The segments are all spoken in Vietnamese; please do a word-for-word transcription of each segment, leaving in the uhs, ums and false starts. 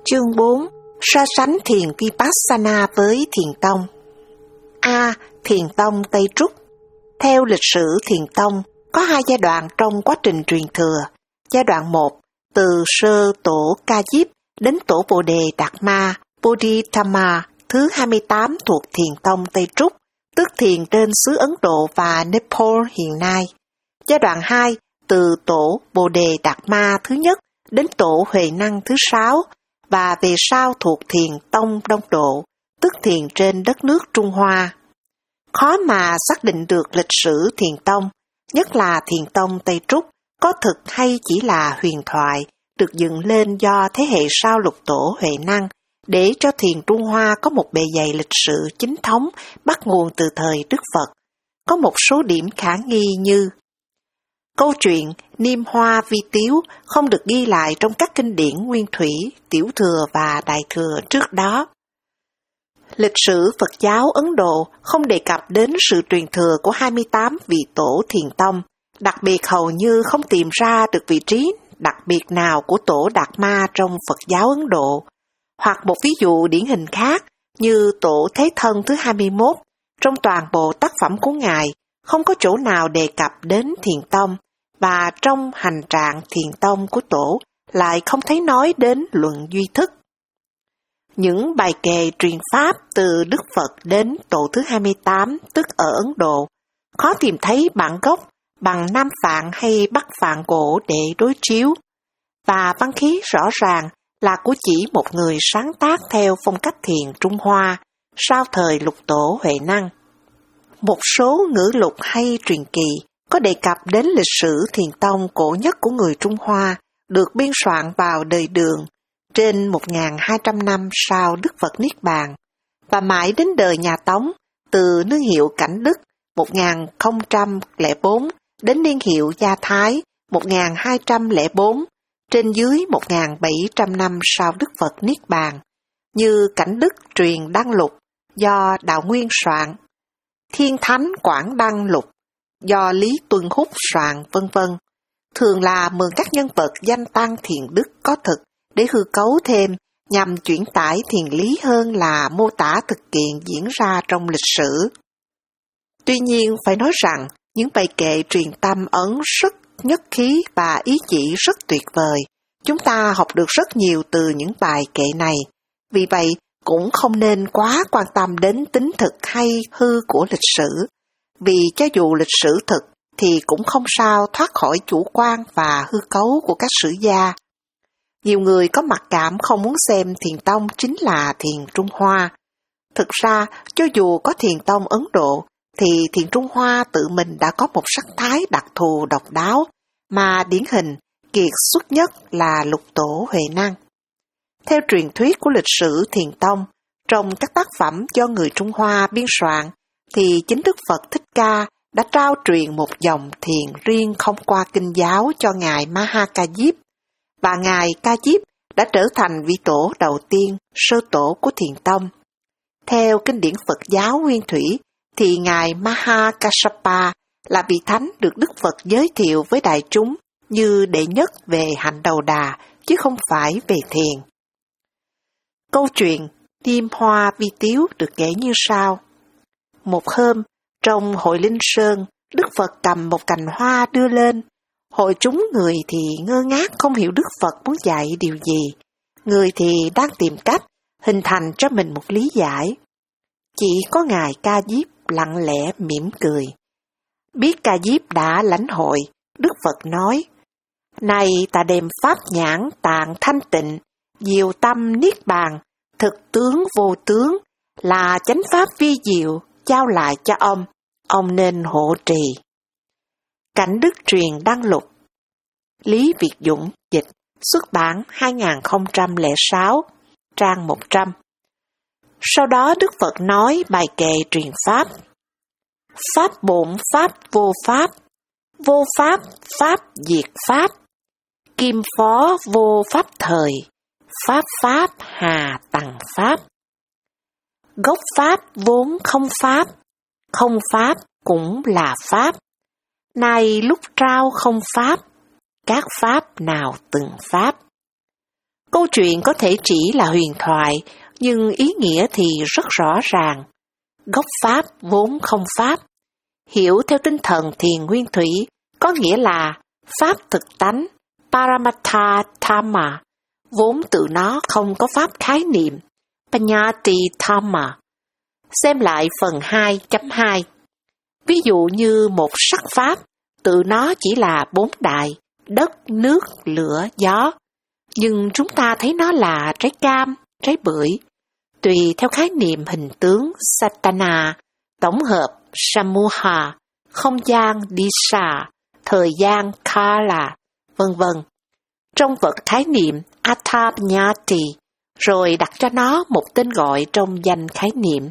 Chương bốn. So sánh thiền Vipassana với thiền tông. A. Thiền tông Tây Trúc. Theo lịch sử thiền tông, có hai giai đoạn trong quá trình truyền thừa. Giai đoạn một, từ sơ tổ Ca Diếp đến tổ Bồ Đề Đạt Ma, Bodhidharma thứ hai mươi tám thuộc thiền tông Tây Trúc, tức thiền trên xứ Ấn Độ và Nepal hiện nay. Giai đoạn hai, từ tổ Bồ Đề Đạt Ma thứ nhất đến tổ Huệ Năng thứ sáu, và về sau thuộc thiền tông Đông Độ, tức thiền trên đất nước Trung Hoa. Khó mà xác định được lịch sử thiền tông, nhất là thiền tông Tây Trúc, có thực hay chỉ là huyền thoại, được dựng lên do thế hệ sau lục tổ Huệ Năng, để cho thiền Trung Hoa có một bề dày lịch sử chính thống bắt nguồn từ thời Đức Phật. Có một số điểm khả nghi như: câu chuyện Niêm Hoa Vi Tiếu không được ghi lại trong các kinh điển Nguyên Thủy, Tiểu Thừa và Đại Thừa trước đó. Lịch sử Phật giáo Ấn Độ không đề cập đến sự truyền thừa của hai mươi tám vị tổ thiền tông, đặc biệt hầu như không tìm ra được vị trí đặc biệt nào của tổ Đạt Ma trong Phật giáo Ấn Độ. Hoặc một ví dụ điển hình khác như tổ Thế Thân thứ hai mươi mốt, trong toàn bộ tác phẩm của Ngài không có chỗ nào đề cập đến thiền tông, và trong hành trạng thiền tông của tổ lại không thấy nói đến luận duy thức. Những bài kệ truyền pháp từ Đức Phật đến tổ thứ hai mươi tám, tức ở Ấn Độ, khó tìm thấy bản gốc bằng Nam Phạn hay Bắc Phạn cổ để đối chiếu, và văn khí rõ ràng là của chỉ một người sáng tác theo phong cách thiền Trung Hoa sau thời lục tổ Huệ Năng. Một số ngữ lục hay truyền kỳ có đề cập đến lịch sử thiền tông cổ nhất của người Trung Hoa, được biên soạn vào đời Đường trên một nghìn hai trăm năm sau Đức Phật Niết Bàn, và mãi đến đời nhà Tống, từ niên hiệu Cảnh Đức một nghìn không trăm lẻ bốn đến niên hiệu Gia Thái một nghìn hai trăm lẻ bốn, trên dưới một nghìn bảy trăm năm sau Đức Phật Niết Bàn, như Cảnh Đức truyền Đăng Lục do Đạo Nguyên soạn, Thiên Thánh Quảng Đăng Lục do Lý Tuân Húc soạn, vân vân, thường là mượn các nhân vật danh tăng thiền đức có thực để hư cấu thêm, nhằm chuyển tải thiền lý hơn là mô tả thực kiện diễn ra trong lịch sử. Tuy nhiên, phải nói rằng, những bài kệ truyền tâm ấn rất nhất khí và ý chỉ rất tuyệt vời. Chúng ta học được rất nhiều từ những bài kệ này. Vì vậy, cũng không nên quá quan tâm đến tính thực hay hư của lịch sử. Vì cho dù lịch sử thực thì cũng không sao thoát khỏi chủ quan và hư cấu của các sử gia. Nhiều người có mặc cảm không muốn xem thiền tông chính là thiền Trung Hoa. Thực ra, cho dù có thiền tông Ấn Độ, thì thiền Trung Hoa tự mình đã có một sắc thái đặc thù độc đáo, mà điển hình, kiệt xuất nhất là lục tổ Huệ Năng. Theo truyền thuyết của lịch sử thiền tông, trong các tác phẩm do người Trung Hoa biên soạn, thì chính Đức Phật Thích Ca đã trao truyền một dòng thiền riêng không qua kinh giáo cho Ngài Maha Ca Diếp, và Ngài Ca Diếp đã trở thành vị tổ đầu tiên, sơ tổ của thiền tông. Theo kinh điển Phật giáo Nguyên Thủy, thì Ngài Maha Kassapa là vị thánh được Đức Phật giới thiệu với đại chúng như đệ nhất về hạnh đầu đà, chứ không phải về thiền. Câu chuyện Niêm Hoa Vi Tiếu được kể như sau. Một hôm, trong hội Linh Sơn, Đức Phật cầm một cành hoa đưa lên. Hội chúng người thì ngơ ngác không hiểu Đức Phật muốn dạy điều gì. Người thì đang tìm cách hình thành cho mình một lý giải. Chỉ có Ngài Ca Diếp lặng lẽ mỉm cười. Biết Ca Diếp đã lãnh hội, Đức Phật nói: Này ta đem pháp nhãn tạng thanh tịnh, diệu tâm niết bàn, thực tướng vô tướng, là chánh pháp vi diệu, trao lại cho ông, ông nên hộ trì. Cảnh Đức truyền Đăng Lục. Lý Việt Dũng dịch, xuất bản hai nghìn không trăm lẻ sáu, trang một trăm. Sau đó Đức Phật nói bài kệ truyền pháp. Pháp bổn pháp vô pháp, vô pháp pháp diệt pháp, kim phó vô pháp thời, pháp pháp hà tầng pháp. Gốc pháp vốn không pháp, không pháp cũng là pháp. Nay lúc trao không pháp, các pháp nào từng pháp. Câu chuyện có thể chỉ là huyền thoại, nhưng ý nghĩa thì rất rõ ràng. Gốc Pháp vốn không Pháp. Hiểu theo tinh thần thiền nguyên thủy có nghĩa là Pháp thực tánh, Paramattha Dhamma, vốn tự nó không có Pháp khái niệm, Panyati Dhamma. Xem lại phần hai chấm hai. Ví dụ như một sắc Pháp, tự nó chỉ là bốn đại, đất, nước, lửa, gió. Nhưng chúng ta thấy nó là trái cam, trái bưởi. Tùy theo khái niệm hình tướng Satana, tổng hợp Samuha, không gian Disha, thời gian Kala, vân vân. Trong vật khái niệm Atapanyati, rồi đặt cho nó một tên gọi trong danh khái niệm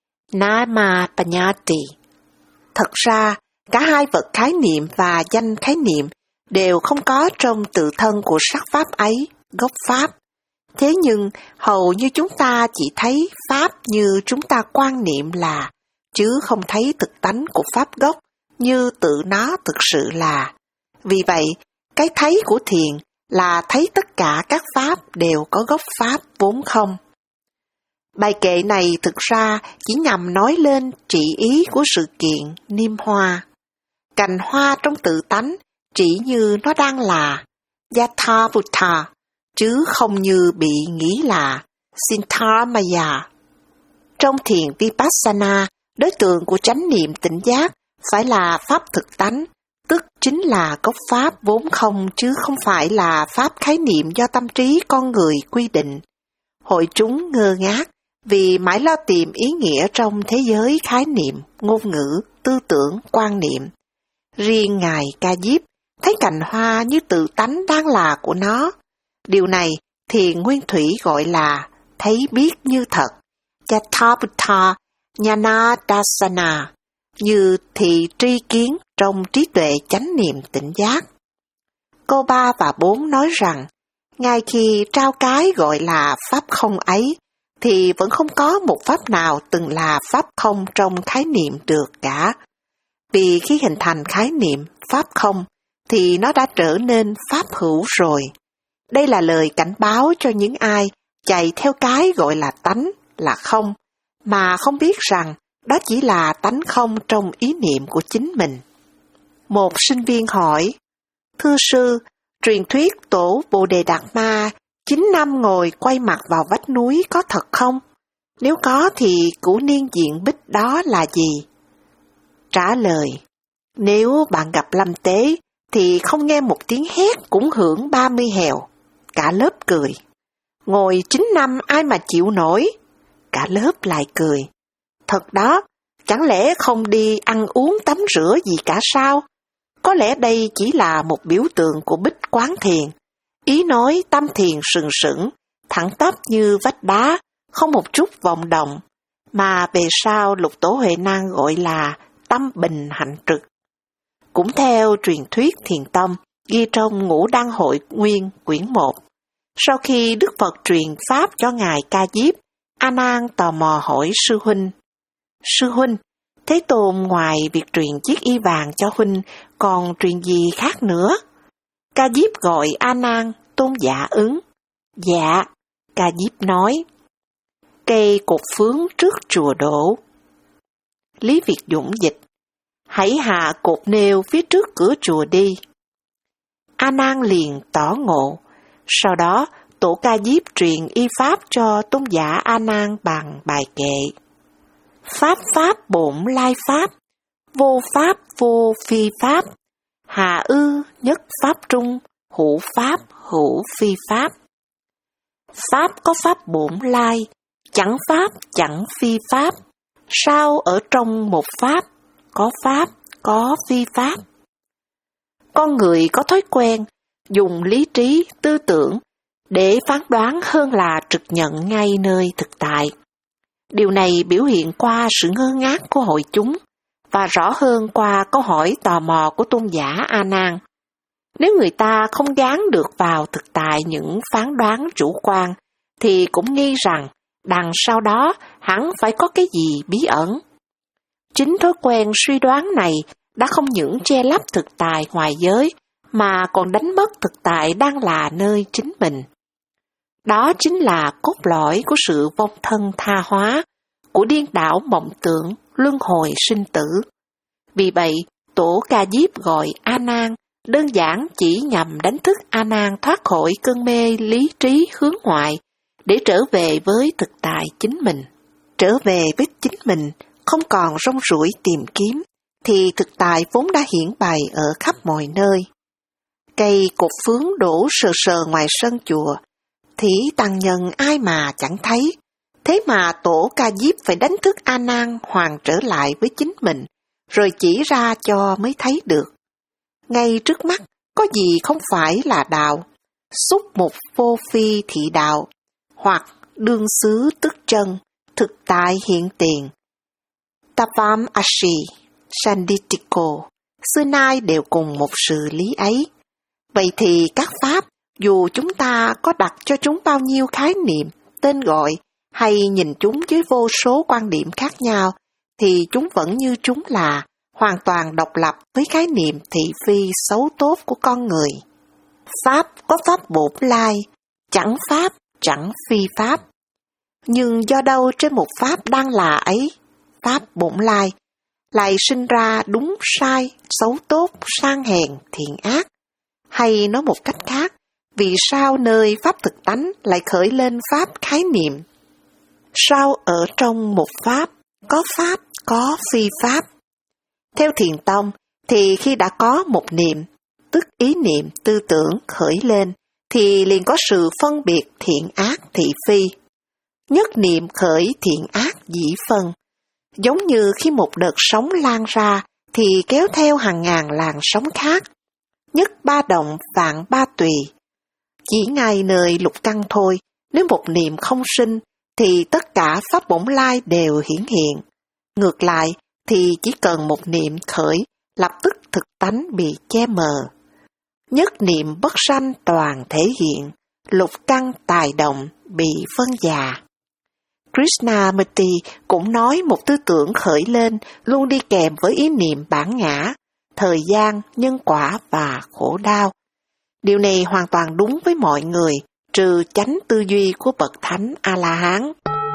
Namapanyati. Thật ra, cả hai vật khái niệm và danh khái niệm đều không có trong tự thân của sắc Pháp ấy, gốc Pháp. Thế nhưng, hầu như chúng ta chỉ thấy Pháp như chúng ta quan niệm là, chứ không thấy thực tánh của Pháp gốc như tự nó thực sự là. Vì vậy, cái thấy của thiền là thấy tất cả các Pháp đều có gốc Pháp vốn không. Bài kệ này thực ra chỉ nhằm nói lên trị ý của sự kiện niêm hoa. Cành hoa trong tự tánh chỉ như nó đang là Yathabhuta, chứ không như bị nghĩ là Sintamaya. Trong thiền Vipassana, đối tượng của chánh niệm tỉnh giác phải là Pháp thực tánh, tức chính là gốc Pháp vốn không chứ không phải là Pháp khái niệm do tâm trí con người quy định. Hội chúng ngơ ngác vì mãi lo tìm ý nghĩa trong thế giới khái niệm, ngôn ngữ, tư tưởng, quan niệm. Riêng Ngài Ca Diếp thấy cành hoa như tự tánh đang là của nó. Điều này thiền nguyên thủy gọi là thấy biết như thật, Yathabhuta Jnana Dassana, như thị tri kiến trong trí tuệ chánh niệm tỉnh giác. Câu ba và bốn nói rằng, ngay khi trao cái gọi là Pháp không ấy, thì vẫn không có một Pháp nào từng là Pháp không trong khái niệm được cả. Vì khi hình thành khái niệm Pháp không, thì nó đã trở nên Pháp hữu rồi. Đây là lời cảnh báo cho những ai chạy theo cái gọi là tánh, là không, mà không biết rằng đó chỉ là tánh không trong ý niệm của chính mình. Một sinh viên hỏi, thưa sư, truyền thuyết tổ Bồ Đề Đạt Ma chín năm ngồi quay mặt vào vách núi có thật không? Nếu có thì cửu niên diện bích đó là gì? Trả lời, nếu bạn gặp lâm tế thì không nghe một tiếng hét cũng hưởng ba mươi hèo. Cả lớp cười. Ngồi chín năm ai mà chịu nổi? Cả lớp lại cười. Thật đó, chẳng lẽ không đi ăn uống tắm rửa gì cả sao? Có lẽ đây chỉ là một biểu tượng của Bích Quán Thiền. Ý nói tâm thiền sừng sững, thẳng tắp như vách đá, không một chút vọng động, mà về sau Lục Tổ Huệ Năng gọi là tâm bình hạnh trực. Cũng theo truyền thuyết Thiền Tông, ghi trong Ngũ Đăng Hội Nguyên quyển một. Sau khi Đức Phật truyền Pháp cho Ngài Ca Diếp, A Nan tò mò hỏi sư huynh. Sư huynh, Thế Tôn ngoài việc truyền chiếc y vàng cho huynh, còn truyền gì khác nữa? Ca Diếp gọi A Nan, Tôn giả ứng. Dạ, Ca Diếp nói. Cây cột phướng trước chùa đổ. Lý Việt Dũng dịch. Hãy hạ cột nêu phía trước cửa chùa đi. A Nan liền tỏ ngộ. Sau đó, Tổ Ca Diếp truyền y pháp cho tôn giả A Nan bằng bài kệ. Pháp pháp bổn lai pháp, vô pháp vô phi pháp, hà ư nhất pháp trung, hữu pháp hữu phi pháp. Pháp có pháp bổn lai, chẳng pháp chẳng phi pháp, sao ở trong một pháp, có pháp có phi pháp. Con người có thói quen dùng lý trí, tư tưởng để phán đoán hơn là trực nhận ngay nơi thực tại. Điều này biểu hiện qua sự ngơ ngác của hội chúng, và rõ hơn qua câu hỏi tò mò của tôn giả A Nan. Nếu người ta không gán được vào thực tại những phán đoán chủ quan, thì cũng nghi rằng đằng sau đó hẳn phải có cái gì bí ẩn. Chính thói quen suy đoán này đã không những che lấp thực tại ngoài giới, mà còn đánh mất thực tại đang là nơi chính mình. Đó chính là cốt lõi của sự vong thân tha hóa, của điên đảo mộng tưởng, luân hồi sinh tử. Vì vậy, Tổ Ca Diếp gọi A Nan đơn giản chỉ nhằm đánh thức A Nan thoát khỏi cơn mê lý trí hướng ngoại để trở về với thực tại chính mình. Trở về với chính mình, không còn rong ruổi tìm kiếm, thì thực tại vốn đã hiển bày ở khắp mọi nơi. Cây cột phướng đổ sờ sờ ngoài sân chùa, thì tăng nhân ai mà chẳng thấy. Thế mà Tổ Ca Diếp phải đánh thức A Nan hoàn trở lại với chính mình, rồi chỉ ra cho mới thấy được. Ngay trước mắt, có gì không phải là đạo, xúc một vô phi thị đạo, hoặc đương xứ tức chân, thực tại hiện tiền. Tavam Ashi, Sanditiko, xưa nay đều cùng một sự lý ấy. Vậy thì các pháp, dù chúng ta có đặt cho chúng bao nhiêu khái niệm, tên gọi, hay nhìn chúng với vô số quan điểm khác nhau, thì chúng vẫn như chúng là hoàn toàn độc lập với khái niệm thị phi xấu tốt của con người. Pháp có pháp bổn lai, chẳng pháp, chẳng phi pháp. Nhưng do đâu trên một pháp đang là ấy, pháp bổn lai, lại sinh ra đúng sai, xấu tốt, sang hèn, thiện ác? Hay nói một cách khác, vì sao nơi pháp thực tánh lại khởi lên pháp khái niệm? Sao ở trong một pháp, có pháp, có phi pháp? Theo Thiền Tông, thì khi đã có một niệm, tức ý niệm tư tưởng khởi lên, thì liền có sự phân biệt thiện ác thị phi. Nhất niệm khởi thiện ác dĩ phân. Giống như khi một đợt sóng lan ra, thì kéo theo hàng ngàn làn sóng khác. Nhất ba động vạn ba tùy. Chỉ ngay nơi lục căn thôi, nếu một niệm không sinh, thì tất cả pháp bổn lai đều hiển hiện. Ngược lại, thì chỉ cần một niệm khởi, lập tức thực tánh bị che mờ. Nhất niệm bất sanh toàn thể hiện, lục căn tài động bị phân già. Krishnamurti cũng nói một tư tưởng khởi lên luôn đi kèm với ý niệm bản ngã, thời gian, nhân quả và khổ đau. Điều này hoàn toàn đúng với mọi người, trừ chánh tư duy của bậc thánh A-la-hán.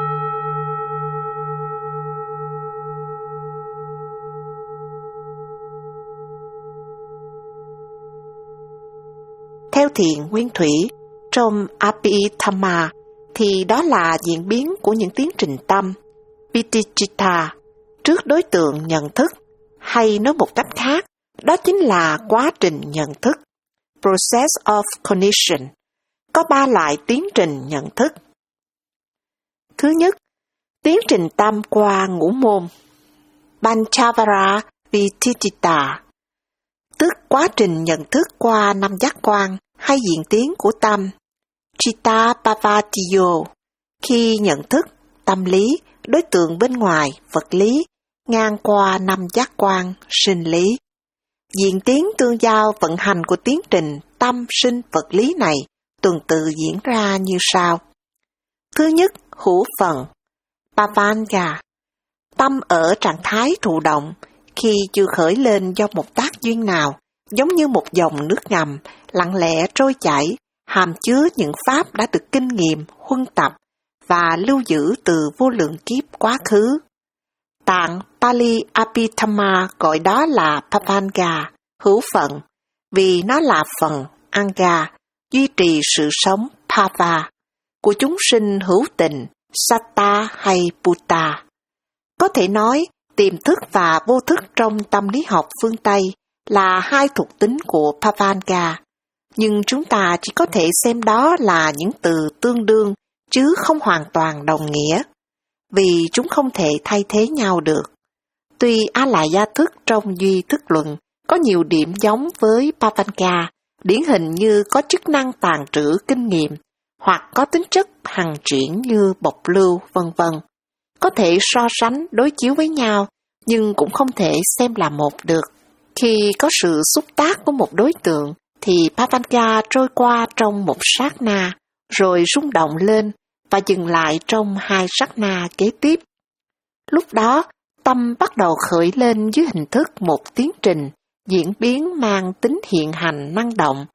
Theo Thiền Nguyên Thủy, trong Abhidhamma, thì đó là diễn biến của những tiến trình tâm, Viticita, trước đối tượng nhận thức, hay nói một cách khác, đó chính là quá trình nhận thức, Process of Cognition. Có ba loại tiến trình nhận thức. Thứ nhất, tiến trình tâm qua ngũ môn, Panchavara Viticita, tức quá trình nhận thức qua năm giác quan hay diễn tiến của tâm, Chitta Bhavatiyo, khi nhận thức, tâm lý, đối tượng bên ngoài, vật lý, ngang qua năm giác quan, sinh lý. Diễn tiến tương giao vận hành của tiến trình tâm sinh vật lý này tuần tự diễn ra như sau. Thứ nhất, hữu phần, Bhavanga, tâm ở trạng thái thụ động, khi chưa khởi lên do một tác duyên nào, giống như một dòng nước ngầm, lặng lẽ trôi chảy, hàm chứa những pháp đã được kinh nghiệm, huân tập và lưu giữ từ vô lượng kiếp quá khứ. Tạng Pali Abhidhamma gọi đó là Bhavanga, hữu phận, vì nó là phần, Anga, duy trì sự sống, Bhava, của chúng sinh hữu tình, Satta hay Bhuta. Có thể nói, tiềm thức và vô thức trong tâm lý học phương Tây là hai thuộc tính của Bhavanga, nhưng chúng ta chỉ có thể xem đó là những từ tương đương, chứ không hoàn toàn đồng nghĩa, vì chúng không thể thay thế nhau được. Tuy A-la-gia thức trong duy thức luận có nhiều điểm giống với Bhavanga, điển hình như có chức năng tàng trữ kinh nghiệm, hoặc có tính chất hằng chuyển như bộc lưu, vân vân. Có thể so sánh đối chiếu với nhau, nhưng cũng không thể xem là một được. Khi có sự xúc tác của một đối tượng, thì Bhavanga trôi qua trong một sát na, rồi rung động lên và dừng lại trong hai sát na kế tiếp. Lúc đó, tâm bắt đầu khởi lên dưới hình thức một tiến trình, diễn biến mang tính hiện hành năng động.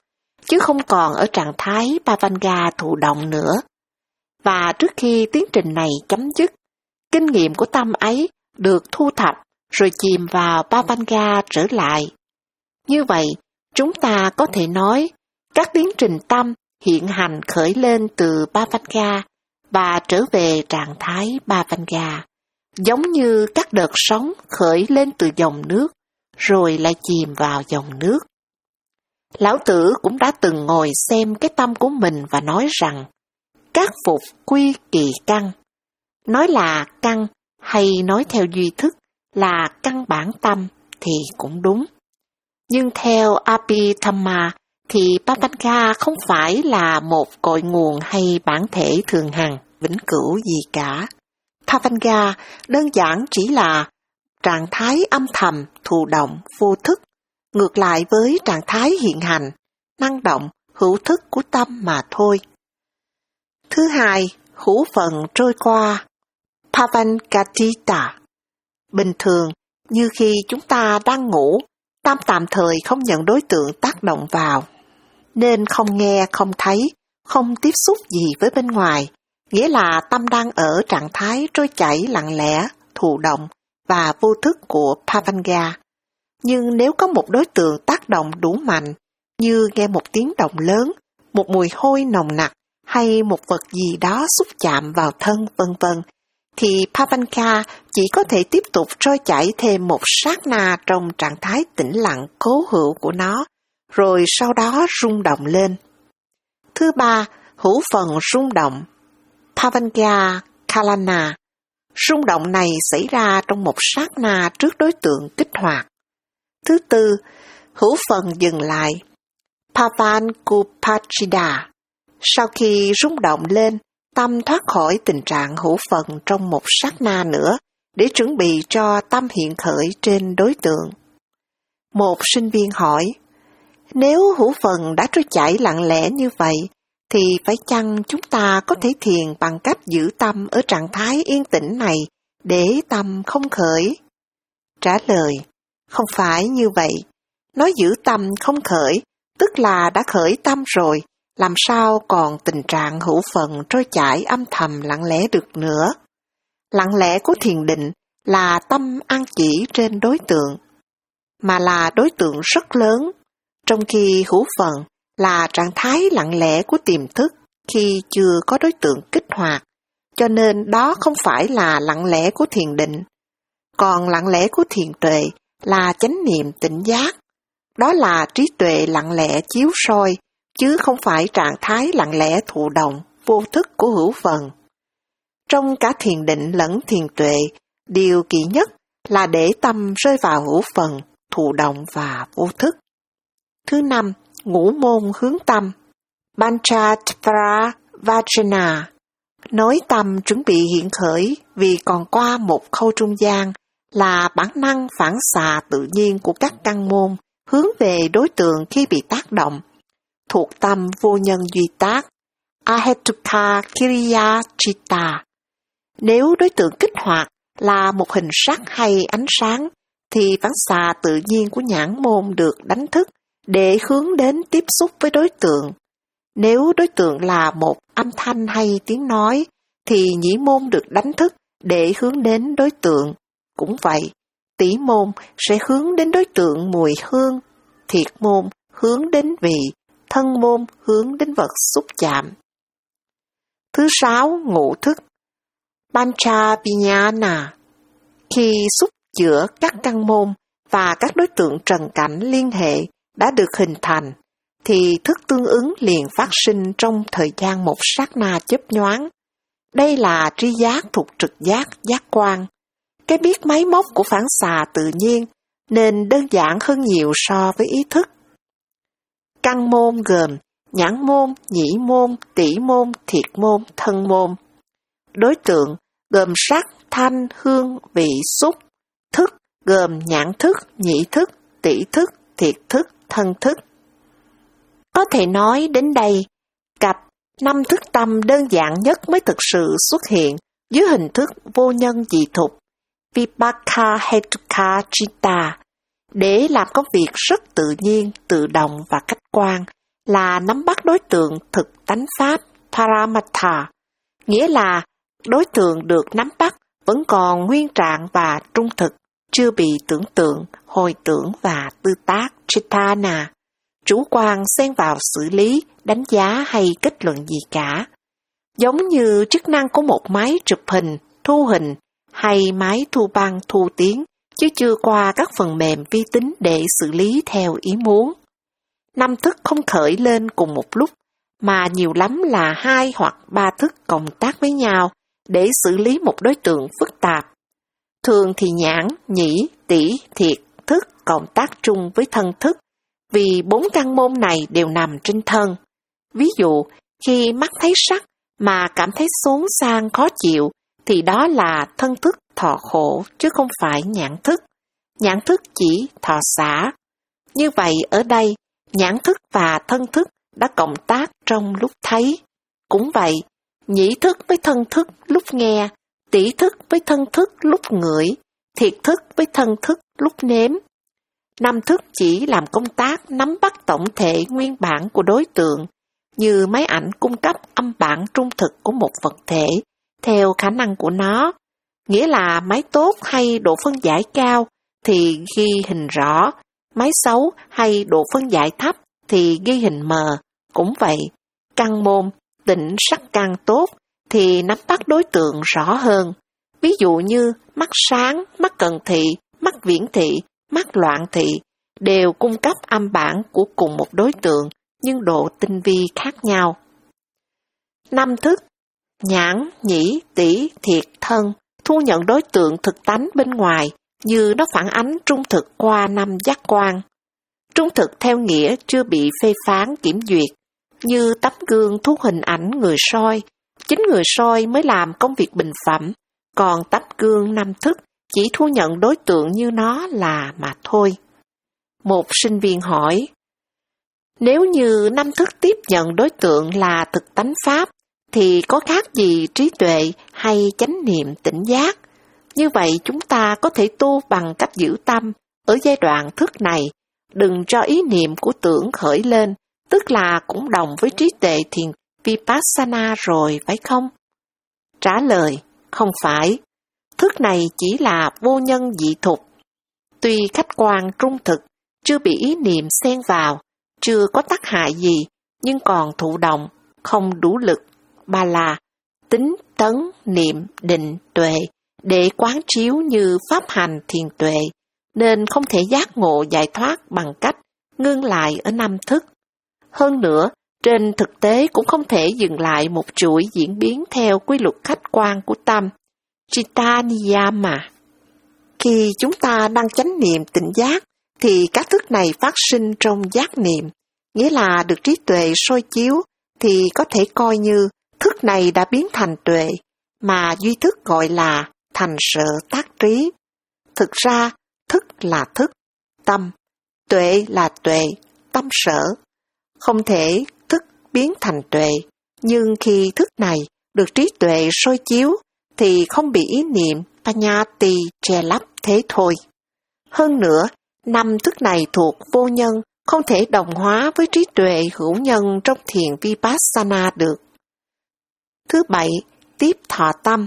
chứ không còn ở trạng thái Bhavanga thụ động nữa. Và trước khi tiến trình này chấm dứt, kinh nghiệm của tâm ấy được thu thập rồi chìm vào Bhavanga trở lại. Như vậy, chúng ta có thể nói các tiến trình tâm hiện hành khởi lên từ Bhavanga và trở về trạng thái Bhavanga, giống như các đợt sóng khởi lên từ dòng nước rồi lại chìm vào dòng nước. Lão Tử cũng đã từng ngồi xem cái tâm của mình và nói rằng các phục quy kỳ căn. Nói là căn hay nói theo duy thức là căn bản tâm thì cũng đúng. Nhưng theo Abhidhamma thì Bhavanga không phải là một cội nguồn hay bản thể thường hằng, vĩnh cửu gì cả. Bhavanga đơn giản chỉ là trạng thái âm thầm, thụ động, vô thức, ngược lại với trạng thái hiện hành, năng động, hữu thức của tâm mà thôi. Thứ hai, hữu phận trôi qua, Bhavangatitta. Bình thường, như khi chúng ta đang ngủ, tâm tạm thời không nhận đối tượng tác động vào, nên không nghe, không thấy, không tiếp xúc gì với bên ngoài, nghĩa là tâm đang ở trạng thái trôi chảy lặng lẽ, thụ động và vô thức của Bhavanga. Nhưng nếu có một đối tượng tác động đủ mạnh, như nghe một tiếng động lớn, một mùi hôi nồng nặc, hay một vật gì đó xúc chạm vào thân, vân vân, thì Bhavanga chỉ có thể tiếp tục trôi chảy thêm một sát na trong trạng thái tĩnh lặng cố hữu của nó, rồi sau đó rung động lên. Thứ ba, hữu phần rung động, Bhavanga Kalana. Rung động này xảy ra trong một sát na trước đối tượng kích hoạt. Thứ tư, hữu phần dừng lại, Bhavankupachida. Sau khi rung động lên, tâm thoát khỏi tình trạng hữu phần trong một sát na nữa để chuẩn bị cho tâm hiện khởi trên đối tượng. Một sinh viên hỏi, nếu hữu phần đã trôi chảy lặng lẽ như vậy, thì phải chăng chúng ta có thể thiền bằng cách giữ tâm ở trạng thái yên tĩnh này để tâm không khởi? Trả lời, không phải như vậy. Nói giữ tâm không khởi, tức là đã khởi tâm rồi, làm sao còn tình trạng hữu phần trôi chảy âm thầm lặng lẽ được nữa. Lặng lẽ của thiền định là tâm an chỉ trên đối tượng, mà là đối tượng rất lớn, trong khi hữu phần là trạng thái lặng lẽ của tiềm thức khi chưa có đối tượng kích hoạt, cho nên đó không phải là lặng lẽ của thiền định. Còn lặng lẽ của thiền tuệ là chánh niệm tỉnh giác, đó là trí tuệ lặng lẽ chiếu soi, chứ không phải trạng thái lặng lẽ thụ động, vô thức của hữu phần. Trong cả thiền định lẫn thiền tuệ, điều kỳ nhất là để tâm rơi vào hữu phần, thụ động và vô thức. Thứ năm, ngũ môn hướng tâm, Panchattvara Vajana. Nói tâm chuẩn bị hiện khởi vì còn qua một khâu trung gian là bản năng phản xạ tự nhiên của các căn môn hướng về đối tượng khi bị tác động, thuộc tâm vô nhân duy tác, Ahetuka Kriya Chitta. Nếu đối tượng kích hoạt là một hình sắc hay ánh sáng, thì phản xạ tự nhiên của nhãn môn được đánh thức để hướng đến tiếp xúc với đối tượng. Nếu đối tượng là một âm thanh hay tiếng nói, thì nhĩ môn được đánh thức để hướng đến đối tượng. Cũng vậy, tỷ môn sẽ hướng đến đối tượng mùi hương, thiệt môn hướng đến vị, thân môn hướng đến vật xúc chạm. Thứ sáu, ngũ thức, Panchavinyana. Khi xúc giữa các căn môn và các đối tượng trần cảnh liên hệ đã được hình thành, thì thức tương ứng liền phát sinh trong thời gian một sát na chớp nhoáng. Đây là tri giác thuộc trực giác, giác quan. Cái biết máy móc của phản xạ tự nhiên nên đơn giản hơn nhiều so với ý thức. Căn môn gồm nhãn môn, nhĩ môn, tỷ môn, thiệt môn, thân môn. Đối tượng gồm sắc, thanh, hương, vị, xúc. Thức gồm nhãn thức, nhĩ thức, tỷ thức, thiệt thức, thân thức. Có thể nói đến đây, cặp năm thức tâm đơn giản nhất mới thực sự xuất hiện dưới hình thức vô nhân dị thục, Vipaka Hetuka Chitta, để làm công việc rất tự nhiên, tự động và khách quan, là nắm bắt đối tượng thực tánh pháp Paramatha, nghĩa là đối tượng được nắm bắt vẫn còn nguyên trạng và trung thực, chưa bị tưởng tượng, hồi tưởng và tư tác Chitana, chủ quan xen vào xử lý, đánh giá hay kết luận gì cả. Giống như chức năng của một máy chụp hình, thu hình hay máy thu băng, thu tiếng, chứ chưa qua các phần mềm vi tính để xử lý theo ý muốn. Năm thức không khởi lên cùng một lúc, mà nhiều lắm là hai hoặc ba thức cộng tác với nhau để xử lý một đối tượng phức tạp. Thường thì nhãn, nhĩ, tỷ, thiệt thức cộng tác chung với thân thức, vì bốn căn môn này đều nằm trên thân. Ví dụ, khi mắt thấy sắc mà cảm thấy xốn sang khó chịu, thì đó là thân thức thọ khổ chứ không phải nhãn thức. Nhãn thức chỉ thọ xả. Như vậy ở đây, nhãn thức và thân thức đã cộng tác trong lúc thấy. Cũng vậy, nhĩ thức với thân thức lúc nghe, tỷ thức với thân thức lúc ngửi, thiệt thức với thân thức lúc nếm. Năm thức chỉ làm công tác nắm bắt tổng thể nguyên bản của đối tượng, như máy ảnh cung cấp âm bản trung thực của một vật thể, theo khả năng của nó. Nghĩa là máy tốt hay độ phân giải cao thì ghi hình rõ, máy xấu hay độ phân giải thấp thì ghi hình mờ. Cũng vậy, căn môn, tịnh sắc căn tốt thì nắm bắt đối tượng rõ hơn. Ví dụ như mắt sáng, mắt cận thị, mắt viễn thị, mắt loạn thị đều cung cấp âm bản của cùng một đối tượng nhưng độ tinh vi khác nhau. Năm thức, nhãn, nhĩ, tỷ, thiệt, thân thu nhận đối tượng thực tánh bên ngoài như nó phản ánh trung thực qua năm giác quan. Trung thực theo nghĩa chưa bị phê phán kiểm duyệt, như tấm gương thu hình ảnh người soi. Chính người soi mới làm công việc bình phẩm, còn tấm gương năm thức chỉ thu nhận đối tượng như nó là mà thôi. Một sinh viên hỏi, nếu như năm thức tiếp nhận đối tượng là thực tánh pháp, thì có khác gì trí tuệ hay chánh niệm tỉnh giác? Như vậy chúng ta có thể tu bằng cách giữ tâm ở giai đoạn thức này, đừng cho ý niệm của tưởng khởi lên, tức là cũng đồng với trí tuệ thiền Vipassana rồi, phải không? Trả lời, không phải. Thức này chỉ là vô nhân dị thục. Tuy khách quan trung thực, chưa bị ý niệm xen vào, chưa có tác hại gì, nhưng còn thụ động, không đủ lực, ba là tính, tấn, niệm, định, tuệ, để quán chiếu như pháp hành thiền tuệ, nên không thể giác ngộ giải thoát bằng cách ngưng lại ở năm thức. Hơn nữa, trên thực tế cũng không thể dừng lại một chuỗi diễn biến theo quy luật khách quan của tâm, Chitta Niyama. Khi chúng ta đang chánh niệm tỉnh giác, thì các thức này phát sinh trong giác niệm, nghĩa là được trí tuệ soi chiếu, thì có thể coi như thức này đã biến thành tuệ, mà duy thức gọi là thành sở tác trí. Thực ra, thức là thức, tâm, tuệ là tuệ, tâm sở. Không thể thức biến thành tuệ, nhưng khi thức này được trí tuệ soi chiếu, thì không bị ý niệm Panyati che lấp thế thôi. Hơn nữa, năm thức này thuộc vô nhân, không thể đồng hóa với trí tuệ hữu nhân trong thiền Vipassana được. Thứ bảy, tiếp thọ tâm,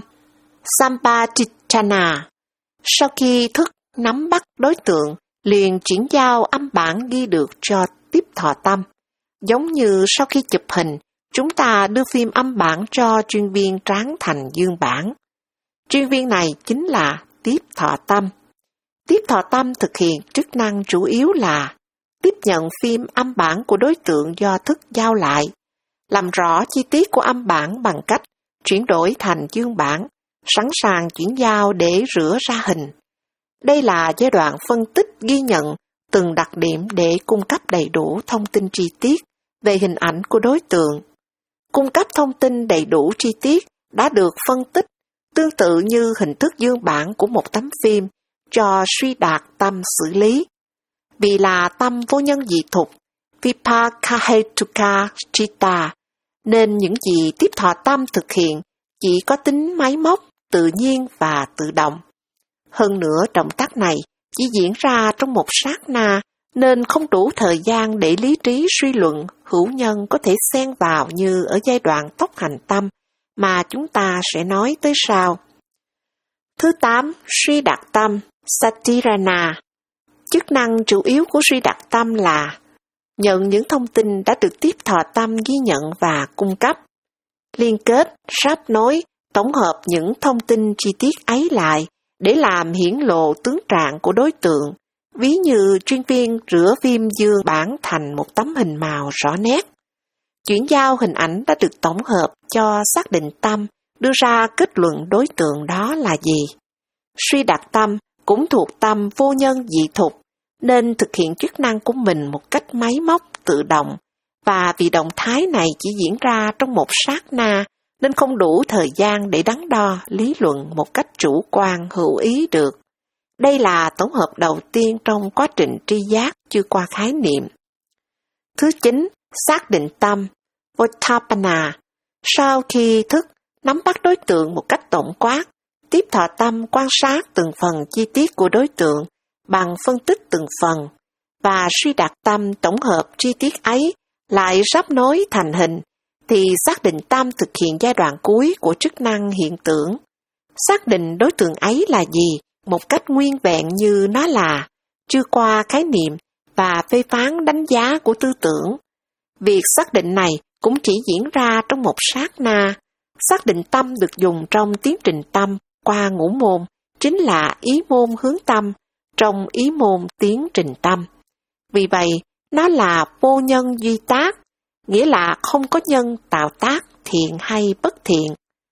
Sampadichana. Sau khi thức nắm bắt đối tượng, liền chuyển giao âm bản ghi được cho tiếp thọ tâm. Giống như sau khi chụp hình, chúng ta đưa phim âm bản cho chuyên viên tráng thành dương bản. Chuyên viên này chính là tiếp thọ tâm. Tiếp thọ tâm thực hiện chức năng chủ yếu là tiếp nhận phim âm bản của đối tượng do thức giao lại, làm rõ chi tiết của âm bản bằng cách chuyển đổi thành dương bản, sẵn sàng chuyển giao để rửa ra hình. Đây là giai đoạn phân tích ghi nhận từng đặc điểm để cung cấp đầy đủ thông tin chi tiết về hình ảnh của đối tượng. Cung cấp thông tin đầy đủ chi tiết đã được phân tích tương tự như hình thức dương bản của một tấm phim cho suy đạt tâm xử lý. Vì là tâm vô nhân dị thục, Vipakahetuka Chitta, nên những gì tiếp thọ tâm thực hiện chỉ có tính máy móc, tự nhiên và tự động. Hơn nữa, động tác này chỉ diễn ra trong một sát na nên không đủ thời gian để lý trí suy luận hữu nhân có thể xen vào như ở giai đoạn tốc hành tâm mà chúng ta sẽ nói tới sau. Thứ tám, suy đạt tâm, Satirana. Chức năng chủ yếu của suy đạt tâm là nhận những thông tin đã được tiếp thọ tâm ghi nhận và cung cấp, liên kết, sáp nối, tổng hợp những thông tin chi tiết ấy lại để làm hiển lộ tướng trạng của đối tượng, ví như chuyên viên rửa phim dương bản thành một tấm hình màu rõ nét. Chuyển giao hình ảnh đã được tổng hợp cho xác định tâm, đưa ra kết luận đối tượng đó là gì. Suy đạt tâm cũng thuộc tâm vô nhân dị thục, nên thực hiện chức năng của mình một cách máy móc, tự động, và vì động thái này chỉ diễn ra trong một sát na, nên không đủ thời gian để đắn đo, lý luận một cách chủ quan hữu ý được. Đây là tổng hợp đầu tiên trong quá trình tri giác chưa qua khái niệm. Thứ chín, xác định tâm, Votapana. Sau khi thức, nắm bắt đối tượng một cách tổng quát, tiếp thọ tâm quan sát từng phần chi tiết của đối tượng bằng phân tích từng phần, và suy đạt tâm tổng hợp chi tiết ấy lại sắp nối thành hình, thì xác định tâm thực hiện giai đoạn cuối của chức năng hiện tưởng. Xác định đối tượng ấy là gì một cách nguyên vẹn như nó là, chưa qua khái niệm và phê phán đánh giá của tư tưởng. Việc xác định này cũng chỉ diễn ra trong một sát na. Xác định tâm được dùng trong tiến trình tâm qua ngũ môn, chính là ý môn hướng tâm, trong ý môn tiến trình tâm. Vì vậy, nó là vô nhân duy tác, nghĩa là không có nhân tạo tác thiện hay bất thiện.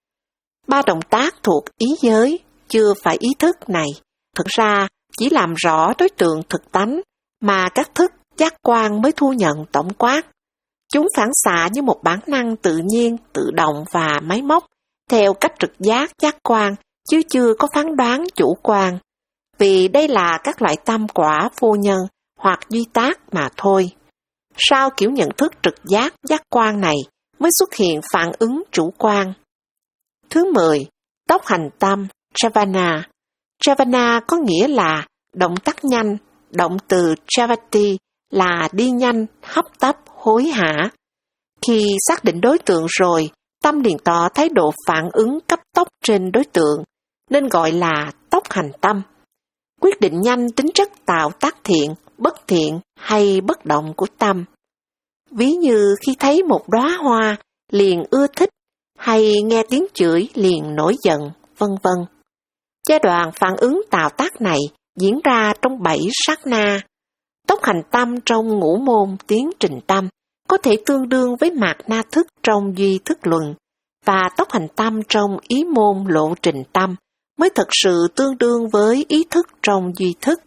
Ba động tác thuộc ý giới, chưa phải ý thức này, thực ra chỉ làm rõ đối tượng thực tánh mà các thức giác quan mới thu nhận tổng quát. Chúng phản xạ như một bản năng tự nhiên, tự động và máy móc, theo cách trực giác giác quan, chứ chưa có phán đoán chủ quan. Vì đây là các loại tâm quả vô nhân hoặc duy tác mà thôi. Sau kiểu nhận thức trực giác giác quan này mới xuất hiện phản ứng chủ quan. Thứ mười, tốc hành tâm, Chavana. Chavana có nghĩa là động tác nhanh, động từ Chavati là đi nhanh, hấp tấp, hối hả. Khi xác định đối tượng rồi, tâm liền tỏ thái độ phản ứng cấp tốc trên đối tượng, nên gọi là tốc hành tâm. Quyết định nhanh tính chất tạo tác thiện, bất thiện hay bất động của tâm. Ví như khi thấy một đóa hoa liền ưa thích, hay nghe tiếng chửi liền nổi giận, vân vân. Giai đoạn phản ứng tạo tác này diễn ra trong bảy sát na. Tốc hành tâm trong ngũ môn tiến trình tâm có thể tương đương với mạt na thức trong duy thức luận, và tốc hành tâm trong ý môn lộ trình tâm mới thật sự tương đương với ý thức trong duy thức.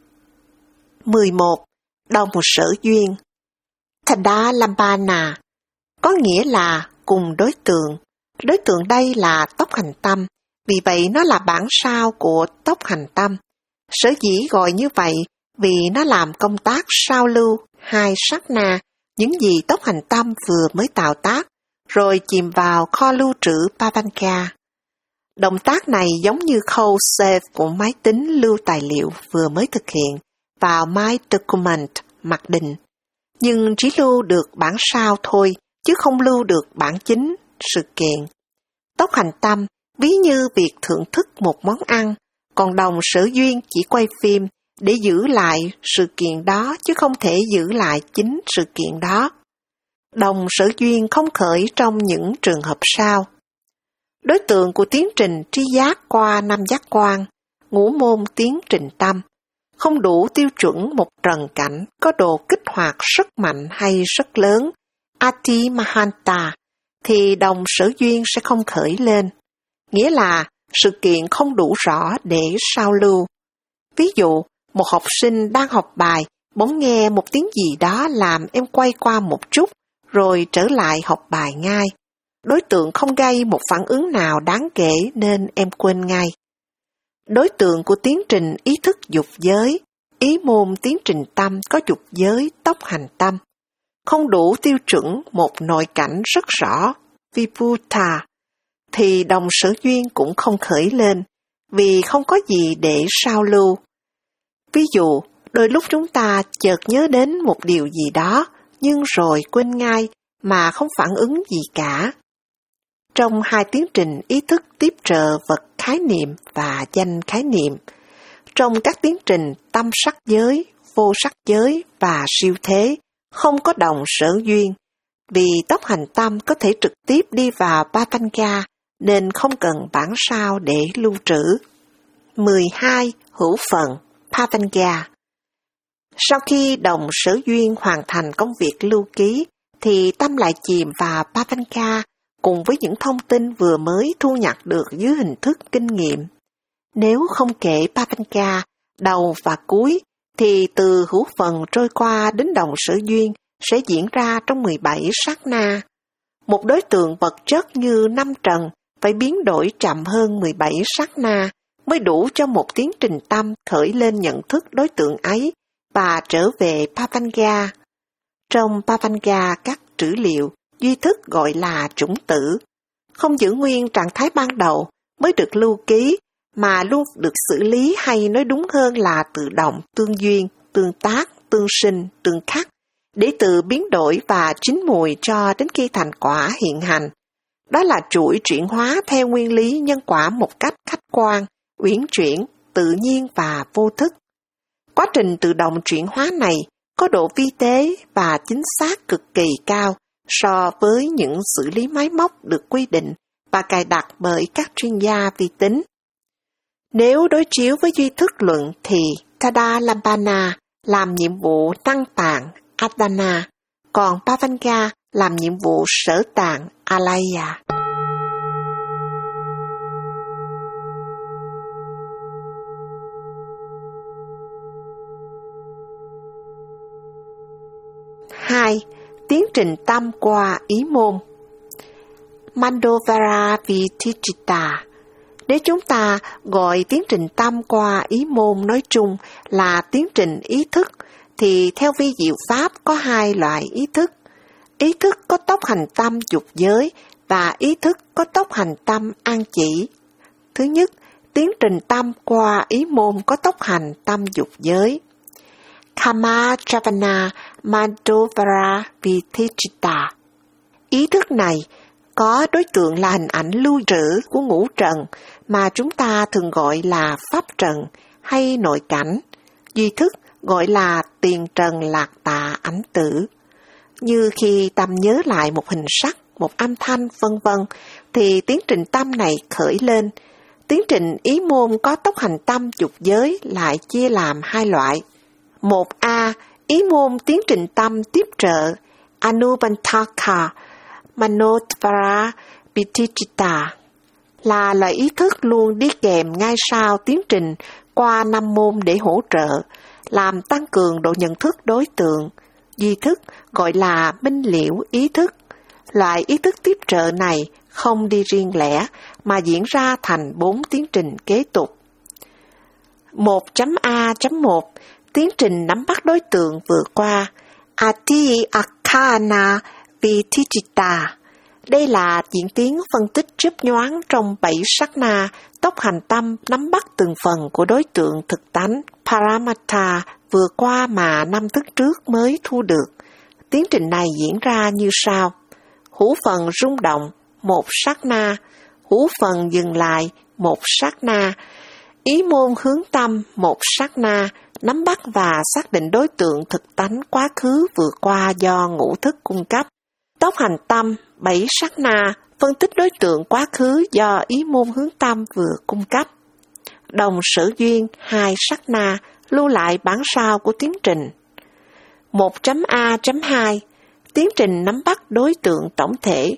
mười một. Đồng sở duyên, Thada Lambana, có nghĩa là cùng đối tượng. Đối tượng đây là tốc hành tâm, vì vậy nó là bản sao của tốc hành tâm. Sở dĩ gọi như vậy vì nó làm công tác sao lưu hai sát na, những gì tốc hành tâm vừa mới tạo tác, rồi chìm vào kho lưu trữ Pavanka. Động tác này giống như khâu save của máy tính lưu tài liệu vừa mới thực hiện vào My Document mặc định, nhưng chỉ lưu được bản sao thôi, chứ không lưu được bản chính, sự kiện. Tốc hành tâm ví như việc thưởng thức một món ăn, còn đồng sở duyên chỉ quay phim để giữ lại sự kiện đó, chứ không thể giữ lại chính sự kiện đó. Đồng sở duyên không khởi trong những trường hợp sau. Đối tượng của tiến trình tri giác qua năm giác quan, ngũ môn tiến trình tâm, không đủ tiêu chuẩn một trần cảnh có độ kích hoạt rất mạnh hay rất lớn, Ati Mahanta, thì đồng sở duyên sẽ không khởi lên. Nghĩa là sự kiện không đủ rõ để sao lưu. Ví dụ, một học sinh đang học bài, bỗng nghe một tiếng gì đó làm em quay qua một chút, rồi trở lại học bài ngay. Đối tượng không gây một phản ứng nào đáng kể nên em quên ngay. Đối tượng của tiến trình ý thức dục giới, ý môn tiến trình tâm có dục giới tốc hành tâm. Không đủ tiêu chuẩn một nội cảnh rất rõ, Vibhuta, thì đồng sở duyên cũng không khởi lên, vì không có gì để sao lưu. Ví dụ, Đôi lúc chúng ta chợt nhớ đến một điều gì đó, nhưng rồi quên ngay mà không phản ứng gì cả. Trong hai tiến trình ý thức tiếp trợ vật khái niệm và danh khái niệm, trong các tiến trình tâm sắc giới, vô sắc giới và siêu thế, không có đồng sở duyên, vì tốc hành tâm có thể trực tiếp đi vào Patanga nên không cần bản sao để lưu trữ. mười hai. Hữu phận Patanga. Sau khi đồng sở duyên hoàn thành công việc lưu ký, thì tâm lại chìm vào Patanga cùng với những thông tin vừa mới thu nhặt được dưới hình thức kinh nghiệm. Nếu không kể Patanga, đầu và cuối, thì từ hữu phận trôi qua đến đồng sở duyên sẽ diễn ra trong mười bảy sát na. Một đối tượng vật chất như năm trần phải biến đổi chậm hơn mười bảy sát na mới đủ cho một tiến trình tâm khởi lên nhận thức đối tượng ấy và trở về Patanga. Trong Patanga, các trữ liệu, duy thức gọi là chủng tử, không giữ nguyên trạng thái ban đầu mới được lưu ký, mà luôn được xử lý hay nói đúng hơn là tự động, tương duyên, tương tác, tương sinh, tương khắc, để từ biến đổi và chín mùi cho đến khi thành quả hiện hành. Đó là chuỗi chuyển hóa theo nguyên lý nhân quả một cách khách quan, uyển chuyển, tự nhiên và vô thức. Quá trình tự động chuyển hóa này có độ vi tế và chính xác cực kỳ cao so với những xử lý máy móc được quy định và cài đặt bởi các chuyên gia vi tính. Nếu đối chiếu với duy thức luận thì Tadalambana làm nhiệm vụ tăng tạng Adana, còn Patanga làm nhiệm vụ sở tạng Alaya. hai. Tiến trình tâm qua ý môn Mandovara Vitichita. Nếu chúng ta gọi tiến trình tâm qua ý môn nói chung là tiến trình ý thức, thì theo vi diệu pháp có hai loại ý thức. Ý thức có tốc hành tâm dục giới và ý thức có tốc hành tâm an chỉ. Thứ nhất, tiến trình tâm qua ý môn có tốc hành tâm dục giới. Kama Javana Mandovara Vitichita. Ý thức này có đối tượng là hình ảnh lưu trữ của ngũ trần mà chúng ta thường gọi là pháp trần hay nội cảnh. Duy thức gọi là tiền trần lạc tạ ảnh tử. Như khi tâm nhớ lại một hình sắc, một âm thanh, vân vân, thì tiến trình tâm này khởi lên. Tiến trình ý môn có tốc hành tâm dục giới lại chia làm hai loại. một A. Ý môn tiến trình tâm tiếp trợ Anubantaka Manodvara Vitichita là loại ý thức luôn đi kèm ngay sau tiến trình qua năm môn để hỗ trợ, làm tăng cường độ nhận thức đối tượng. Duy thức gọi là minh liễu ý thức. Loại ý thức tiếp trợ này không đi riêng lẻ mà diễn ra thành bốn tiến trình kế tục. một A một Tiến trình nắm bắt đối tượng vừa qua Ati Akana Vitichita. Đây là diễn tiến phân tích chớp nhoáng trong bảy sát na, tốc hành tâm nắm bắt từng phần của đối tượng thực tánh Paramattha vừa qua mà năm thức trước mới thu được. Tiến trình này diễn ra như sau. Hữu phần rung động, một sát na. Hữu phần dừng lại, một sát na. Ý môn hướng tâm, một sát na. Nắm bắt và xác định đối tượng thực tánh quá khứ vừa qua do ngũ thức cung cấp. Tốc hành tâm, bảy sát na, phân tích đối tượng quá khứ do ý môn hướng tâm vừa cung cấp. Đồng sở duyên, hai sát na, lưu lại bản sao của tiến trình. một A hai Tiến trình nắm bắt đối tượng tổng thể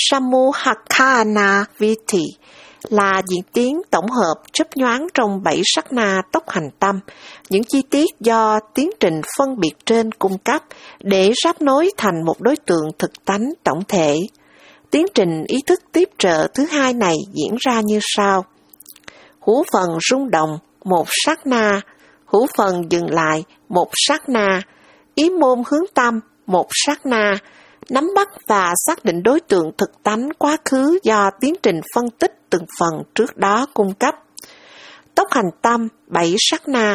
Samuhakana Viti là diễn tiến tổng hợp chớp nhoáng trong bảy sát na tốc hành tâm, những chi tiết do tiến trình phân biệt trên cung cấp để ráp nối thành một đối tượng thực tánh tổng thể. Tiến trình ý thức tiếp trợ thứ hai này diễn ra như sau. Hữu phần rung động, một sát na. Hữu phần dừng lại, một sát na. Ý môn hướng tâm, một sát na. Nắm bắt và xác định đối tượng thực tánh quá khứ do tiến trình phân tích từng phần trước đó cung cấp. Tốc hành tâm, bảy sát na,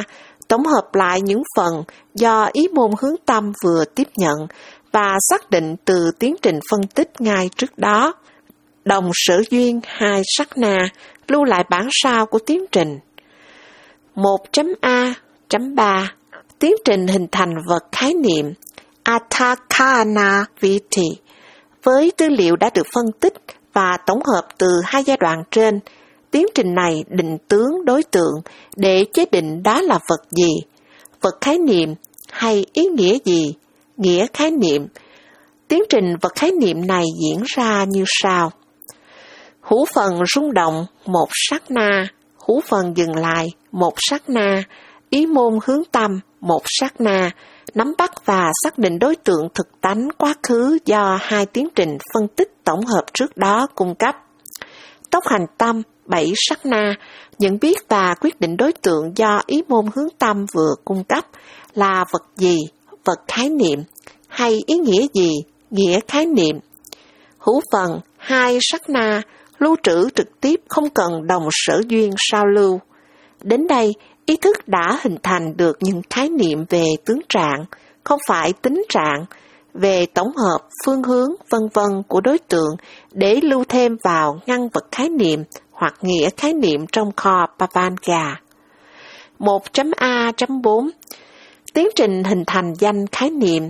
tổng hợp lại những phần do ý môn hướng tâm vừa tiếp nhận và xác định từ tiến trình phân tích ngay trước đó. Đồng sở duyên hai sắc na, lưu lại bản sao của tiến trình. một chấm A chấm ba Tiến trình hình thành vật khái niệm Atthakkhana Vitti. Với tư liệu đã được phân tích và tổng hợp từ hai giai đoạn trên, tiến trình này định tướng đối tượng để chế định đó là vật gì, vật khái niệm hay ý nghĩa gì, nghĩa khái niệm. Tiến trình vật khái niệm này diễn ra như sau. Hữu phần rung động một sát na, hữu phần dừng lại một sát na, ý môn hướng tâm một sát na, nắm bắt và xác định đối tượng thực tánh quá khứ do hai tiến trình phân tích tổng hợp trước đó cung cấp. Tốc hành tâm bảy sát na, nhận biết và quyết định đối tượng do ý môn hướng tâm vừa cung cấp là vật gì, vật khái niệm, hay ý nghĩa gì, nghĩa khái niệm. Hữu phần hai sát na, lưu trữ trực tiếp không cần đồng sở duyên sao lưu. Đến đây, ý thức đã hình thành được những khái niệm về tướng trạng, không phải tính trạng, về tổng hợp, phương hướng, vân vân của đối tượng để lưu thêm vào ngăn vật khái niệm hoặc nghĩa khái niệm trong kho Pavanga. một chấm A chấm bốn Tiến trình hình thành danh khái niệm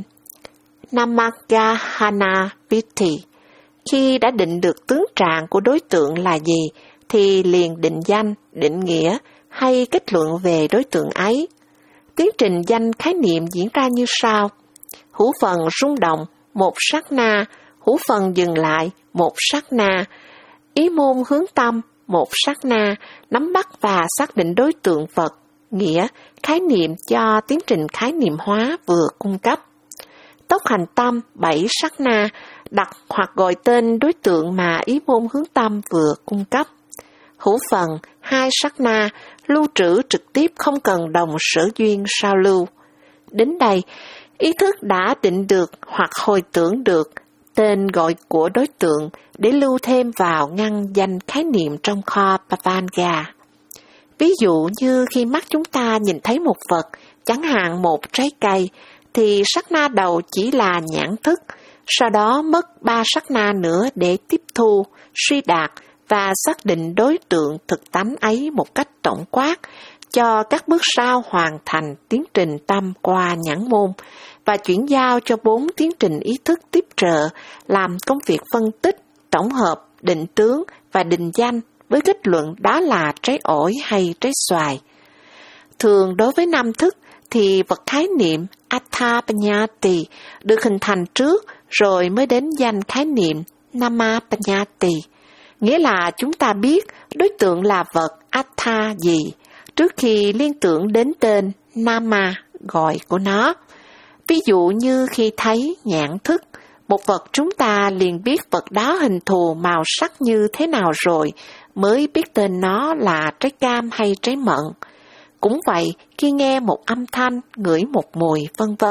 Namaggahana Vitti. Khi đã định được tướng trạng của đối tượng là gì, thì liền định danh, định nghĩa hay kết luận về đối tượng ấy. Tiến trình danh khái niệm diễn ra như sau. Hữu phần rung động một sát na, hữu phần dừng lại một sát na, ý môn hướng tâm một sát na, nắm bắt và xác định đối tượng vật, nghĩa, khái niệm do tiến trình khái niệm hóa vừa cung cấp. Tốc hành tâm bảy sát na, đặt hoặc gọi tên đối tượng mà ý môn hướng tâm vừa cung cấp. Hữu phần hai sát na, lưu trữ trực tiếp không cần đồng sở duyên sao lưu. Đến đây, ý thức đã định được hoặc hồi tưởng được tên gọi của đối tượng để lưu thêm vào ngăn danh khái niệm trong kho Pavanga. Ví dụ như khi mắt chúng ta nhìn thấy một vật, chẳng hạn một trái cây, thì sát na đầu chỉ là nhãn thức, sau đó mất ba sát na nữa để tiếp thu, suy đạt và xác định đối tượng thực tánh ấy một cách tổng quát, cho các bước sau hoàn thành tiến trình tâm qua nhãn môn và chuyển giao cho bốn tiến trình ý thức tiếp trợ làm công việc phân tích, tổng hợp, định tướng và định danh với kết luận đó là trái ổi hay trái xoài. Thường đối với năm thức thì vật khái niệm Atthapanyati được hình thành trước rồi mới đến danh khái niệm Namapanyati, nghĩa là chúng ta biết đối tượng là vật Attha gì trước khi liên tưởng đến tên Nama gọi của nó. Ví dụ như khi thấy nhãn thức, một vật chúng ta liền biết vật đó hình thù màu sắc như thế nào rồi mới biết tên nó là trái cam hay trái mận. Cũng vậy khi nghe một âm thanh, ngửi một mùi, vân vân.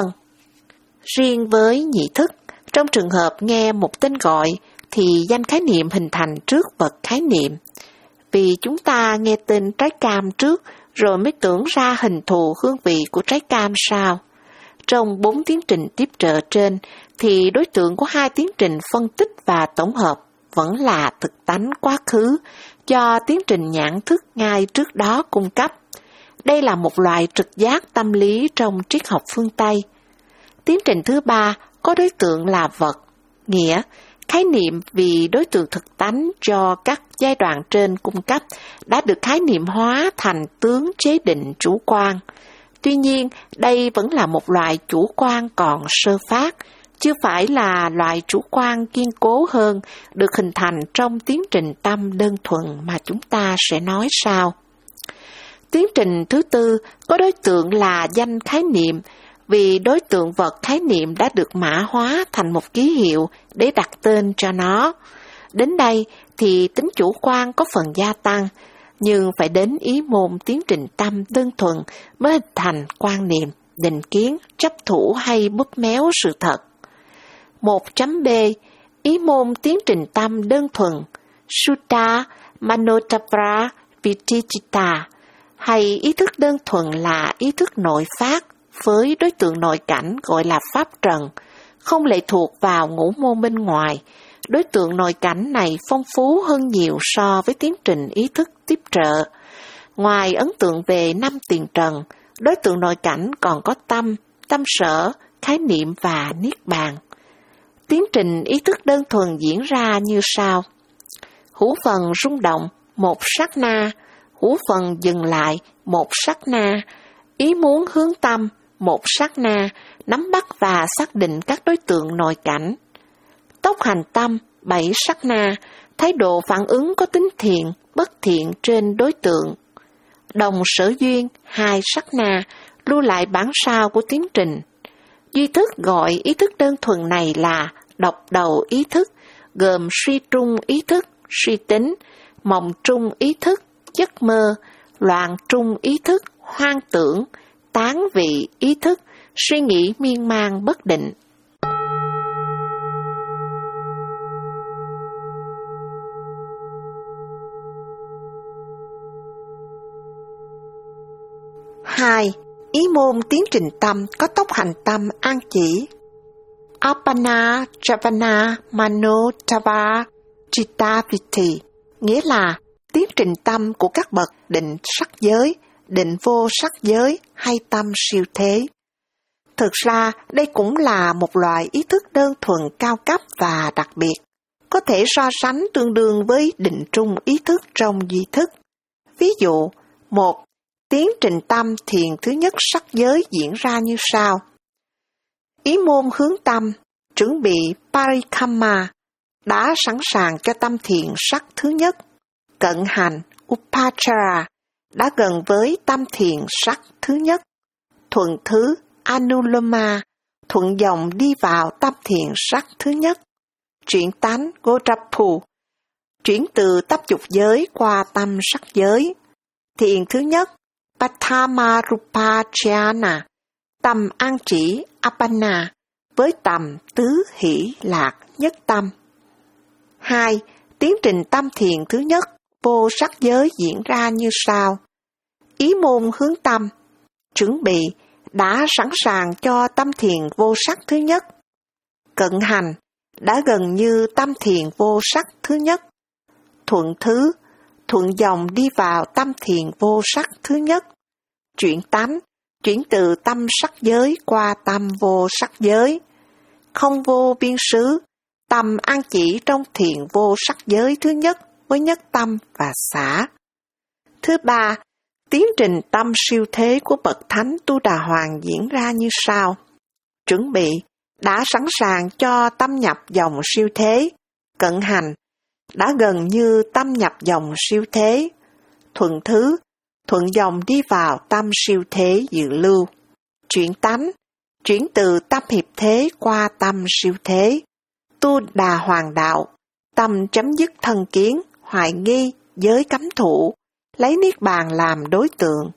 Riêng với nhị thức, trong trường hợp nghe một tên gọi thì danh khái niệm hình thành trước vật khái niệm. Vì chúng ta nghe tên trái cam trước rồi mới tưởng ra hình thù hương vị của trái cam sau. Trong bốn tiến trình tiếp trợ trên thì đối tượng của hai tiến trình phân tích và tổng hợp vẫn là thực tánh quá khứ do tiến trình nhãn thức ngay trước đó cung cấp. Đây là một loại trực giác tâm lý trong triết học phương Tây. Tiến trình thứ ba có đối tượng là vật, nghĩa, khái niệm vì đối tượng thực tánh do các giai đoạn trên cung cấp đã được khái niệm hóa thành tướng chế định chủ quan. Tuy nhiên, đây vẫn là một loại chủ quan còn sơ phát, chưa phải là loại chủ quan kiên cố hơn được hình thành trong tiến trình tâm đơn thuần mà chúng ta sẽ nói sau. Tiến trình thứ tư có đối tượng là danh khái niệm, vì đối tượng vật khái niệm đã được mã hóa thành một ký hiệu để đặt tên cho nó. Đến đây thì tính chủ quan có phần gia tăng, nhưng phải đến ý môn tiến trình tâm đơn thuần mới hình thành quan niệm, định kiến, chấp thủ hay bóp méo sự thật. một chấm B Ý môn tiến trình tâm đơn thuần Sutta Manotabra Vitichitta hay ý thức đơn thuần là ý thức nội phát với đối tượng nội cảnh gọi là pháp trần, không lệ thuộc vào ngũ môn bên ngoài. Đối tượng nội cảnh này phong phú hơn nhiều so với tiến trình ý thức tiếp trợ. Ngoài ấn tượng về năm tiền trần, đối tượng nội cảnh còn có tâm, tâm sở, khái niệm và niết bàn. Tiến trình ý thức đơn thuần diễn ra như sau. Hữu phần rung động, một sát na, hữu phần dừng lại, một sát na, ý muốn hướng tâm, một sát na, nắm bắt và xác định các đối tượng nội cảnh. Tốc hành tâm, bảy sát na, thái độ phản ứng có tính thiện, bất thiện trên đối tượng. Đồng sở duyên, hai sát na, lưu lại bản sao của tiến trình. Duy thức gọi ý thức đơn thuần này là độc đầu ý thức, gồm suy trung ý thức, suy tính, mộng trung ý thức, giấc mơ, loạn trung ý thức, hoang tưởng, tán vị ý thức, suy nghĩ miên man bất định. Hai. Ý môn tiến trình tâm có tốc hành tâm an chỉ. Apana Javana Mano Tava Chittaviti, nghĩa là tiến trình tâm của các bậc định sắc giới, định vô sắc giới hay tâm siêu thế. Thực ra, đây cũng là một loại ý thức đơn thuần cao cấp và đặc biệt, có thể so sánh tương đương với định trung ý thức trong duy thức. Ví dụ, một. Tiến trình tâm thiền thứ nhất sắc giới diễn ra như sau. Ý môn hướng tâm, chuẩn bị Parikamma, đã sẵn sàng cho tâm thiền sắc thứ nhất. Cận hành, Upachara, đã gần với tâm thiền sắc thứ nhất. Thuận thứ, Anuloma, thuận dòng đi vào tâm thiền sắc thứ nhất. Chuyển tánh, Godrapu, chuyển từ tâm dục giới qua tâm sắc giới. Thiền thứ nhất, Patamarupa-chana, tâm an chỉ Apana, với tầm tứ hỷ lạc nhất tâm. Hai. Tiến trình tâm thiền thứ nhất, vô sắc giới diễn ra như sau. Ý môn hướng tâm, chuẩn bị, đã sẵn sàng cho tâm thiền vô sắc thứ nhất. Cận hành, đã gần như tâm thiền vô sắc thứ nhất. Thuận thứ, thuận dòng đi vào tâm thiền vô sắc thứ nhất. Chuyển tánh, chuyển từ tâm sắc giới qua tâm vô sắc giới. Không vô biên xứ, tâm an chỉ trong thiền vô sắc giới thứ nhất với nhất tâm và xả. Thứ ba, tiến trình tâm siêu thế của bậc thánh Tu Đà Hoàng diễn ra như sau. Chuẩn bị, đã sẵn sàng cho tâm nhập dòng siêu thế. Cận hành, đã gần như tâm nhập dòng siêu thế. Thuận thứ, thuận dòng đi vào tâm siêu thế dự lưu. Chuyển tánh, chuyển từ tâm hiệp thế qua tâm siêu thế. Tu Đà Hoàng đạo, tâm chấm dứt thân kiến, hoài nghi, giới cấm thủ, lấy niết bàn làm đối tượng.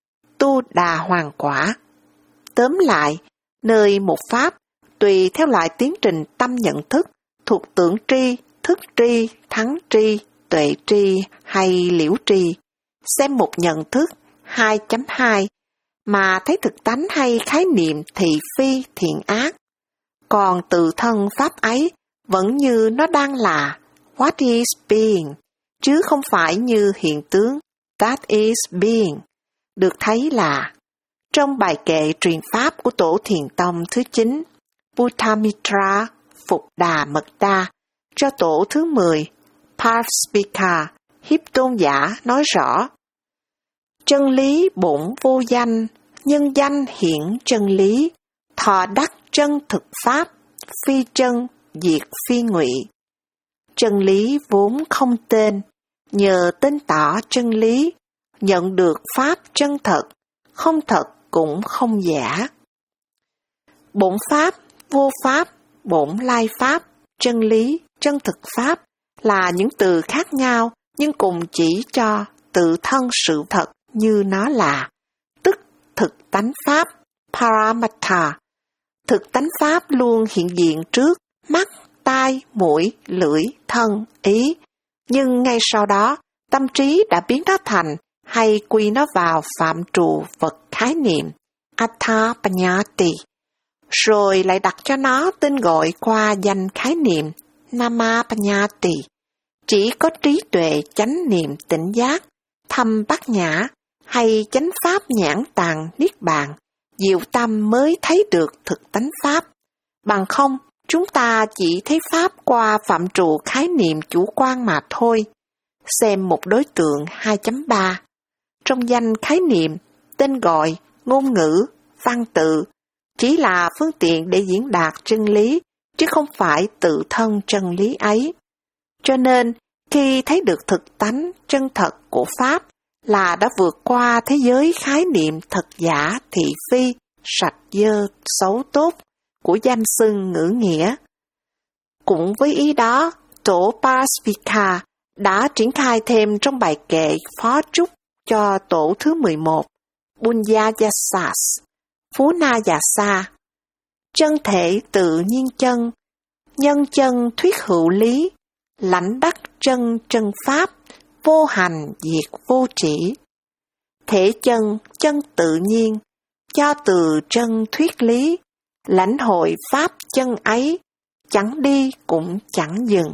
Tu Đà Hoàng quả. Tóm lại, nơi một pháp, tùy theo loại tiến trình tâm nhận thức, thuộc tưởng tri, thức tri, thắng tri, tuệ tri hay liễu tri, xem một nhận thức hai chấm hai mà thấy thực tánh hay khái niệm thị phi thiện ác. Còn tự thân pháp ấy vẫn như nó đang là what is being, chứ không phải như hiện tướng that is being, được thấy là. Trong bài kệ truyền pháp của Tổ Thiền Tông thứ chín, Buddhamitra Phục Đà Mật Đa, cho tổ thứ mười, Parspika, Hiếp Tôn Giả nói rõ. Chân lý bổn vô danh, nhân danh hiển chân lý, thọ đắc chân thực pháp, phi chân diệt phi ngụy. Chân lý vốn không tên, nhờ tên tỏ chân lý, nhận được pháp chân thật, không thật cũng không giả. Bổn pháp, vô pháp, bổn lai pháp, chân lý, chân thực pháp là những từ khác nhau nhưng cùng chỉ cho tự thân sự thật như nó là, tức thực tánh pháp, Paramattha. Thực tánh pháp luôn hiện diện trước mắt, tai, mũi, lưỡi, thân, ý, nhưng ngay sau đó tâm trí đã biến nó thành hay quy nó vào phạm trù vật khái niệm Atthapanyati, rồi lại đặt cho nó tên gọi qua danh khái niệm Namapanyati, chỉ có trí tuệ chánh niệm tỉnh giác, thâm bát nhã hay chánh pháp nhãn tạng niết bàn, diệu tâm mới thấy được thực tánh pháp. Bằng không, chúng ta chỉ thấy pháp qua phạm trù khái niệm chủ quan mà thôi. Xem một đối tượng hai chấm ba. Trong danh khái niệm, tên gọi, ngôn ngữ, văn tự chỉ là phương tiện để diễn đạt chân lý, chứ không phải tự thân chân lý ấy. Cho nên, khi thấy được thực tánh chân thật của Pháp là đã vượt qua thế giới khái niệm thật giả thị phi, sạch dơ, xấu tốt của danh xưng ngữ nghĩa. Cũng với ý đó, tổ Parasvika đã triển khai thêm trong bài kệ phó chúc cho tổ thứ mười một, Bunyayasas, Phú Na Già Sa. Chân thể tự nhiên chân, nhân chân thuyết hữu lý, lãnh đắc chân chân pháp, vô hành diệt vô chỉ. Thể chân, chân tự nhiên, cho từ chân thuyết lý, lãnh hội pháp chân ấy, chẳng đi cũng chẳng dừng.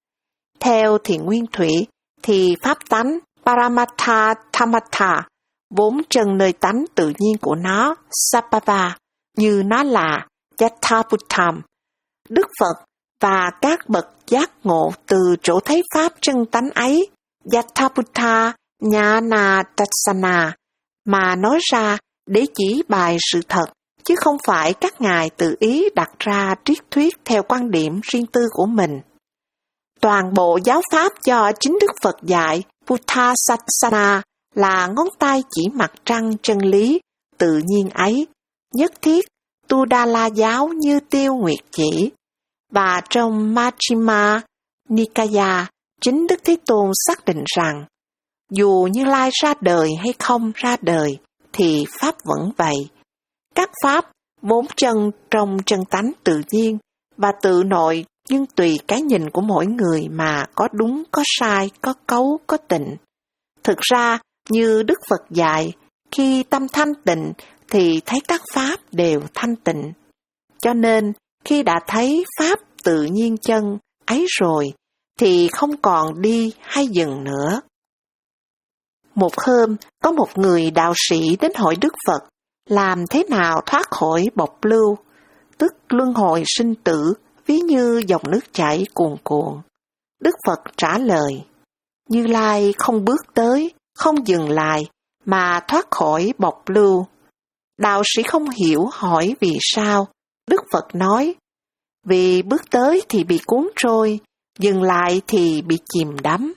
Theo Thiện Nguyên Thủy thì pháp tánh Paramattha Thamatha, vốn chân nơi tánh tự nhiên của nó, Sabhava, như nó là Yathabhutam. Đức Phật và các bậc giác ngộ từ chỗ thấy pháp chân tánh ấy, Yathabhuta Nhana Tassana, mà nói ra để chỉ bài sự thật, chứ không phải các ngài tự ý đặt ra triết thuyết theo quan điểm riêng tư của mình. Toàn bộ giáo pháp do chính Đức Phật dạy, Buddha Satsana, là ngón tay chỉ mặt trăng chân lý tự nhiên ấy, nhất thiết tu đa la giáo như tiêu nguyệt chỉ. Và trong Majjhima Nikaya, chính Đức Thế Tôn xác định rằng, dù Như Lai ra đời hay không ra đời, thì Pháp vẫn vậy. Các Pháp vốn chân trong chân tánh tự nhiên và tự nội, nhưng tùy cái nhìn của mỗi người mà có đúng, có sai, có cấu, có tịnh. Thực ra, như Đức Phật dạy, khi tâm thanh tịnh thì thấy các Pháp đều thanh tịnh. Cho nên, khi đã thấy Pháp tự nhiên chân ấy rồi, thì không còn đi hay dừng nữa. Một hôm, có một người đạo sĩ đến hỏi Đức Phật, làm thế nào thoát khỏi bộc lưu, tức luân hồi sinh tử, ví như dòng nước chảy cuồn cuộn. Đức Phật trả lời, Như Lai không bước tới, không dừng lại, mà thoát khỏi bộc lưu. Đạo sĩ không hiểu hỏi vì sao. Đức Phật nói, vì bước tới thì bị cuốn trôi, dừng lại thì bị chìm đắm.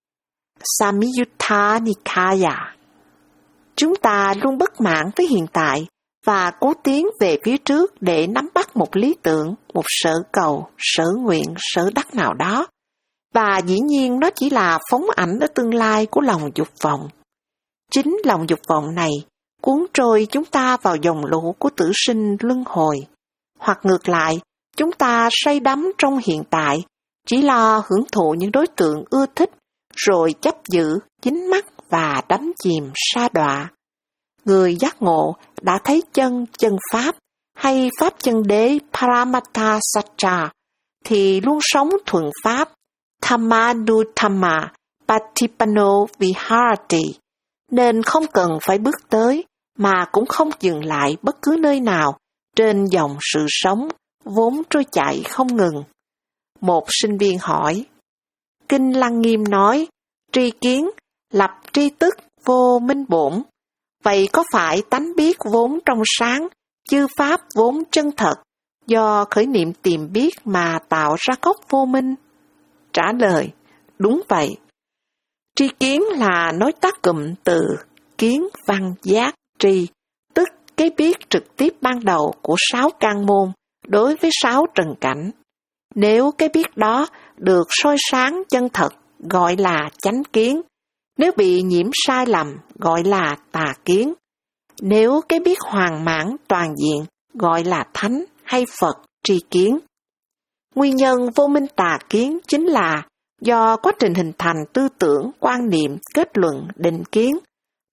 Samyutta Nikaya. Chúng ta luôn bất mãn với hiện tại và cố tiến về phía trước để nắm bắt một lý tưởng, một sở cầu, sở nguyện, sở đắc nào đó. Và dĩ nhiên nó chỉ là phóng ảnh ở tương lai của lòng dục vọng. Chính lòng dục vọng này cuốn trôi chúng ta vào dòng lũ của tử sinh luân hồi. Hoặc ngược lại, chúng ta say đắm trong hiện tại, chỉ lo hưởng thụ những đối tượng ưa thích, rồi chấp giữ, dính mắc và đắm chìm sa đọa. Người giác ngộ đã thấy chân chân Pháp hay Pháp chân đế Paramattha Satcha thì luôn sống thuận Pháp, Dhammanuttama Patipano Viharati, nên không cần phải bước tới mà cũng không dừng lại bất cứ nơi nào trên dòng sự sống vốn trôi chảy không ngừng. Một sinh viên hỏi, Kinh Lăng Nghiêm nói, tri kiến, lập tri tức vô minh bổn. Vậy có phải tánh biết vốn trong sáng, chư pháp vốn chân thật, do khởi niệm tìm biết mà tạo ra gốc vô minh? Trả lời, đúng vậy. Tri kiến là nói tắt cụm từ kiến văn giác tri, tức cái biết trực tiếp ban đầu của sáu căn môn đối với sáu trần cảnh. Nếu cái biết đó được soi sáng chân thật, gọi là chánh kiến. Nếu bị nhiễm sai lầm, gọi là tà kiến. Nếu cái biết hoàn mãn toàn diện, gọi là thánh hay Phật tri kiến. Nguyên nhân vô minh tà kiến chính là do quá trình hình thành tư tưởng, quan niệm, kết luận, định kiến,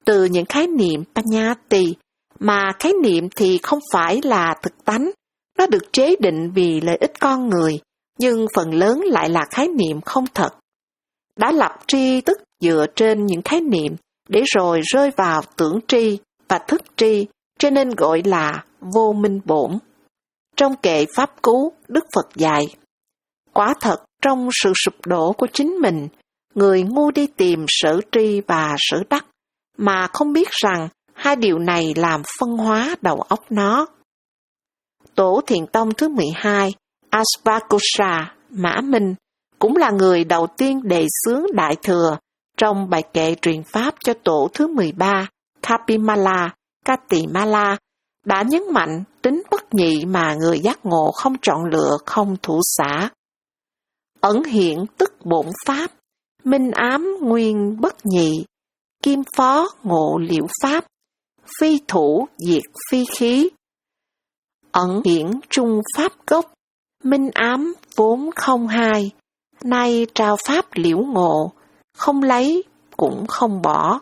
từ những khái niệm Paññatti, mà khái niệm thì không phải là thực tánh, nó được chế định vì lợi ích con người, nhưng phần lớn lại là khái niệm không thật. Đã lập tri thức dựa trên những khái niệm, để rồi rơi vào tưởng tri và thức tri, cho nên gọi là vô minh bổn. Trong kệ Pháp Cú, Đức Phật dạy, quả thật trong sự sụp đổ của chính mình, người ngu đi tìm sở tri và sở đắc, mà không biết rằng hai điều này làm phân hóa đầu óc nó. Tổ Thiền Tông thứ mười hai, Asvaghosha, Mã Minh, cũng là người đầu tiên đề xướng Đại Thừa trong bài kệ truyền Pháp cho tổ thứ mười ba, Kapimala, Katimala, đã nhấn mạnh tính bất nhị mà người giác ngộ không chọn lựa, không thủ xả. Ẩn hiện tức bổn Pháp, minh ám nguyên bất nhị, kim phó ngộ liễu Pháp, phi thủ diệt phi khí. Ẩn hiển trung Pháp gốc, minh ám vốn không hai, nay trao Pháp liễu ngộ, không lấy cũng không bỏ.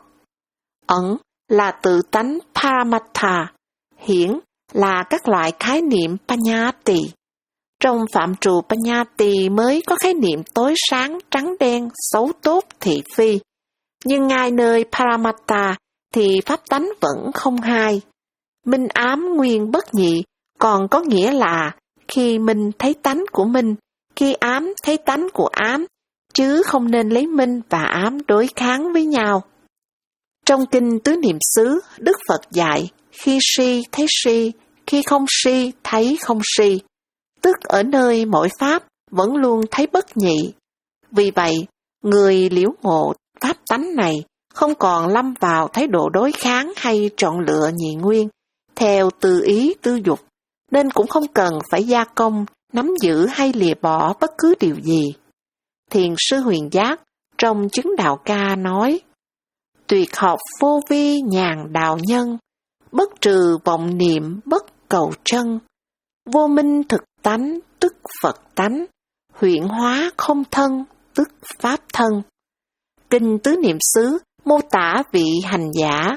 Ẩn là tự tánh Paramattha, hiển là các loại khái niệm Paññatti. Trong phạm trù Paññatti mới có khái niệm tối sáng, trắng đen, xấu tốt, thị phi. Nhưng ngay nơi Paramattha thì pháp tánh vẫn không hai. Minh ám nguyên bất nhị còn có nghĩa là khi minh thấy tánh của minh, khi ám thấy tánh của ám, chứ không nên lấy minh và ám đối kháng với nhau. Trong kinh Tứ Niệm xứ, Đức Phật dạy, khi si thấy si, khi không si thấy không si, tức ở nơi mỗi pháp vẫn luôn thấy bất nhị. Vì vậy, người liễu ngộ pháp tánh này không còn lâm vào thái độ đối kháng hay chọn lựa nhị nguyên, theo tư ý tư dục, nên cũng không cần phải gia công, nắm giữ hay lìa bỏ bất cứ điều gì. Thiền sư Huyền Giác trong Chứng Đạo Ca nói, tuyệt học vô vi nhàn đạo nhân, bất trừ vọng niệm bất cầu chân, vô minh thực tánh tức Phật tánh, huyễn hóa không thân tức Pháp thân. Kinh Tứ Niệm xứ mô tả vị hành giả.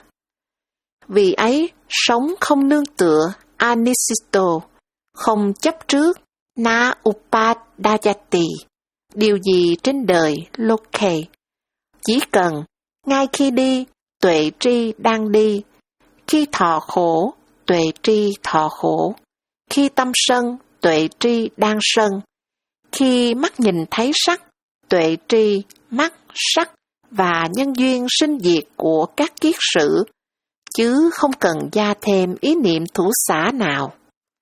Vì ấy, sống không nương tựa, Anisito, không chấp trước, Na Upadayati, điều gì trên đời, Loke. Chỉ cần, ngay khi đi, tuệ tri đang đi, khi thọ khổ, tuệ tri thọ khổ, khi tâm sân, tuệ tri đang sân, khi mắt nhìn thấy sắc, tuệ tri mắt sắc và nhân duyên sinh diệt của các kiết sử, chứ không cần gia thêm ý niệm thủ xả nào.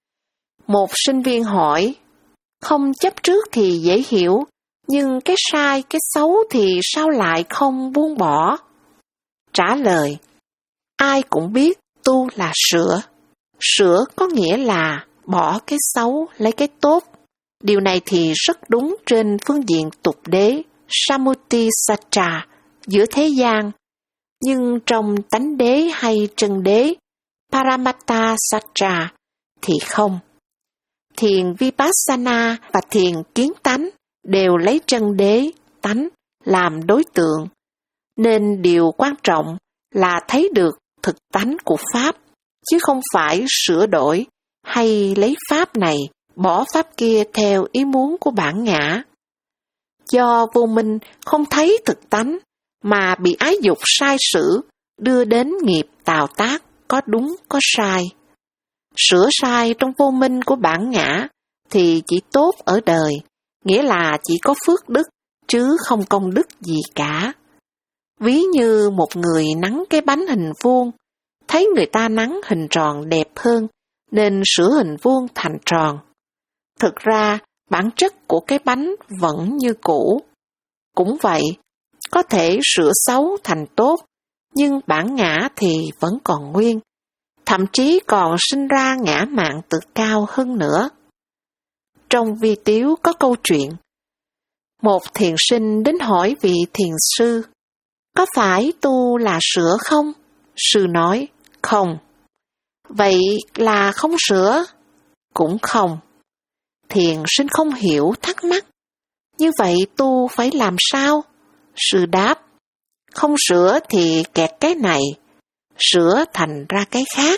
Một sinh viên hỏi, không chấp trước thì dễ hiểu, nhưng cái sai, cái xấu thì sao lại không buông bỏ? Trả lời, ai cũng biết tu là sửa. Sửa có nghĩa là bỏ cái xấu lấy cái tốt. Điều này thì rất đúng trên phương diện tục đế, Samuti Sacha, giữa thế gian. Nhưng trong tánh đế hay chân đế, Paramatta Sacha, thì không. Thiền Vipassana và thiền kiến tánh đều lấy chân đế, tánh làm đối tượng, nên điều quan trọng là thấy được thực tánh của Pháp, chứ không phải sửa đổi hay lấy Pháp này bỏ Pháp kia theo ý muốn của bản ngã. Do vô minh không thấy thực tánh mà bị ái dục sai sử, đưa đến nghiệp tạo tác có đúng có sai. Sửa sai trong vô minh của bản ngã thì chỉ tốt ở đời, nghĩa là chỉ có phước đức, chứ không công đức gì cả. Ví như một người nắn cái bánh hình vuông, thấy người ta nắn hình tròn đẹp hơn, nên sửa hình vuông thành tròn. Thực ra, bản chất của cái bánh vẫn như cũ. Cũng vậy, có thể sửa xấu thành tốt, nhưng bản ngã thì vẫn còn nguyên, thậm chí còn sinh ra ngã mạn tự cao hơn nữa. Trong Vi Tiếu có câu chuyện, một thiền sinh đến hỏi vị thiền sư, có phải tu là sửa không? Sư nói, không. Vậy là không sửa? Cũng không. Thiền sinh không hiểu, thắc mắc, như vậy tu phải làm sao? Sư đáp, không sửa thì kẹt cái này, sửa thành ra cái khác.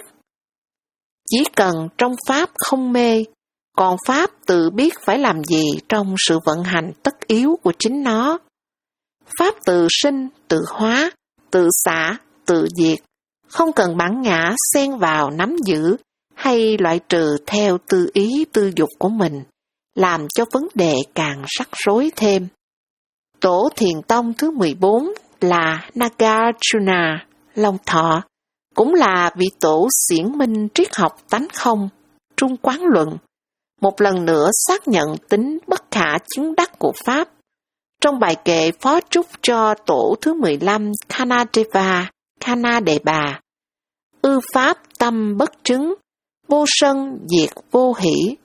Chỉ cần trong Pháp không mê, còn Pháp tự biết phải làm gì trong sự vận hành tất yếu của chính nó. Pháp tự sinh, tự hóa, tự xả, tự diệt, không cần bản ngã xen vào nắm giữ hay loại trừ theo tư ý tư dục của mình, làm cho vấn đề càng rắc rối thêm. Tổ Thiền Tông thứ mười bốn là Nagarjuna, Long Thọ, cũng là vị tổ xiển minh triết học tánh không, Trung Quán Luận, một lần nữa xác nhận tính bất khả chứng đắc của Pháp. Trong bài kệ phó trúc cho tổ thứ mười lăm Kanadeva, Kana Đề Bà, ư Pháp tâm bất chứng, vô sân diệt vô hỷ.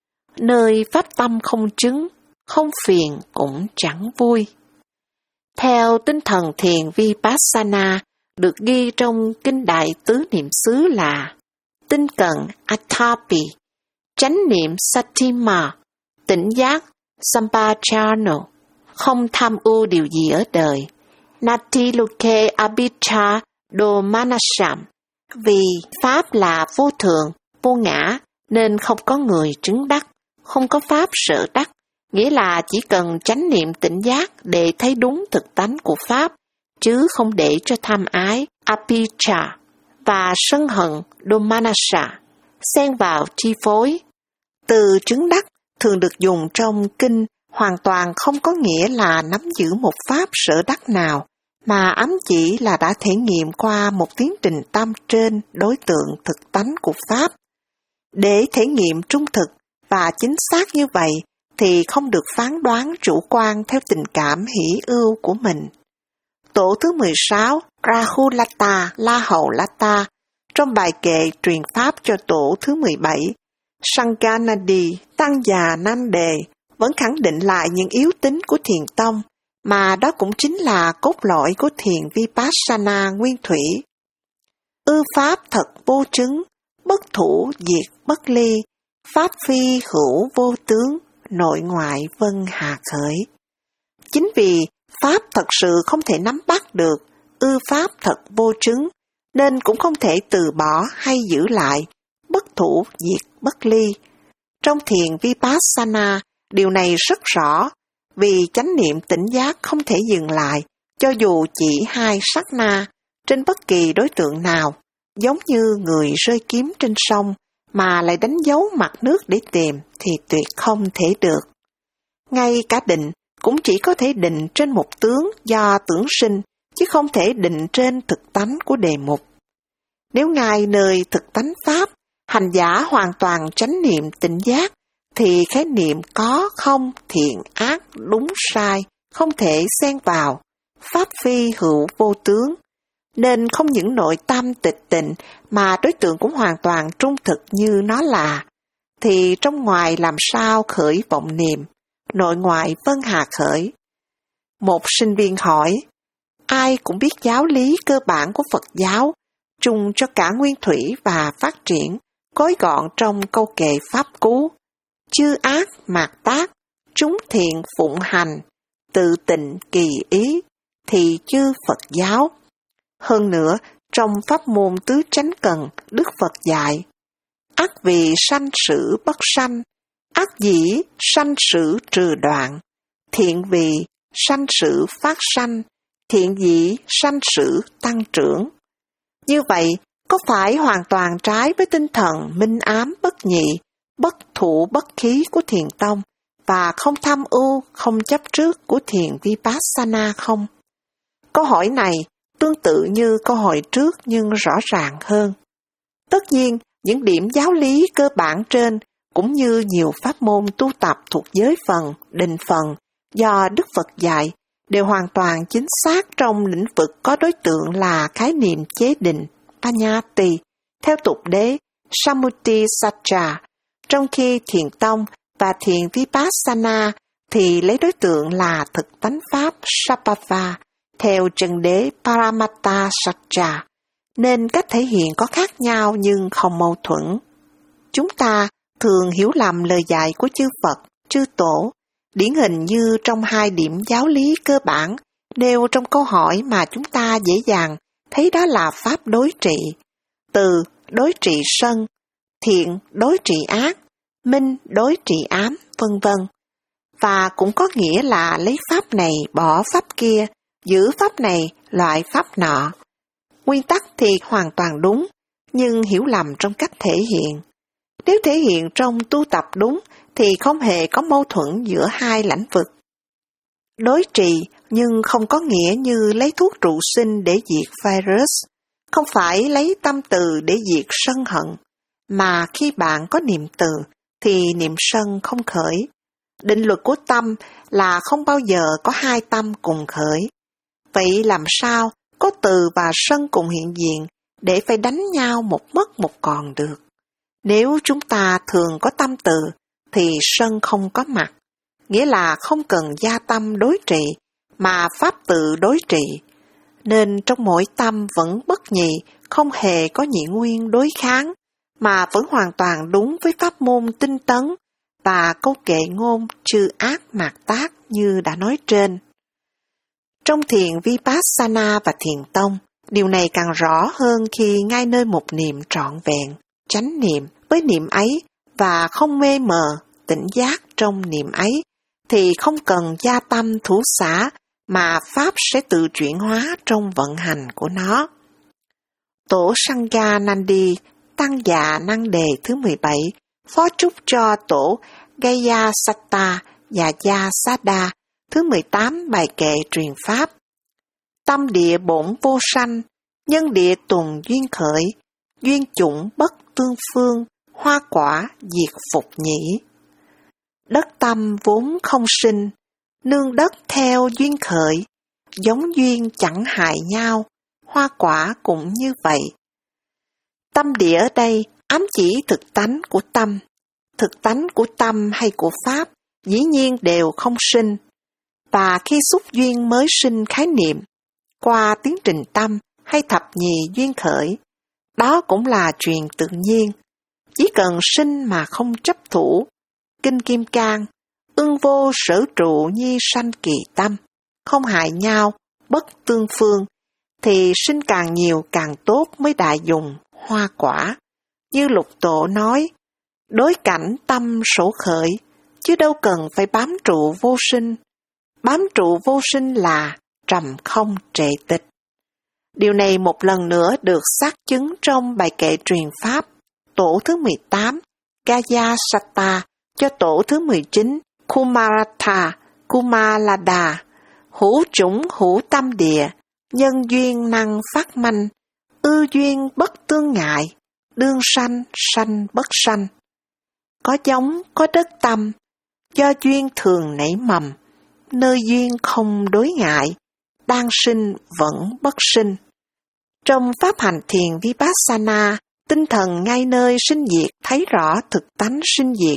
Nơi Pháp tâm không chứng, không phiền cũng chẳng vui. Theo tinh thần thiền Vipassana được ghi trong Kinh Đại Tứ Niệm xứ là tinh cận Atapi, chánh niệm Satima, tỉnh giác Sampajano, không tham ưu điều gì ở đời. Nati Luke Abhicca Domanasham, vì Pháp là vô thường, vô ngã, nên không có người chứng đắc, không có Pháp sở đắc, nghĩa là chỉ cần chánh niệm tỉnh giác để thấy đúng thực tánh của Pháp, chứ không để cho tham ái, Abhicca, và sân hận, Domanasha, xen vào chi phối. Từ chứng đắc thường được dùng trong kinh hoàn toàn không có nghĩa là nắm giữ một Pháp sở đắc nào, mà ám chỉ là đã thể nghiệm qua một tiến trình tâm trên đối tượng thực tánh của Pháp. Để thể nghiệm trung thực và chính xác như vậy thì không được phán đoán chủ quan theo tình cảm hỷ ưu của mình. Tổ thứ mười sáu, Rahulata La Hầu Lata, trong bài kệ truyền Pháp cho tổ thứ mười bảy, Sanganadi Tăng Già Nan Đề, vẫn khẳng định lại những yếu tính của thiền tông, mà đó cũng chính là cốt lõi của thiền Vipassana nguyên thủy. Ư Pháp thật vô chứng, bất thủ diệt bất ly, Pháp phi hữu vô tướng, nội ngoại vân hà khởi. Chính vì Pháp thật sự không thể nắm bắt được, ư Pháp thật vô chứng, nên cũng không thể từ bỏ hay giữ lại, bất thủ diệt bất ly. Trong thiền Vipassana, điều này rất rõ, vì chánh niệm tỉnh giác không thể dừng lại, cho dù chỉ hai sát na, trên bất kỳ đối tượng nào, giống như người rơi kiếm trên sông, mà lại đánh dấu mặt nước để tìm thì tuyệt không thể được. Ngay cả định cũng chỉ có thể định trên một tướng do tưởng sinh, chứ không thể định trên thực tánh của đề mục. Nếu ngay nơi thực tánh Pháp, hành giả hoàn toàn chánh niệm tỉnh giác, thì khái niệm có không, thiện ác, đúng sai, không thể xen vào, Pháp phi hữu vô tướng. Nên không những nội tâm tịch tịnh mà đối tượng cũng hoàn toàn trung thực như nó là, thì trong ngoài làm sao khởi vọng niệm, nội ngoại vân hà khởi. Một sinh viên hỏi, ai cũng biết giáo lý cơ bản của Phật giáo, chung cho cả nguyên thủy và phát triển, gói gọn trong câu kệ Pháp Cú, chư ác mạt tác, chúng thiện phụng hành, tự tịnh kỳ ý, thì chư Phật giáo. Hơn nữa, trong pháp môn tứ chánh cần, Đức Phật dạy, ác vì sanh sử bất sanh, ác dĩ sanh sử trừ đoạn, thiện vì sanh sử phát sanh, thiện dĩ sanh sử tăng trưởng. Như vậy, có phải hoàn toàn trái với tinh thần minh ám bất nhị, bất thủ bất khí của thiền tông và không tham ưu, không chấp trước của thiền Vipassana không? Câu hỏi này tương tự như câu hỏi trước nhưng rõ ràng hơn. Tất nhiên, những điểm giáo lý cơ bản trên cũng như nhiều pháp môn tu tập thuộc giới phần, định phần do Đức Phật dạy đều hoàn toàn chính xác trong lĩnh vực có đối tượng là khái niệm chế định, Panyati, theo tục đế, Samuti Satcha, trong khi thiền tông và thiền Vipassana thì lấy đối tượng là thực tánh pháp Sabhava, theo chân đế Paramatta Satcha, nên cách thể hiện có khác nhau nhưng không mâu thuẫn. Chúng ta thường hiểu lầm lời dạy của chư Phật, chư Tổ, điển hình như trong hai điểm giáo lý cơ bản nêu trong câu hỏi mà chúng ta dễ dàng thấy đó là pháp đối trị, từ đối trị sân, thiện đối trị ác, minh đối trị ám, vân vân. Và cũng có nghĩa là lấy pháp này bỏ pháp kia, giữ pháp này loại pháp nọ. Nguyên tắc thì hoàn toàn đúng, nhưng hiểu lầm trong cách thể hiện. Nếu thể hiện trong tu tập đúng thì không hề có mâu thuẫn giữa hai lãnh vực. Đối trị nhưng không có nghĩa như lấy thuốc trụ sinh để diệt virus, không phải lấy tâm từ để diệt sân hận, mà khi bạn có niệm từ thì niệm sân không khởi. Định luật của tâm là không bao giờ có hai tâm cùng khởi. Vậy làm sao có từ và sân cùng hiện diện để phải đánh nhau một mất một còn được? Nếu chúng ta thường có tâm từ thì sân không có mặt, nghĩa là không cần gia tâm đối trị mà pháp tự đối trị. Nên trong mỗi tâm vẫn bất nhị, không hề có nhị nguyên đối kháng, mà vẫn hoàn toàn đúng với pháp môn tinh tấn và câu kệ ngôn chư ác mạt tác như đã nói trên. Trong thiền Vipassana và thiền tông, điều này càng rõ hơn khi ngay nơi một niệm trọn vẹn, chánh niệm với niệm ấy và không mê mờ, tỉnh giác trong niệm ấy, thì không cần gia tâm thủ xả mà pháp sẽ tự chuyển hóa trong vận hành của nó. Tổ Sangha Nandi, Tăng Dạ Năng Đề thứ mười bảy, phó chúc cho tổ Gaya Satta và Gia Sada thứ mười tám bài kệ truyền pháp. Tâm địa bổn vô sanh, nhân địa tuần duyên khởi, duyên chủng bất tương phương, hoa quả diệt phục nhĩ. Đất tâm vốn không sinh, nương đất theo duyên khởi, giống duyên chẳng hại nhau, hoa quả cũng như vậy. Tâm địa ở đây ám chỉ thực tánh của tâm. Thực tánh của tâm hay của pháp dĩ nhiên đều không sinh, và khi xúc duyên mới sinh khái niệm, qua tiến trình tâm hay thập nhì duyên khởi, đó cũng là chuyện tự nhiên, chỉ cần sinh mà không chấp thủ. Kinh Kim Cang, ưng vô sở trụ nhi sanh kỳ tâm, không hại nhau, bất tương phương, thì sinh càng nhiều càng tốt mới đại dùng, hoa quả. Như Lục Tổ nói, đối cảnh tâm sổ khởi, chứ đâu cần phải bám trụ vô sinh. Bám trụ vô sinh là trầm không trệ tịch. Điều này một lần nữa được xác chứng trong bài kệ truyền pháp, tổ thứ mười tám, Gaya Satta, cho tổ thứ mười chín, Kumaratha, Kumalada, hữu chủng hữu tâm địa, nhân duyên năng phát manh, ư duyên bất tương ngại, đương sanh sanh bất sanh. Có giống, có đất tâm, do duyên thường nảy mầm, nơi duyên không đối ngại, đang sinh vẫn bất sinh. Trong pháp hành thiền Vipassana, tinh thần ngay nơi sinh diệt thấy rõ thực tánh sinh diệt.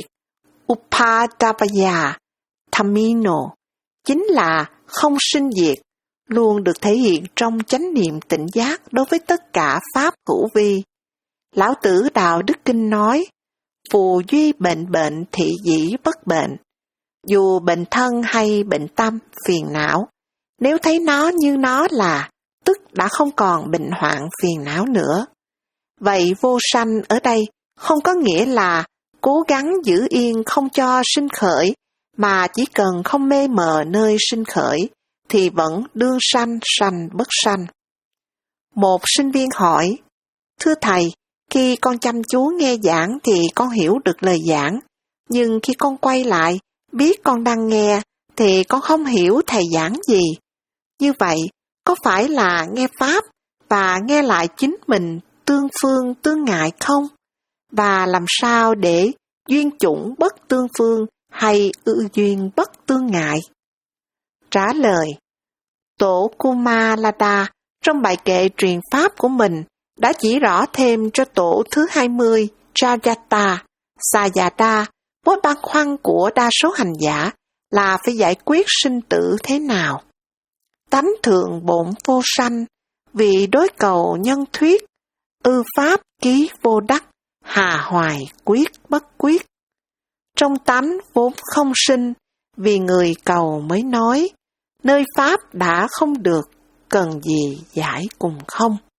Upadavaya Thamino chính là không sinh diệt, luôn được thể hiện trong chánh niệm tỉnh giác đối với tất cả pháp hữu vi. Lão Tử Đạo Đức Kinh nói, phù duy bệnh bệnh thị dĩ bất bệnh. Dù bệnh thân hay bệnh tâm, phiền não, nếu thấy nó như nó là, tức đã không còn bệnh hoạn phiền não nữa. Vậy vô sanh ở đây không có nghĩa là cố gắng giữ yên không cho sinh khởi, mà chỉ cần không mê mờ nơi sinh khởi, thì vẫn đương sanh sanh bất sanh. Một sinh viên hỏi, thưa thầy, khi con chăm chú nghe giảng thì con hiểu được lời giảng, nhưng khi con quay lại, biết con đang nghe, thì con không hiểu thầy giảng gì. Như vậy, có phải là nghe Pháp và nghe lại chính mình tương phương tương ngại không? Và làm sao để duyên chủng bất tương phương hay ư duyên bất tương ngại? Trả lời, tổ Kumalada trong bài kệ truyền pháp của mình đã chỉ rõ thêm cho tổ thứ hai mươi, Jayata, Sayada, mối băn khoăn của đa số hành giả là phải giải quyết sinh tử thế nào. Tánh thượng bổn vô sanh, vì đối cầu nhân thuyết, ư pháp ký vô đắc, hà hoài quyết bất quyết. Trong tánh vốn không sinh, vì người cầu mới nói, nơi pháp đã không được, cần gì giải cùng không.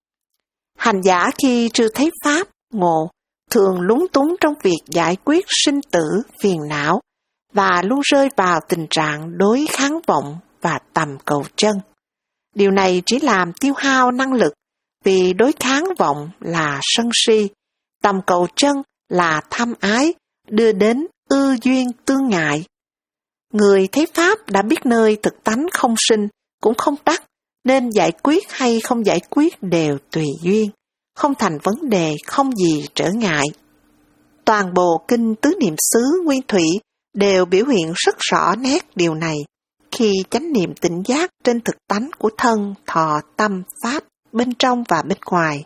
Hành giả khi chưa thấy Pháp, ngộ, thường lúng túng trong việc giải quyết sinh tử, phiền não, và luôn rơi vào tình trạng đối kháng vọng và tầm cầu chân. Điều này chỉ làm tiêu hao năng lực, vì đối kháng vọng là sân si, tầm cầu chân là tham ái, đưa đến ư duyên tương ngại. Người thấy Pháp đã biết nơi thực tánh không sinh, cũng không đắc, nên giải quyết hay không giải quyết đều tùy duyên, không thành vấn đề, không gì trở ngại. Toàn bộ kinh Tứ Niệm xứ Nguyên Thủy đều biểu hiện rất rõ nét điều này, khi chánh niệm tỉnh giác trên thực tánh của thân, thọ, tâm, pháp, bên trong và bên ngoài.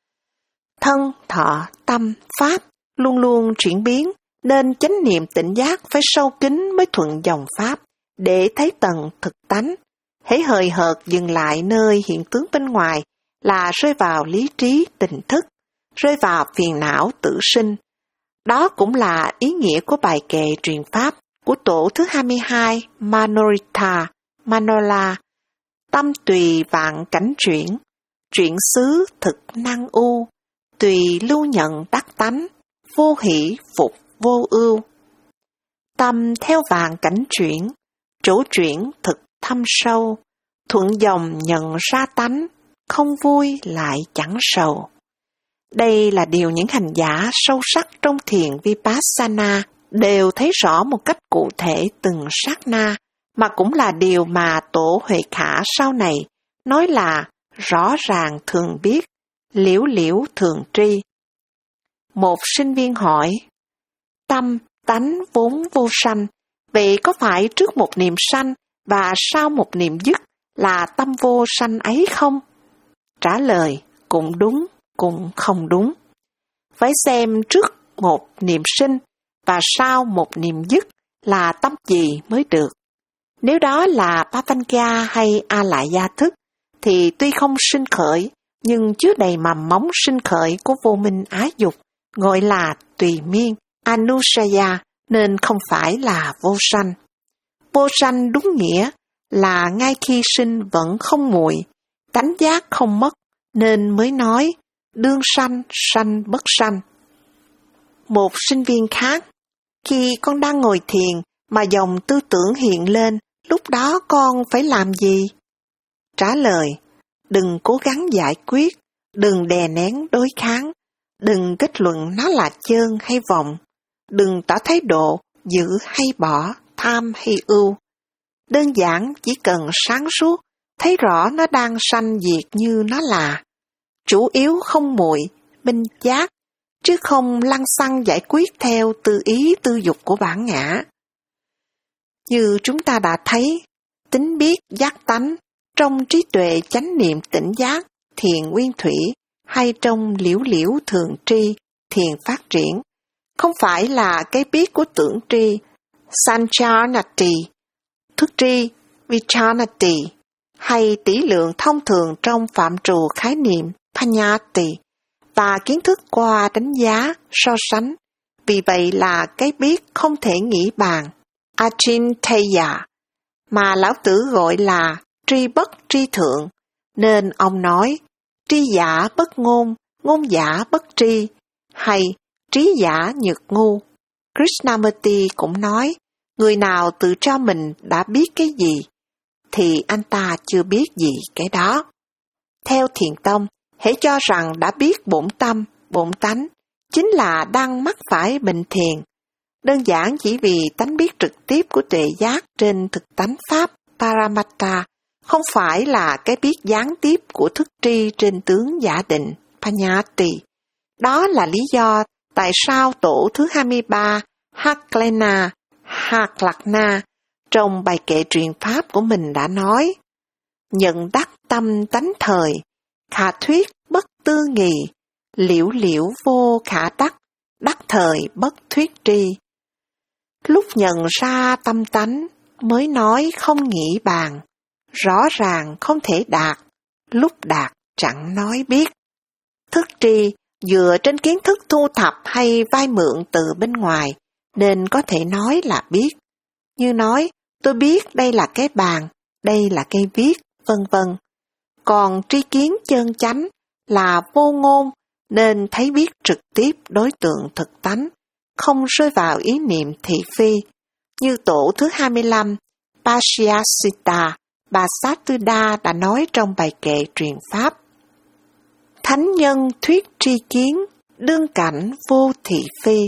Thân, thọ, tâm, pháp luôn luôn chuyển biến, nên chánh niệm tỉnh giác phải sâu kín mới thuận dòng pháp, để thấy tầng thực tánh. Hễ hời hợt dừng lại nơi hiện tướng bên ngoài là rơi vào lý trí tỉnh thức, rơi vào phiền não tự sinh. Đó cũng là ý nghĩa của bài kệ truyền pháp của tổ thứ hai mươi hai Manorita Manola. Tâm tùy vạn cảnh chuyển, chuyển xứ thực năng u, tùy lưu nhận đắc tánh, vô hỷ phục vô ưu. Tâm theo vạn cảnh chuyển, chỗ chuyển thực thâm sâu, thuận dòng nhận ra tánh, không vui lại chẳng sầu. Đây là điều những hành giả sâu sắc trong thiền Vipassana đều thấy rõ một cách cụ thể từng sát na, mà cũng là điều mà Tổ Huệ Khả sau này nói là rõ ràng thường biết, liễu liễu thường tri. Một sinh viên hỏi, tâm, tánh vốn vô sanh, vậy có phải trước một niệm sanh và sau một niệm dứt là tâm vô sanh ấy không? Trả lời, cũng đúng, cũng không đúng. Phải xem trước một niệm sinh và sau một niệm dứt là tâm gì mới được. Nếu đó là Pavancha hay A-lại-gia thức, thì tuy không sinh khởi, nhưng chứa đầy mầm móng sinh khởi của vô minh ái dục, gọi là tùy miên, Anusaya, nên không phải là vô sanh. Vô sanh đúng nghĩa là ngay khi sinh vẫn không nguội, tánh giác không mất, nên mới nói đương sanh, sanh bất sanh. Một sinh viên khác, khi con đang ngồi thiền mà dòng tư tưởng hiện lên, lúc đó con phải làm gì? Trả lời, đừng cố gắng giải quyết, đừng đè nén đối kháng, đừng kết luận nó là chơn hay vọng, đừng tỏ thái độ giữ hay bỏ, tham hay ưu. Đơn giản chỉ cần sáng suốt, thấy rõ nó đang sanh diệt như nó là. Chủ yếu không muội, minh giác, chứ không lăng xăng giải quyết theo tư ý tư dục của bản ngã. Như chúng ta đã thấy, tính biết giác tánh trong trí tuệ chánh niệm tỉnh giác, thiền nguyên thủy, hay trong liễu liễu thường tri, thiền phát triển, không phải là cái biết của tưởng tri, sanchanati, thức tri, vichanati, hay tỷ lượng thông thường trong phạm trù khái niệm panyati, và kiến thức qua đánh giá, so sánh. Vì vậy là cái biết không thể nghĩ bàn, achintaya, mà Lão Tử gọi là tri bất tri thượng, nên ông nói tri giả bất ngôn, ngôn giả bất tri, hay trí giả nhược ngu. Krishnamurti cũng nói, người nào tự cho mình đã biết cái gì, thì anh ta chưa biết gì cái đó. Theo Thiền tông, hễ cho rằng đã biết bổn tâm, bổn tánh, chính là đang mắc phải bệnh thiền. Đơn giản chỉ vì tánh biết trực tiếp của tuệ giác trên thực tánh Pháp Paramatta, không phải là cái biết gián tiếp của thức tri trên tướng giả định Panyati. Đó là lý do tại sao tổ thứ hai mươi ba Haklena Haklakna trong bài kệ truyền pháp của mình đã nói, nhận đắc tâm tánh thời, khả thuyết bất tư nghì, liễu liễu vô khả đắc, đắc thời bất thuyết tri. Lúc nhận ra tâm tánh mới nói không nghĩ bàn, rõ ràng không thể đạt, lúc đạt chẳng nói biết. Thức tri dựa trên kiến thức thu thập hay vay mượn từ bên ngoài, nên có thể nói là biết. Như nói, tôi biết đây là cái bàn, đây là cây viết, vân vân. Còn tri kiến chân chánh là vô ngôn nên thấy biết trực tiếp đối tượng thực tánh, không rơi vào ý niệm thị phi, như tổ thứ hai mươi lăm, Pashyasita, bà Sattuda đã nói trong bài kệ truyền pháp. Thánh nhân thuyết tri kiến, đương cảnh vô thị phi.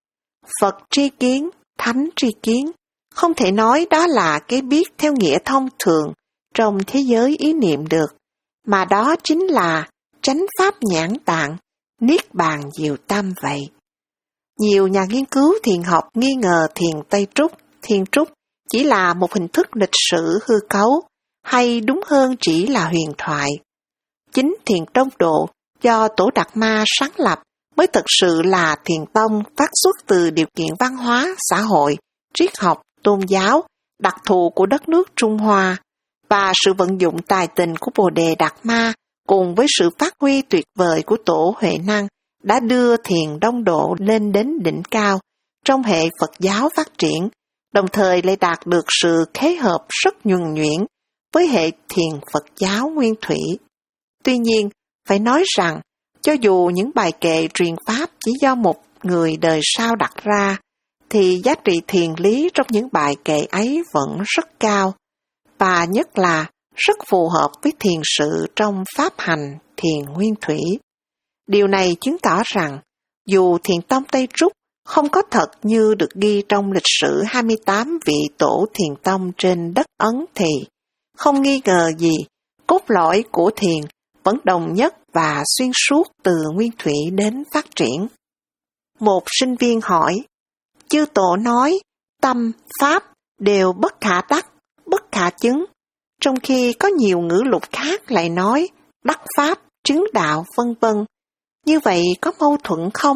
Phật tri kiến, thánh tri kiến, không thể nói đó là cái biết theo nghĩa thông thường trong thế giới ý niệm được, mà đó chính là chánh pháp nhãn tạng, niết bàn diệu tâm vậy. Nhiều nhà nghiên cứu thiền học nghi ngờ thiền Tây Trúc, Thiên Trúc chỉ là một hình thức lịch sử hư cấu, hay đúng hơn chỉ là huyền thoại. Chính thiền Đông Độ do Tổ Đạt Ma sáng lập mới thực sự là thiền tông phát xuất từ điều kiện văn hóa, xã hội, triết học, tôn giáo, đặc thù của đất nước Trung Hoa, và sự vận dụng tài tình của Bồ Đề Đạt Ma cùng với sự phát huy tuyệt vời của Tổ Huệ Năng đã đưa thiền Đông Độ lên đến đỉnh cao trong hệ Phật giáo phát triển, đồng thời lại đạt được sự khế hợp rất nhuần nhuyễn với hệ thiền Phật giáo nguyên thủy. Tuy nhiên, phải nói rằng, cho dù những bài kệ truyền pháp chỉ do một người đời sau đặt ra, thì giá trị thiền lý trong những bài kệ ấy vẫn rất cao, và nhất là rất phù hợp với thiền sự trong pháp hành thiền nguyên thủy. Điều này chứng tỏ rằng, dù thiền tông Tây Trúc không có thật như được ghi trong lịch sử hai mươi tám vị tổ thiền tông trên đất Ấn thì, không nghi ngờ gì, cốt lõi của thiền vẫn đồng nhất và xuyên suốt từ nguyên thủy đến phát triển. Một sinh viên hỏi, chư tổ nói, tâm, pháp đều bất khả đắc, bất khả chứng, trong khi có nhiều ngữ lục khác lại nói, đắc pháp, chứng đạo, vân vân. Như vậy có mâu thuẫn không?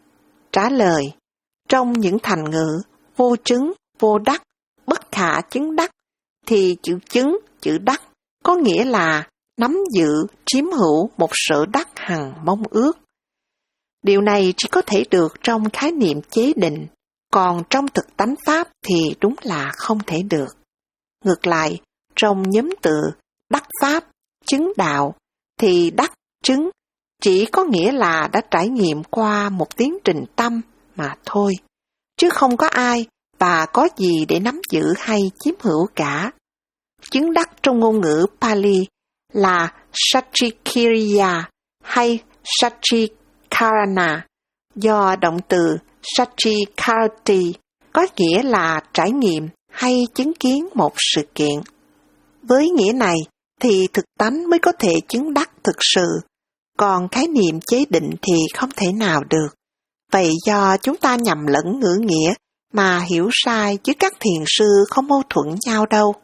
Trả lời, trong những thành ngữ, vô chứng, vô đắc, bất khả chứng đắc, thì chữ chứng, chữ đắc có nghĩa là nắm giữ, chiếm hữu một sở đắc hằng mong ước. Điều này chỉ có thể được trong khái niệm chế định, còn trong thực tánh pháp thì đúng là không thể được. Ngược lại, trong nhóm từ đắc pháp, chứng đạo, thì đắc, chứng chỉ có nghĩa là đã trải nghiệm qua một tiến trình tâm mà thôi, chứ không có ai và có gì để nắm giữ hay chiếm hữu cả. Chứng đắc trong ngôn ngữ Pali là Satchikiriya hay Satchikarana, do động từ Satchikarti có nghĩa là trải nghiệm hay chứng kiến một sự kiện. Với nghĩa này thì thực tánh mới có thể chứng đắc thực sự, còn khái niệm chế định thì không thể nào được. Vậy do chúng ta nhầm lẫn ngữ nghĩa mà hiểu sai, chứ các thiền sư không mâu thuẫn nhau đâu.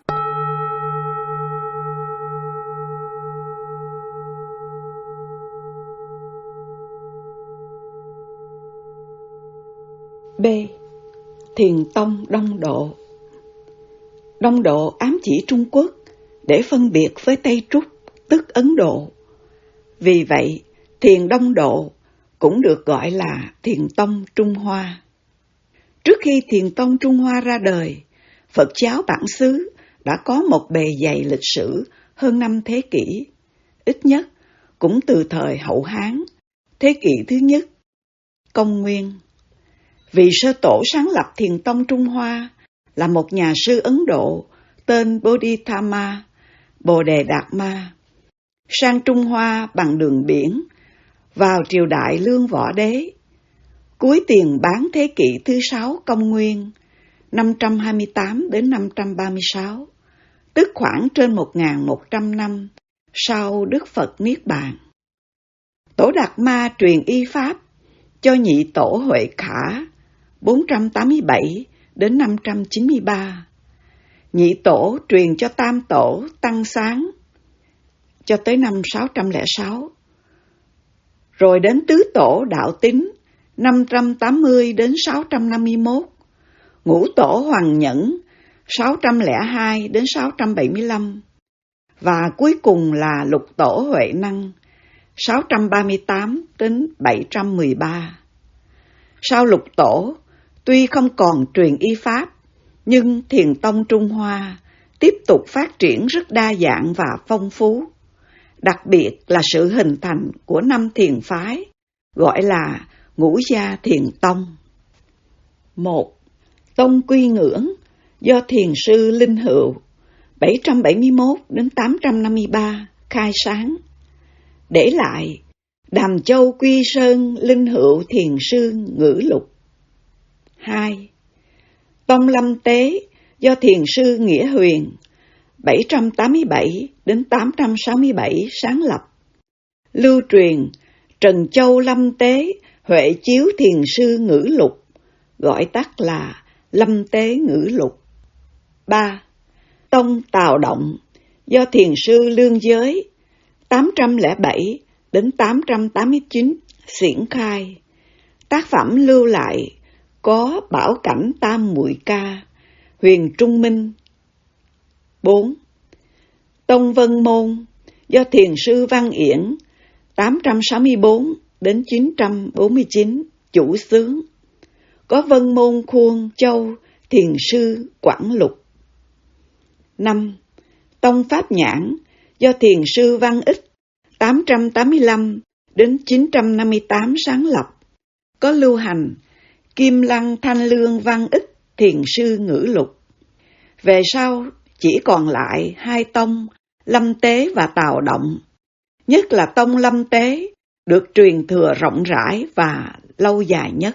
B. Thiền tông Đông Độ. Đông Độ ám chỉ Trung Quốc để phân biệt với Tây Trúc, tức Ấn Độ. Vì vậy, thiền Đông Độ cũng được gọi là thiền tông Trung Hoa. Trước khi thiền tông Trung Hoa ra đời, Phật giáo bản xứ đã có một bề dày lịch sử hơn năm thế kỷ, ít nhất cũng từ thời Hậu Hán, thế kỷ thứ nhất, Công nguyên. Vị sơ tổ sáng lập thiền tông Trung Hoa là một nhà sư Ấn Độ tên Bodhidharma, Bồ Đề Đạt Ma, sang Trung Hoa bằng đường biển vào triều đại Lương Võ Đế, cuối tiền Bán thế kỷ thứ sáu Công nguyên, năm trăm hai mươi tám đến năm trăm ba mươi sáu, tức khoảng trên một nghìn một trăm năm sau Đức Phật Niết Bàn. Tổ Đạt Ma truyền y pháp cho nhị tổ Huệ Khả bốn trăm tám mươi bảy đến năm trăm chín mươi ba. Nhị tổ truyền cho tam tổ Tăng Sáng cho tới năm sáu trăm lẻ sáu. Rồi đến tứ tổ Đạo Tín năm trăm tám mươi đến sáu trăm năm mươi mốt. Ngũ tổ Hoàng Nhẫn sáu trăm lẻ hai đến sáu trăm bảy mươi lăm. Và cuối cùng là lục tổ Huệ Năng sáu trăm ba mươi tám đến bảy trăm mười ba. Sau lục tổ, tuy không còn truyền y pháp, nhưng thiền tông Trung Hoa tiếp tục phát triển rất đa dạng và phong phú, đặc biệt là sự hình thành của năm thiền phái, gọi là Ngũ Gia Thiền Tông. Một. Tông Quy Ngưỡng do Thiền sư Linh Hữu bảy trăm bảy mươi mốt đến tám trăm năm mươi ba khai sáng, để lại Đàm Châu Quy Sơn Linh Hữu Thiền sư ngữ lục. Hai. Tông Lâm Tế do Thiền sư Nghĩa Huyền bảy trăm tám mươi bảy đến tám trăm sáu mươi bảy sáng lập, lưu truyền Trần Châu Lâm Tế Huệ Chiếu Thiền sư ngữ lục, gọi tắt là Lâm Tế ngữ lục. Ba. Tông Tào Động do Thiền sư Lương Giới tám trăm lẻ bảy đến tám trăm tám mươi chín triển khai, tác phẩm lưu lại có Bảo Cảnh Tam Muội Ca, Huyền Trung Minh. Bốn. Tông Vân Môn do Thiền sư Văn Yển tám trăm sáu mươi bốn đến chín trăm bốn mươi chín chủ xướng, có Vân Môn Khuôn Châu Thiền sư Quảng Lục. Năm. Tông Pháp Nhãn do Thiền sư Văn Ích tám trăm tám mươi lăm đến chín trăm năm mươi tám sáng lập, có lưu hành Kim Lăng Thanh Lương Văn Ích Thiền sư ngữ lục. Về sau chỉ còn lại hai tông Lâm Tế và Tào Động, nhất là tông Lâm Tế được truyền thừa rộng rãi và lâu dài nhất.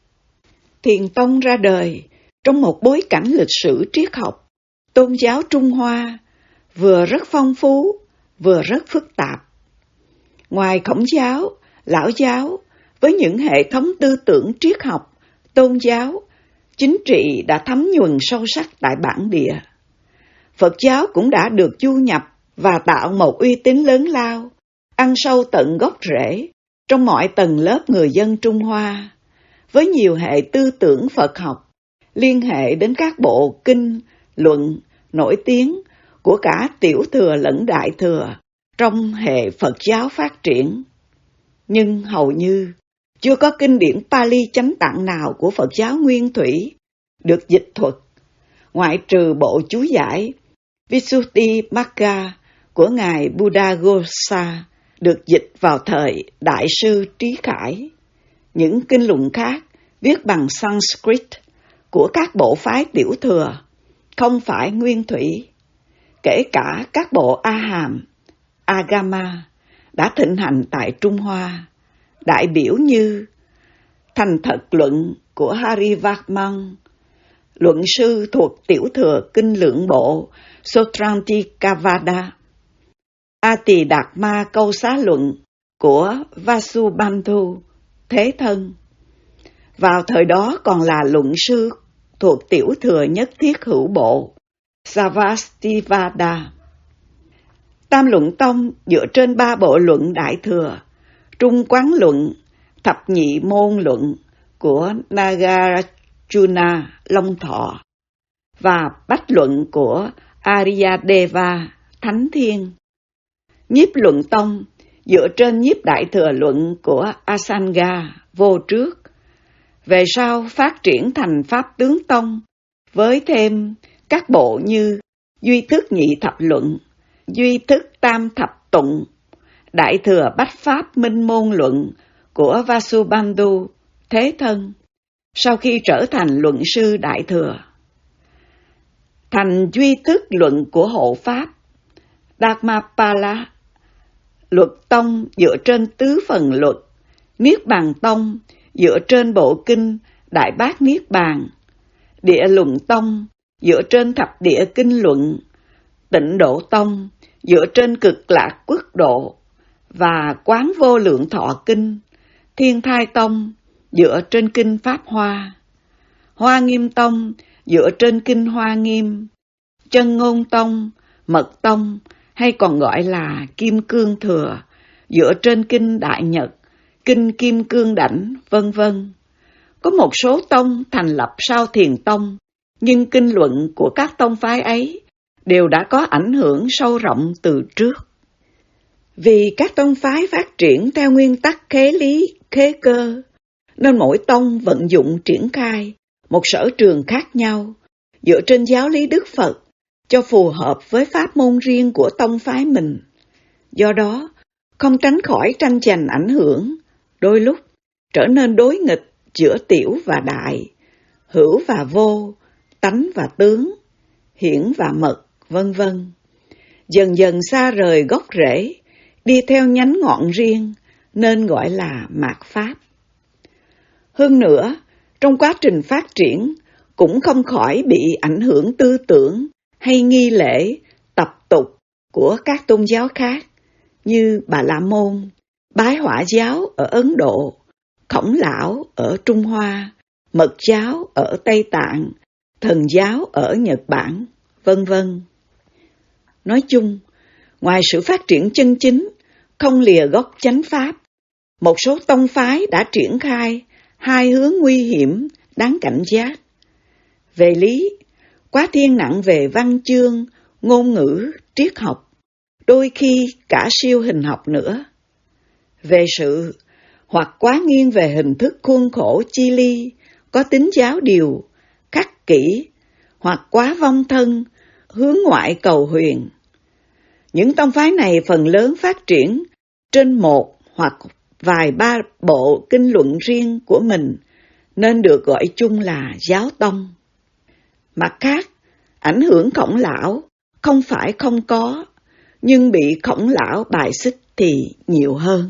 Thiền tông ra đời trong một bối cảnh lịch sử triết học, tôn giáo Trung Hoa vừa rất phong phú, vừa rất phức tạp. Ngoài Khổng giáo, Lão giáo với những hệ thống tư tưởng triết học, tôn giáo, chính trị đã thấm nhuần sâu sắc tại bản địa, Phật giáo cũng đã được du nhập và tạo một uy tín lớn lao, ăn sâu tận gốc rễ trong mọi tầng lớp người dân Trung Hoa, với nhiều hệ tư tưởng Phật học liên hệ đến các bộ kinh, luận nổi tiếng của cả Tiểu Thừa lẫn Đại Thừa trong hệ Phật giáo phát triển. Nhưng hầu như chưa có kinh điển Pali Chánh Tạng nào của Phật giáo Nguyên Thủy được dịch thuật, ngoại trừ bộ chú giải Visuddhimagga của Ngài Buddhaghosa được dịch vào thời Đại sư Trí Khải. Những kinh luận khác viết bằng Sanskrit của các bộ phái Tiểu Thừa không phải Nguyên Thủy, kể cả các bộ A Hàm, Agama đã thịnh hành tại Trung Hoa, đại biểu như Thành Thật Luận của Harivarman, luận sư thuộc Tiểu Thừa Kinh Lượng Bộ Sotrantikavada, A Tỳ Đạt Ma Câu Xá Luận của Vasubandhu Thế Thân. Vào thời đó còn là luận sư thuộc Tiểu Thừa Nhất Thiết Hữu Bộ Savastivada. Tam Luận Tông dựa trên ba bộ luận Đại Thừa, Trung Quán Luận, Thập Nhị Môn Luận của Nagarjuna Long Thọ và Bách Luận của Aryadeva Thánh Thiên. Nhiếp Luận Tông dựa trên Nhiếp Đại Thừa Luận của Asanga Vô Trước, về sau phát triển thành Pháp Tướng Tông với thêm các bộ như Duy Thức Nhị Thập Luận, Duy Thức Tam Thập Tụng, Đại Thừa Bách Pháp Minh Môn Luận của Vasubandhu Thế Thân, sau khi trở thành luận sư Đại Thừa. Thành Duy Thức Luận của Hộ Pháp, Dharmapala, Luật Tông dựa trên tứ phần luật, Niết Bàn Tông dựa trên bộ kinh Đại Bát Niết Bàn, Địa Luận Tông dựa trên Thập Địa Kinh Luận, Tịnh Độ Tông dựa trên Cực Lạc Quốc Độ và Quán Vô Lượng Thọ Kinh, Thiên Thai Tông dựa trên Kinh Pháp Hoa, Hoa Nghiêm Tông dựa trên Kinh Hoa Nghiêm, Chân Ngôn Tông, Mật Tông hay còn gọi là Kim Cương Thừa dựa trên Kinh Đại Nhật, Kinh Kim Cương Đảnh, vân vân. Có một số tông thành lập sau Thiền Tông, nhưng kinh luận của các tông phái ấy đều đã có ảnh hưởng sâu rộng từ trước. Vì các tông phái phát triển theo nguyên tắc khế lý, khế cơ, nên mỗi tông vận dụng triển khai một sở trường khác nhau, dựa trên giáo lý Đức Phật, cho phù hợp với pháp môn riêng của tông phái mình. Do đó, không tránh khỏi tranh giành ảnh hưởng, đôi lúc trở nên đối nghịch giữa tiểu và đại, hữu và vô, tánh và tướng, hiển và mật, vân vân. Dần dần xa rời gốc rễ, đi theo nhánh ngọn riêng, nên gọi là mạt Pháp. Hơn nữa, trong quá trình phát triển, cũng không khỏi bị ảnh hưởng tư tưởng hay nghi lễ, tập tục của các tôn giáo khác, như Bà La Môn, Bái Hỏa giáo ở Ấn Độ, Khổng Lão ở Trung Hoa, Mật giáo ở Tây Tạng, Thần giáo ở Nhật Bản, vân vân. Nói chung, ngoài sự phát triển chân chính, không lìa gốc chánh pháp, một số tông phái đã triển khai hai hướng nguy hiểm đáng cảnh giác. Về lý, quá thiên nặng về văn chương, ngôn ngữ, triết học, đôi khi cả siêu hình học nữa. Về sự, hoặc quá nghiêng về hình thức khuôn khổ chi ly, có tính giáo điều, khắc kỷ, hoặc quá vong thân, hướng ngoại cầu huyền. Những tông phái này phần lớn phát triển trên một hoặc vài ba bộ kinh luận riêng của mình, nên được gọi chung là giáo tông. Mặt khác, ảnh hưởng Khổng Lão không phải không có, nhưng bị Khổng Lão bài xích thì nhiều hơn.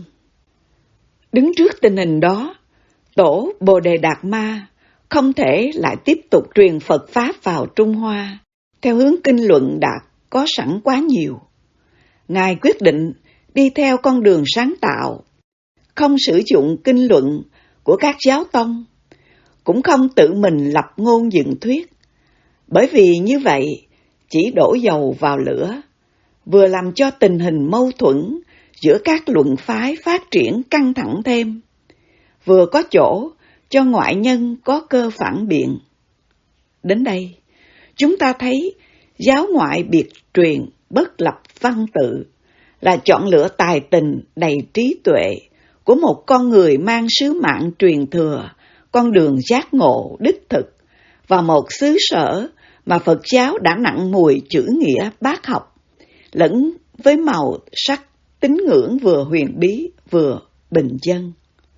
Đứng trước tình hình đó, tổ Bồ Đề Đạt Ma không thể lại tiếp tục truyền Phật Pháp vào Trung Hoa, theo hướng kinh luận đã có sẵn quá nhiều. Ngài quyết định đi theo con đường sáng tạo, không sử dụng kinh luận của các giáo tông, cũng không tự mình lập ngôn dựng thuyết, bởi vì như vậy chỉ đổ dầu vào lửa, vừa làm cho tình hình mâu thuẫn giữa các luận phái phát triển căng thẳng thêm, vừa có chỗ cho ngoại nhân có cơ phản biện. Đến đây, chúng ta thấy giáo ngoại biệt truyền, bất lập văn tự là chọn lựa tài tình đầy trí tuệ của một con người mang sứ mạng truyền thừa con đường giác ngộ đích thực và một xứ sở mà Phật giáo đã nặng mùi chữ nghĩa bác học, lẫn với màu sắc tín ngưỡng vừa huyền bí vừa bình dân.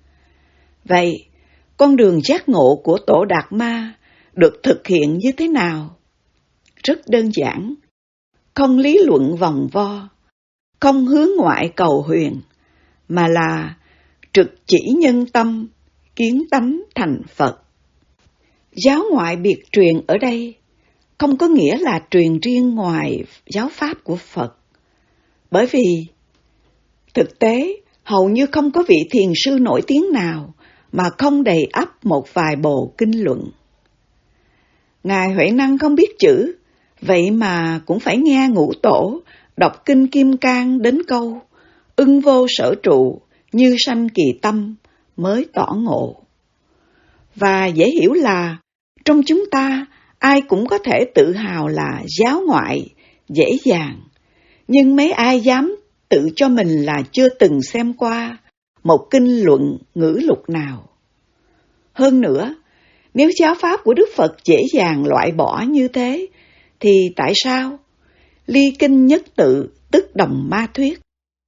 Vậy, con đường giác ngộ của tổ Đạt Ma được thực hiện như thế nào? Rất đơn giản, không lý luận vòng vo, không hướng ngoại cầu huyền, mà là trực chỉ nhân tâm, kiến tánh thành Phật. Giáo ngoại biệt truyền ở đây không có nghĩa là truyền riêng ngoài giáo pháp của Phật, bởi vì thực tế hầu như không có vị thiền sư nổi tiếng nào mà không đầy ắp một vài bộ kinh luận. Ngài Huệ Năng không biết chữ, vậy mà cũng phải nghe ngũ tổ đọc kinh Kim Cang đến câu ưng vô sở trụ, như sanh kỳ tâm, mới tỏ ngộ. Và dễ hiểu là trong chúng ta ai cũng có thể tự hào là giáo ngoại, dễ dàng, nhưng mấy ai dám tự cho mình là chưa từng xem qua một kinh luận ngữ lục nào. Hơn nữa, nếu giáo pháp của Đức Phật dễ dàng loại bỏ như thế, thì tại sao ly kinh nhất tự tức đồng ma thuyết?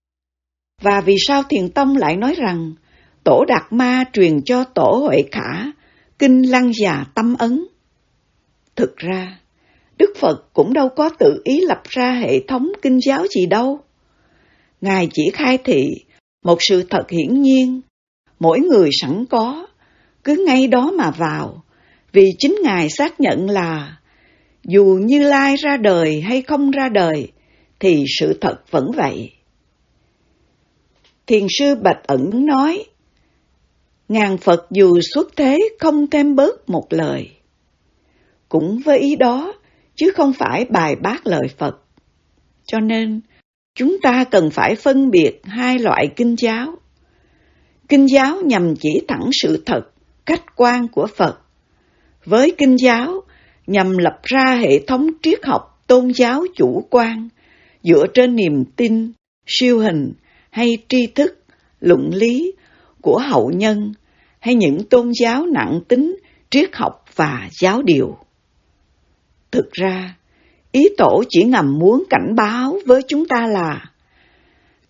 Và vì sao Thiền Tông lại nói rằng tổ Đạt Ma truyền cho tổ Huệ Khả kinh Lăng Già Tâm Ấn? Thực ra, Đức Phật cũng đâu có tự ý lập ra hệ thống kinh giáo gì đâu. Ngài chỉ khai thị một sự thật hiển nhiên, mỗi người sẵn có, cứ ngay đó mà vào, vì chính Ngài xác nhận là dù Như Lai ra đời hay không ra đời, thì sự thật vẫn vậy. Thiền sư Bạch Ẩn nói, ngàn Phật dù xuất thế không thêm bớt một lời. Cũng với ý đó, chứ không phải bài bác lời Phật. Cho nên, chúng ta cần phải phân biệt hai loại kinh giáo. Kinh giáo nhằm chỉ thẳng sự thật, khách quan của Phật. Với kinh giáo nhằm lập ra hệ thống triết học tôn giáo chủ quan, dựa trên niềm tin, siêu hình hay tri thức, luận lý của hậu nhân hay những tôn giáo nặng tính triết học và giáo điều. Thực ra, ý tổ chỉ ngầm muốn cảnh báo với chúng ta là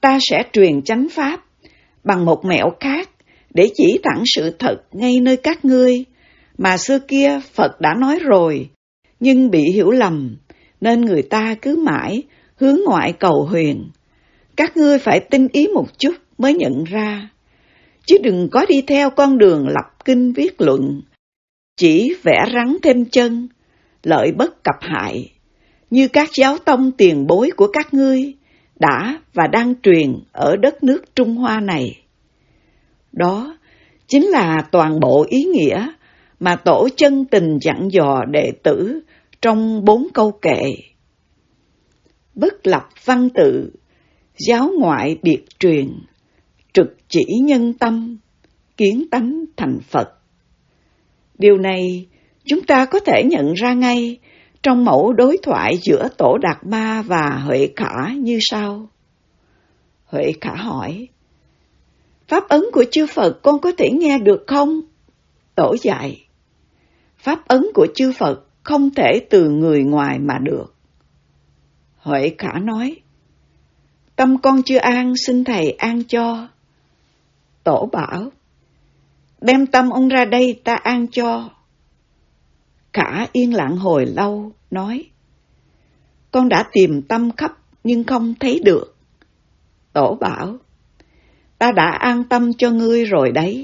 ta sẽ truyền chánh pháp bằng một mẹo khác để chỉ thẳng sự thật ngay nơi các ngươi, mà xưa kia Phật đã nói rồi, nhưng bị hiểu lầm, nên người ta cứ mãi hướng ngoại cầu huyền. Các ngươi phải tinh ý một chút mới nhận ra, chứ đừng có đi theo con đường lập kinh viết luận, chỉ vẽ rắn thêm chân, lợi bất cập hại, như các giáo tông tiền bối của các ngươi đã và đang truyền ở đất nước Trung Hoa này. Đó chính là toàn bộ ý nghĩa mà Tổ chân tình dặn dò đệ tử trong bốn câu kệ. Bất lập văn tự, giáo ngoại biệt truyền, trực chỉ nhân tâm, kiến tánh thành Phật. Điều này chúng ta có thể nhận ra ngay trong mẫu đối thoại giữa Tổ Đạt Ma và Huệ Khả như sau. Huệ Khả hỏi: Pháp ấn của chư Phật con có thể nghe được không? Tổ dạy: Pháp ấn của chư Phật không thể từ người ngoài mà được. Huệ Khả nói: Tâm con chưa an, xin thầy an cho. Tổ bảo: Đem tâm ông ra đây ta an cho. Khả yên lặng hồi lâu, nói: Con đã tìm tâm khắp nhưng không thấy được. Tổ bảo: Ta đã an tâm cho ngươi rồi đấy.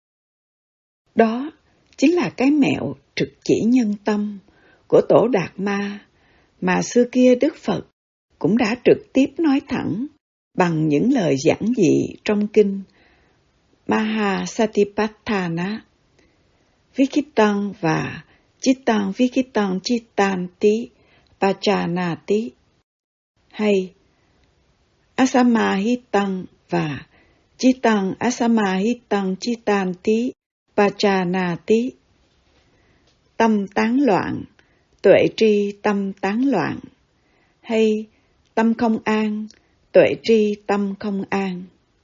Đó chính là cái mẹo trực chỉ nhân tâm của Tổ Đạt Ma mà xưa kia Đức Phật cũng đã trực tiếp nói thẳng bằng những lời giản dị trong kinh Mahasatipatthana, Vikitang và Chittang Vikitang Chittanti Pachanati, hay Asamahitang và Chittang Asamahitang Chittanti Pachanati. Tâm tán loạn, tuệ tri tâm tán loạn, hay tâm không an, tuệ tri tâm không an.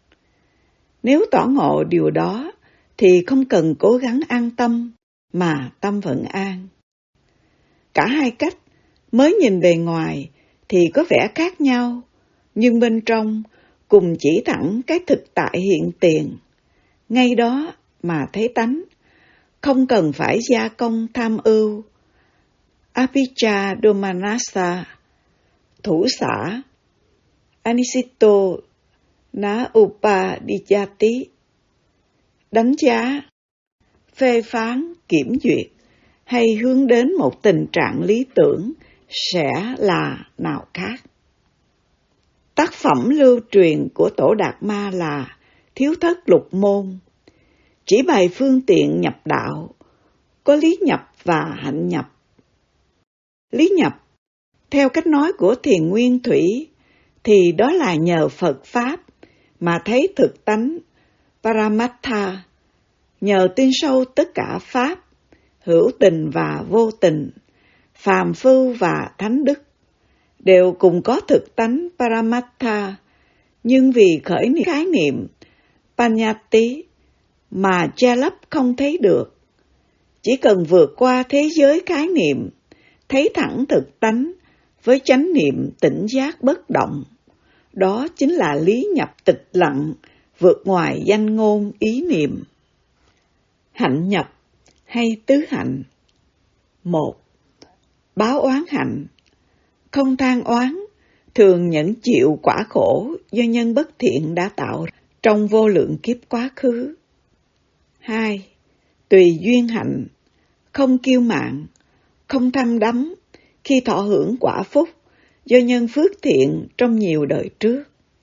Nếu tỏ ngộ điều đó thì không cần cố gắng an tâm mà tâm vẫn an. Cả hai cách mới nhìn bề ngoài thì có vẻ khác nhau, nhưng bên trong cùng chỉ thẳng cái thực tại hiện tiền, ngay đó mà thấy tánh, không cần phải gia công tham ưu. Avijja domanassa, thủ xả, anisito na upadijati, đánh giá, phê phán, kiểm duyệt, hay hướng đến một tình trạng lý tưởng sẽ là nào khác. Tác phẩm lưu truyền của Tổ Đạt Ma là Thiếu Thất Lục Môn, chỉ bày phương tiện nhập đạo, có lý nhập và hạnh nhập. Lý nhập, theo cách nói của Thiền Nguyên Thủy, thì đó là nhờ Phật Pháp mà thấy thực tánh Paramattha, nhờ tin sâu tất cả Pháp, hữu tình và vô tình, phàm phu và thánh đức, đều cùng có thực tánh Paramattha, nhưng vì khởi khái niệm Panyati mà che lấp không thấy được. Chỉ cần vượt qua thế giới khái niệm, thấy thẳng thực tánh với chánh niệm tỉnh giác bất động, đó chính là lý nhập tịch lặng, vượt ngoài danh ngôn ý niệm. Hạnh nhập hay tứ hạnh. Một, báo oán hạnh. Không than oán, thường nhẫn chịu quả khổ do nhân bất thiện đã tạo trong vô lượng kiếp quá khứ. Hai, tùy duyên hạnh. Không kiêu mạn, không tham đắm khi thọ hưởng quả phúc do nhân phước thiện trong nhiều đời trước.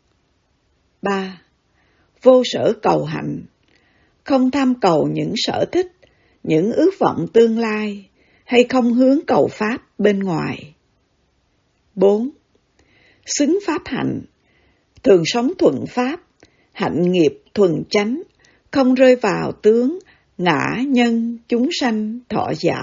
Ba, vô sở cầu hạnh. Không tham cầu những sở thích, những ước vọng tương lai, hay không hướng cầu pháp bên ngoài. Bốn, xứng pháp hạnh. Thường sống thuận pháp, hạnh nghiệp thuần chánh, không rơi vào tướng ngã nhân chúng sanh thọ giả.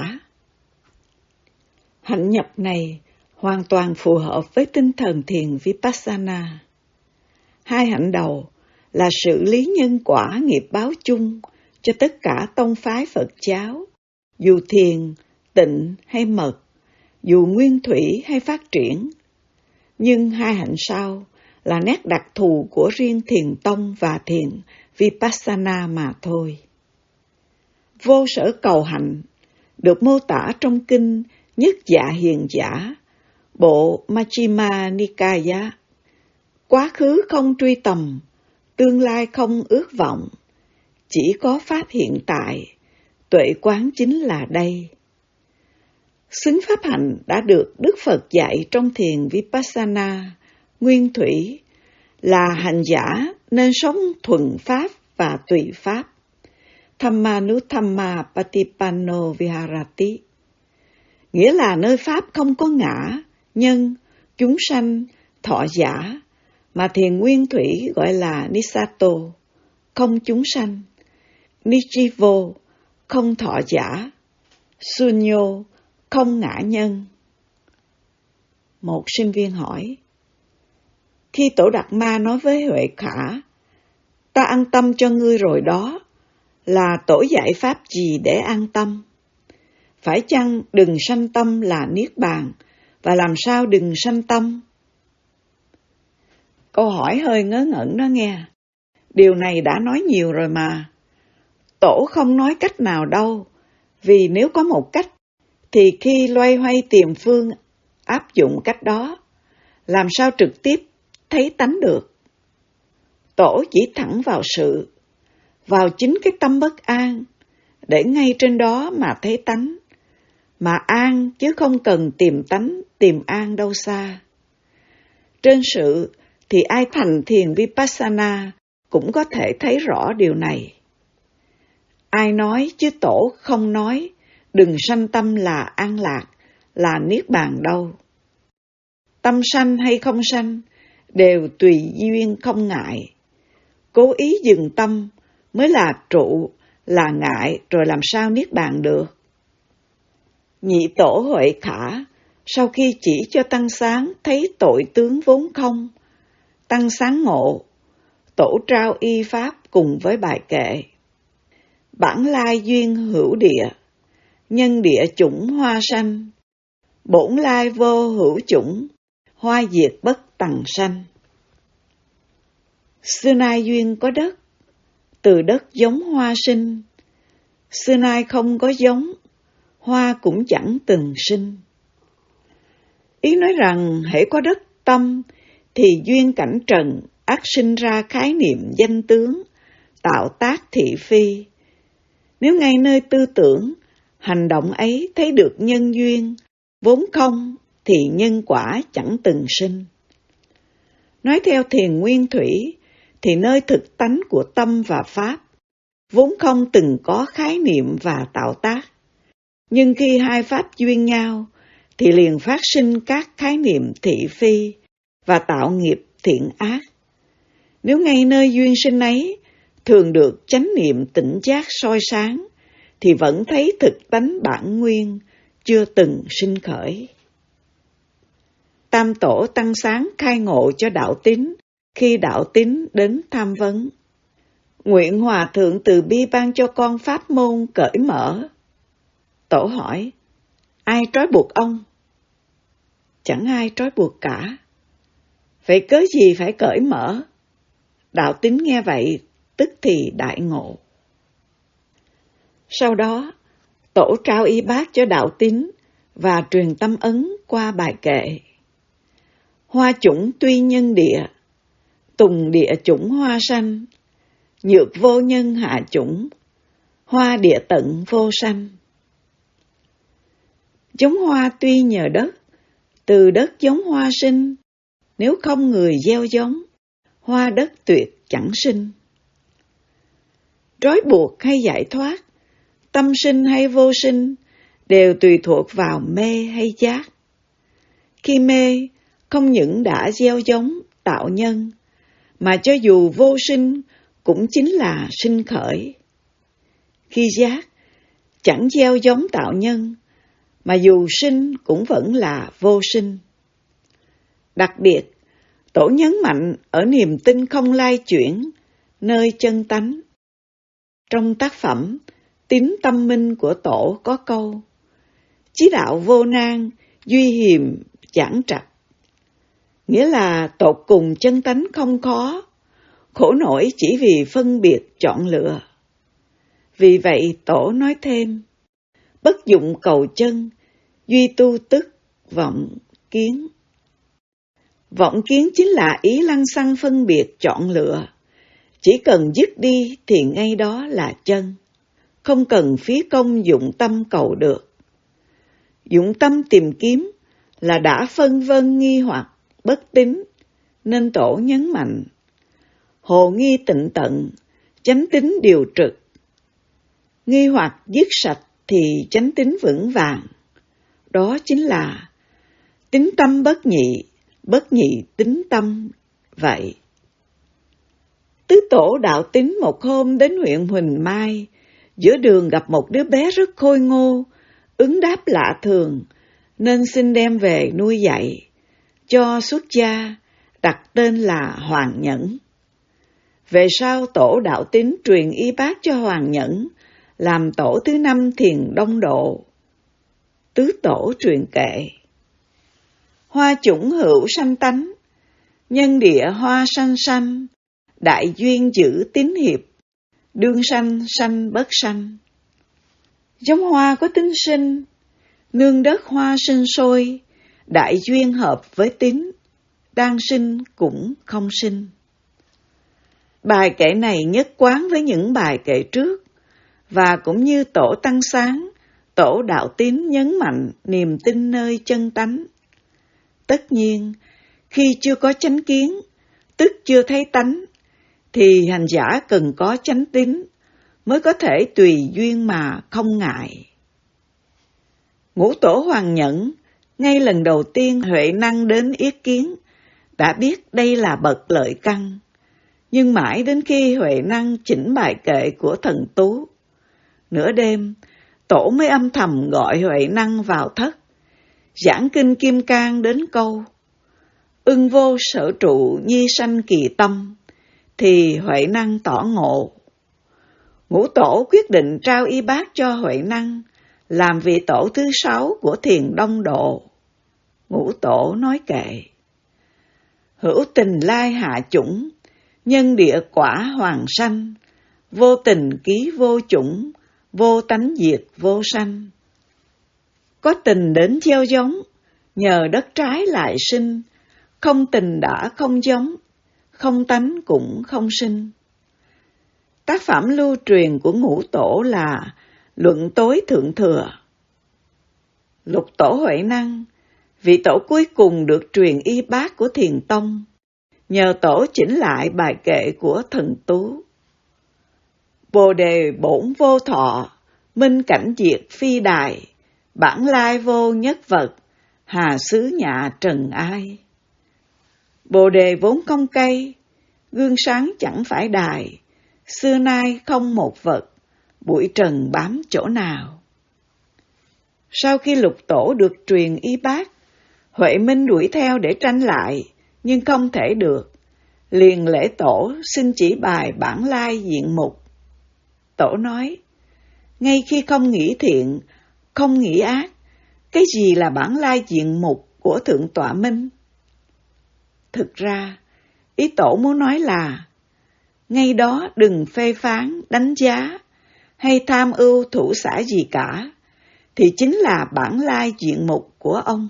Hạnh nhập này hoàn toàn phù hợp với tinh thần thiền Vipassana. Hai hạnh đầu là xử lý nhân quả nghiệp báo chung cho tất cả tông phái Phật giáo, dù thiền, tịnh hay mật, dù nguyên thủy hay phát triển. Nhưng hai hạnh sau là nét đặc thù của riêng thiền tông và thiền Vipassana mà thôi. Vô sở cầu hạnh được mô tả trong kinh Nhất Dạ Hiền Giả, bộ Majjhima Nikaya. Quá khứ không truy tầm, tương lai không ước vọng, chỉ có pháp hiện tại, tuệ quán chính là đây. Xứng pháp hạnh đã được Đức Phật dạy trong thiền Vipassana, nguyên thủy, là hành giả nên sống thuận pháp và tùy pháp. Dhammanuthamma patipanno viharati, nghĩa là nơi pháp không có ngã, nhân, chúng sanh, thọ giả, mà thiền nguyên thủy gọi là Nisato, không chúng sanh, Nijivo, không thọ giả, Sunyo, không ngã nhân. Một sinh viên hỏi, khi Tổ Đạt Ma nói với Huệ Khả, ta an tâm cho ngươi rồi đó, là Tổ dạy pháp gì để an tâm? Phải chăng đừng sanh tâm là Niết Bàn, và làm sao đừng sanh tâm? Câu hỏi hơi ngớ ngẩn đó nghe. Điều này đã nói nhiều rồi mà. Tổ không nói cách nào đâu, vì nếu có một cách, thì khi loay hoay tìm phương áp dụng cách đó, làm sao trực tiếp thấy tánh được? Tổ chỉ thẳng vào sự, vào chính cái tâm bất an, để ngay trên đó mà thấy tánh, mà an chứ không cần tìm tánh, tìm an đâu xa. Trên sự thì ai thành thiền Vipassana cũng có thể thấy rõ điều này. Ai nói chứ Tổ không nói, đừng sanh tâm là an lạc, là Niết Bàn đâu. Tâm sanh hay không sanh, đều tùy duyên không ngại. Cố ý dừng tâm mới là trụ, là ngại, rồi làm sao Niết Bàn được. Nhị Tổ Huệ Khả, sau khi chỉ cho Tăng Sáng thấy tội tướng vốn không, Tăng Sáng ngộ, Tổ trao y pháp cùng với bài kệ. Bản lai duyên hữu địa, nhân địa chủng hoa sanh, bổn lai vô hữu chủng, hoa diệt bất tầng sanh. Xưa nay duyên có đất, từ đất giống hoa sinh, xưa nay không có giống, hoa cũng chẳng từng sinh. Ý nói rằng hễ có đất tâm, thì duyên cảnh trần ắt sinh ra khái niệm danh tướng, tạo tác thị phi. Nếu ngay nơi tư tưởng, hành động ấy thấy được nhân duyên, vốn không thì nhân quả chẳng từng sinh. Nói theo thiền nguyên thủy, thì nơi thực tánh của tâm và pháp, vốn không từng có khái niệm và tạo tác. Nhưng khi hai pháp duyên nhau, thì liền phát sinh các khái niệm thị phi và tạo nghiệp thiện ác. Nếu ngay nơi duyên sinh ấy, thường được chánh niệm tỉnh giác soi sáng, thì vẫn thấy thực tánh bản nguyên, chưa từng sinh khởi. Tam Tổ Tăng Sáng khai ngộ cho đạo tín, khi đạo tín đến tham vấn. Nguyện Hòa Thượng từ bi ban cho con pháp môn cởi mở. Tổ hỏi, ai trói buộc ông? Chẳng ai trói buộc cả. Vậy cớ gì phải cởi mở? Đạo tín nghe vậy, tức thì đại ngộ. Sau đó, Tổ trao y bát cho đạo tín và truyền tâm ấn qua bài kệ. Hoa chủng tuy nhân địa, tùng địa chủng hoa sanh, nhược vô nhân hạ chủng, hoa địa tận vô sanh. Giống hoa tuy nhờ đất, từ đất giống hoa sinh, nếu không người gieo giống, hoa đất tuyệt chẳng sinh. Trói buộc hay giải thoát, tâm sinh hay vô sinh, đều tùy thuộc vào mê hay giác. Khi mê, không những đã gieo giống, tạo nhân, mà cho dù vô sinh, cũng chính là sinh khởi. Khi giác, chẳng gieo giống tạo nhân, mà dù sinh cũng vẫn là vô sinh. Đặc biệt, Tổ nhấn mạnh ở niềm tin không lai chuyển, nơi chân tánh. Trong tác phẩm Tín Tâm Minh của Tổ có câu, chí đạo vô nan, duy hiềm giảng trạch. nghĩa là tột cùng chân tánh không khó, khổ nổi chỉ vì phân biệt chọn lựa. Vì vậy Tổ nói thêm, bất dụng cầu chân, duy tu tức vọng kiến. Vọng kiến chính là ý lăng xăng phân biệt chọn lựa. Chỉ cần dứt đi thì ngay đó là chân, không cần phí công dụng tâm cầu được. Dụng tâm tìm kiếm là đã phân vân nghi hoặc bất tín, nên Tổ nhấn mạnh, hồ nghi tịnh tận, chánh tín điều trực. Nghi hoặc dứt sạch thì chánh tín vững vàng. Đó chính là tín tâm bất nhị, bất nhị tín tâm vậy. Tứ Tổ đạo tín một hôm đến huyện Huỳnh Mai, giữa đường gặp một đứa bé rất khôi ngô, ứng đáp lạ thường, nên xin đem về nuôi dạy, cho xuất gia, đặt tên là Hoàng Nhẫn. Về sau Tổ đạo tín truyền y bác cho Hoàng Nhẫn, làm tổ thứ năm Thiền Đông Độ. Tứ Tổ truyền kệ, hoa chủng hữu sanh tánh, nhân địa hoa sanh sanh, đại duyên giữ tín hiệp, đương sanh sanh bất sanh. Giống hoa có tính sinh, nương đất hoa sinh sôi, đại duyên hợp với tín, đang sinh cũng không sinh. Bài kệ này nhất quán với những bài kệ trước, và cũng như Tổ Tăng Sáng, Tổ đạo tín nhấn mạnh niềm tin nơi chân tánh. Tất nhiên, khi chưa có chánh kiến, tức chưa thấy tánh, thì hành giả cần có chánh tín, mới có thể tùy duyên mà không ngại. Ngũ Tổ Hoàng Nhẫn, ngay lần đầu tiên Huệ Năng đến yết kiến, đã biết đây là bậc lợi căn. Nhưng mãi đến khi Huệ Năng chỉnh bài kệ của Thần Tú, nửa đêm, Tổ mới âm thầm gọi Huệ Năng vào thất, giảng kinh Kim Cang đến câu ưng vô sở trụ nhi sanh kỳ tâm, thì Huệ Năng tỏ ngộ. Ngũ Tổ quyết định trao y bác cho Huệ Năng, làm vị tổ thứ sáu của Thiền Đông Độ. Ngũ Tổ nói kệ, hữu tình lai hạ chủng, nhân địa quả hoàng sanh, vô tình ký vô chủng, vô tánh diệt vô sanh. Có tình đến gieo giống, nhờ đất trái lại sinh, không tình đã không giống, không tánh cũng không sinh. Tác phẩm lưu truyền của Ngũ Tổ là Luận Tối Thượng Thừa. Lục Tổ Huệ Năng, vị tổ cuối cùng được truyền y bác của Thiền Tông, nhờ Tổ chỉnh lại bài kệ của Thần Tú. Bồ đề bổn vô thọ, minh cảnh diệt phi đài, bản lai vô nhất vật, hà xứ nhạ trần ai. Bồ đề vốn không cây, gương sáng chẳng phải đài, xưa nay không một vật, bụi trần bám chỗ nào. Sau khi Lục Tổ được truyền y bác, Huệ Minh đuổi theo để tranh lại, nhưng không thể được. Liền lễ Tổ xin chỉ bài bản lai diện mục. Tổ nói, ngay khi không nghĩ thiện, không nghĩ ác, cái gì là bản lai diện mục của Thượng Tọa Minh? Thực ra, ý Tổ muốn nói là, ngay đó đừng phê phán, đánh giá, hay tham ưu thủ xã gì cả, thì chính là bản lai diện mục của ông.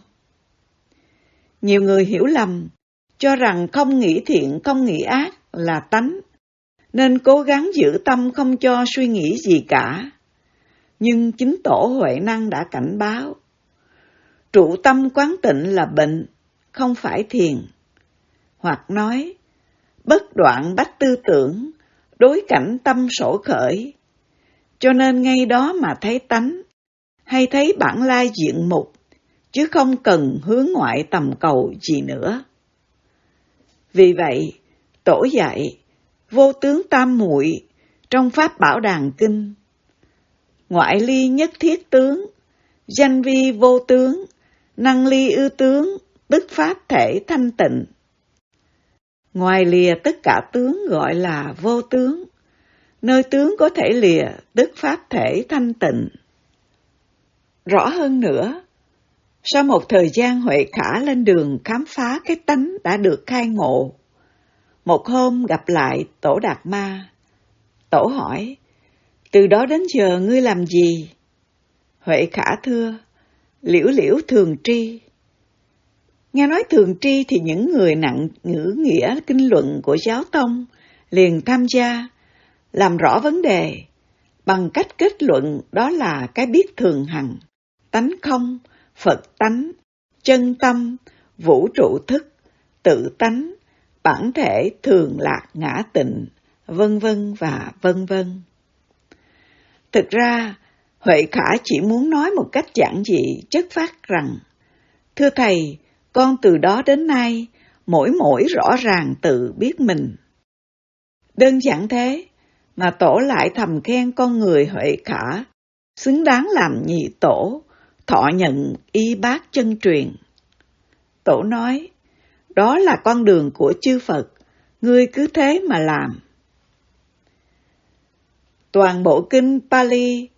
Nhiều người hiểu lầm, cho rằng không nghĩ thiện, không nghĩ ác là tánh, nên cố gắng giữ tâm không cho suy nghĩ gì cả. Nhưng chính Tổ Huệ Năng đã cảnh báo, trụ tâm quán tịnh là bệnh, không phải thiền. Hoặc nói, bất đoạn bách tư tưởng, đối cảnh tâm sổ khởi. Cho nên ngay đó mà thấy tánh, hay thấy bản lai diện mục, chứ không cần hướng ngoại tầm cầu gì nữa. Vì vậy, Tổ dạy, vô tướng tam muội trong Pháp Bảo Đàn Kinh. Ngoại ly nhất thiết tướng, danh vi vô tướng, năng ly ư tướng, tức Pháp thể thanh tịnh. Ngoài lìa tất cả tướng gọi là vô tướng, nơi tướng có thể lìa tức Pháp thể thanh tịnh. Rõ hơn nữa, Sau một thời gian Huệ Khả lên đường khám phá cái tánh đã được khai ngộ, một hôm gặp lại Tổ Đạt Ma. Tổ hỏi, từ đó đến giờ ngươi làm gì? Huệ Khả thưa, liễu liễu thường tri. Nghe nói thường tri thì những người nặng ngữ nghĩa kinh luận của giáo tông liền tham gia, làm rõ vấn đề, bằng cách kết luận đó là cái biết thường hằng, tánh không, Phật tánh, chân tâm, vũ trụ thức, tự tánh, bản thể thường lạc ngã tịnh, vân vân và vân vân. Thực ra, Huệ Khả chỉ muốn nói một cách giản dị, chất phác rằng, thưa Thầy, con từ đó đến nay, mỗi mỗi rõ ràng tự biết mình. Đơn giản thế, mà Tổ lại thầm khen con người Huệ Khả, xứng đáng làm nhị tổ, thọ nhận y bát chân truyền. Tổ nói, đó là con đường của chư Phật, ngươi cứ thế mà làm. Toàn bộ kinh Pali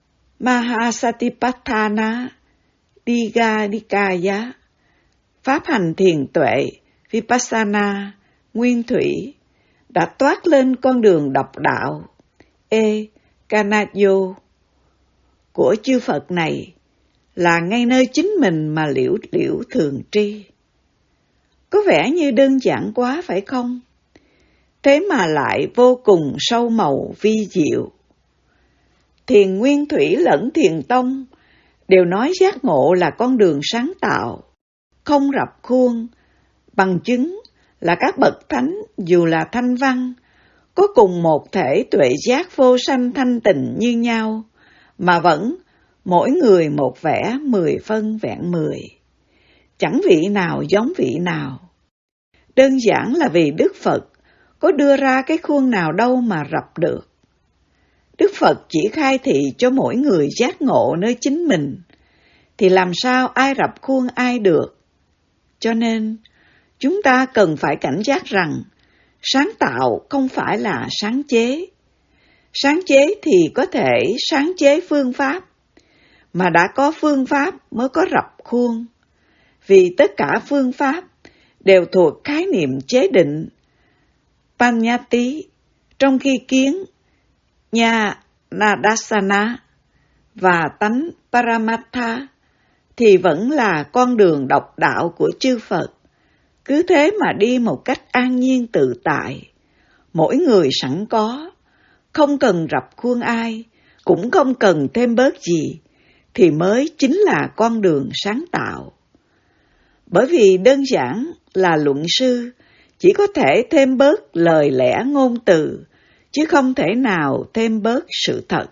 Mahasatipatthana Digha Nikaya, Pháp hành thiền tuệ Vipassana Nguyên Thủy đã toát lên con đường độc đạo E Kanayo của chư Phật này, là ngay nơi chính mình mà liễu liễu thường tri. Có vẻ như đơn giản quá phải không? Thế mà lại vô cùng sâu màu vi diệu. Thiền Nguyên Thủy lẫn Thiền Tông đều nói giác ngộ là con đường sáng tạo, không rập khuôn, bằng chứng là các bậc thánh dù là thanh văn, có cùng một thể tuệ giác vô sanh thanh tịnh như nhau, mà vẫn mỗi người một vẻ mười phân vẹn mười. Chẳng vị nào giống vị nào. Đơn giản là vì Đức Phật có đưa ra cái khuôn nào đâu mà rập được. Đức Phật chỉ khai thị cho mỗi người giác ngộ nơi chính mình, thì làm sao ai rập khuôn ai được. Cho nên, chúng ta cần phải cảnh giác rằng, sáng tạo không phải là sáng chế. Sáng chế thì có thể sáng chế phương pháp, mà đã có phương pháp mới có rập khuôn. Vì tất cả phương pháp đều thuộc khái niệm chế định, Panyati, trong khi kiến, Nha Nadasana và tánh Paramatha thì vẫn là con đường độc đạo của chư Phật. Cứ thế mà đi một cách an nhiên tự tại, mỗi người sẵn có, không cần rập khuôn ai, cũng không cần thêm bớt gì, thì mới chính là con đường sáng tạo. Bởi vì đơn giản là luận sư chỉ có thể thêm bớt lời lẽ ngôn từ, chứ không thể nào thêm bớt sự thật.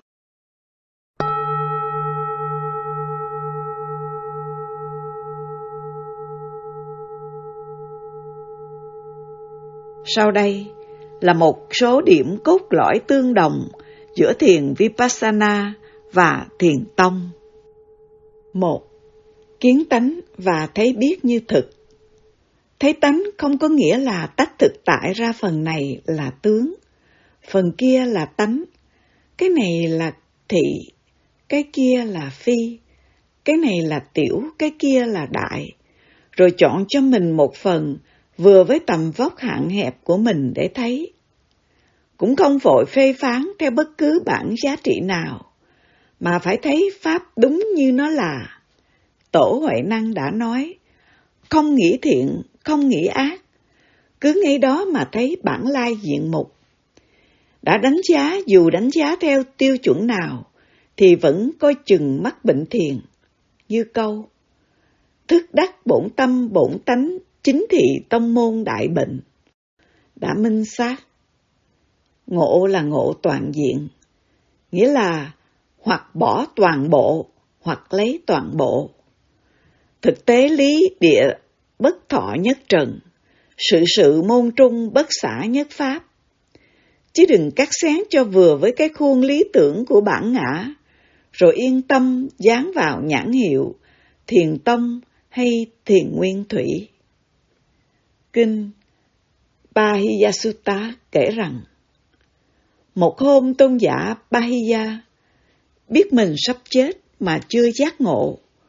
Sau đây là một số điểm cốt lõi tương đồng giữa thiền Vipassana và thiền tông. Một. Kiến tánh và thấy biết như thực. Thấy tánh không có nghĩa là tách thực tại ra phần này là tướng, phần kia là tánh, cái này là thị, cái kia là phi, cái này là tiểu, cái kia là đại, rồi chọn cho mình một phần vừa với tầm vóc hạn hẹp của mình để thấy. Cũng không vội phê phán theo bất cứ bản giá trị nào, mà phải thấy Pháp đúng như nó là. Tổ Huệ Năng đã nói, không nghĩ thiện, không nghĩ ác, cứ ngay đó mà thấy bản lai diện mục. Đã đánh giá, dù đánh giá theo tiêu chuẩn nào, thì vẫn coi chừng mắc bệnh thiền. Như câu, thức đắc bổn tâm bổn tánh, chính thị tông môn đại bệnh. Đã minh xác. Ngộ là ngộ toàn diện, nghĩa là hoặc bỏ toàn bộ, hoặc lấy toàn bộ. Thực tế lý địa bất thọ nhất trần, sự sự môn trung bất xả nhất pháp. Chứ đừng cắt xén cho vừa với cái khuôn lý tưởng của bản ngã, rồi yên tâm dán vào nhãn hiệu thiền tông hay thiền nguyên thủy. Kinh Bahiya Sutta kể rằng, một hôm tôn giả Bahiya biết mình sắp chết mà chưa giác ngộ,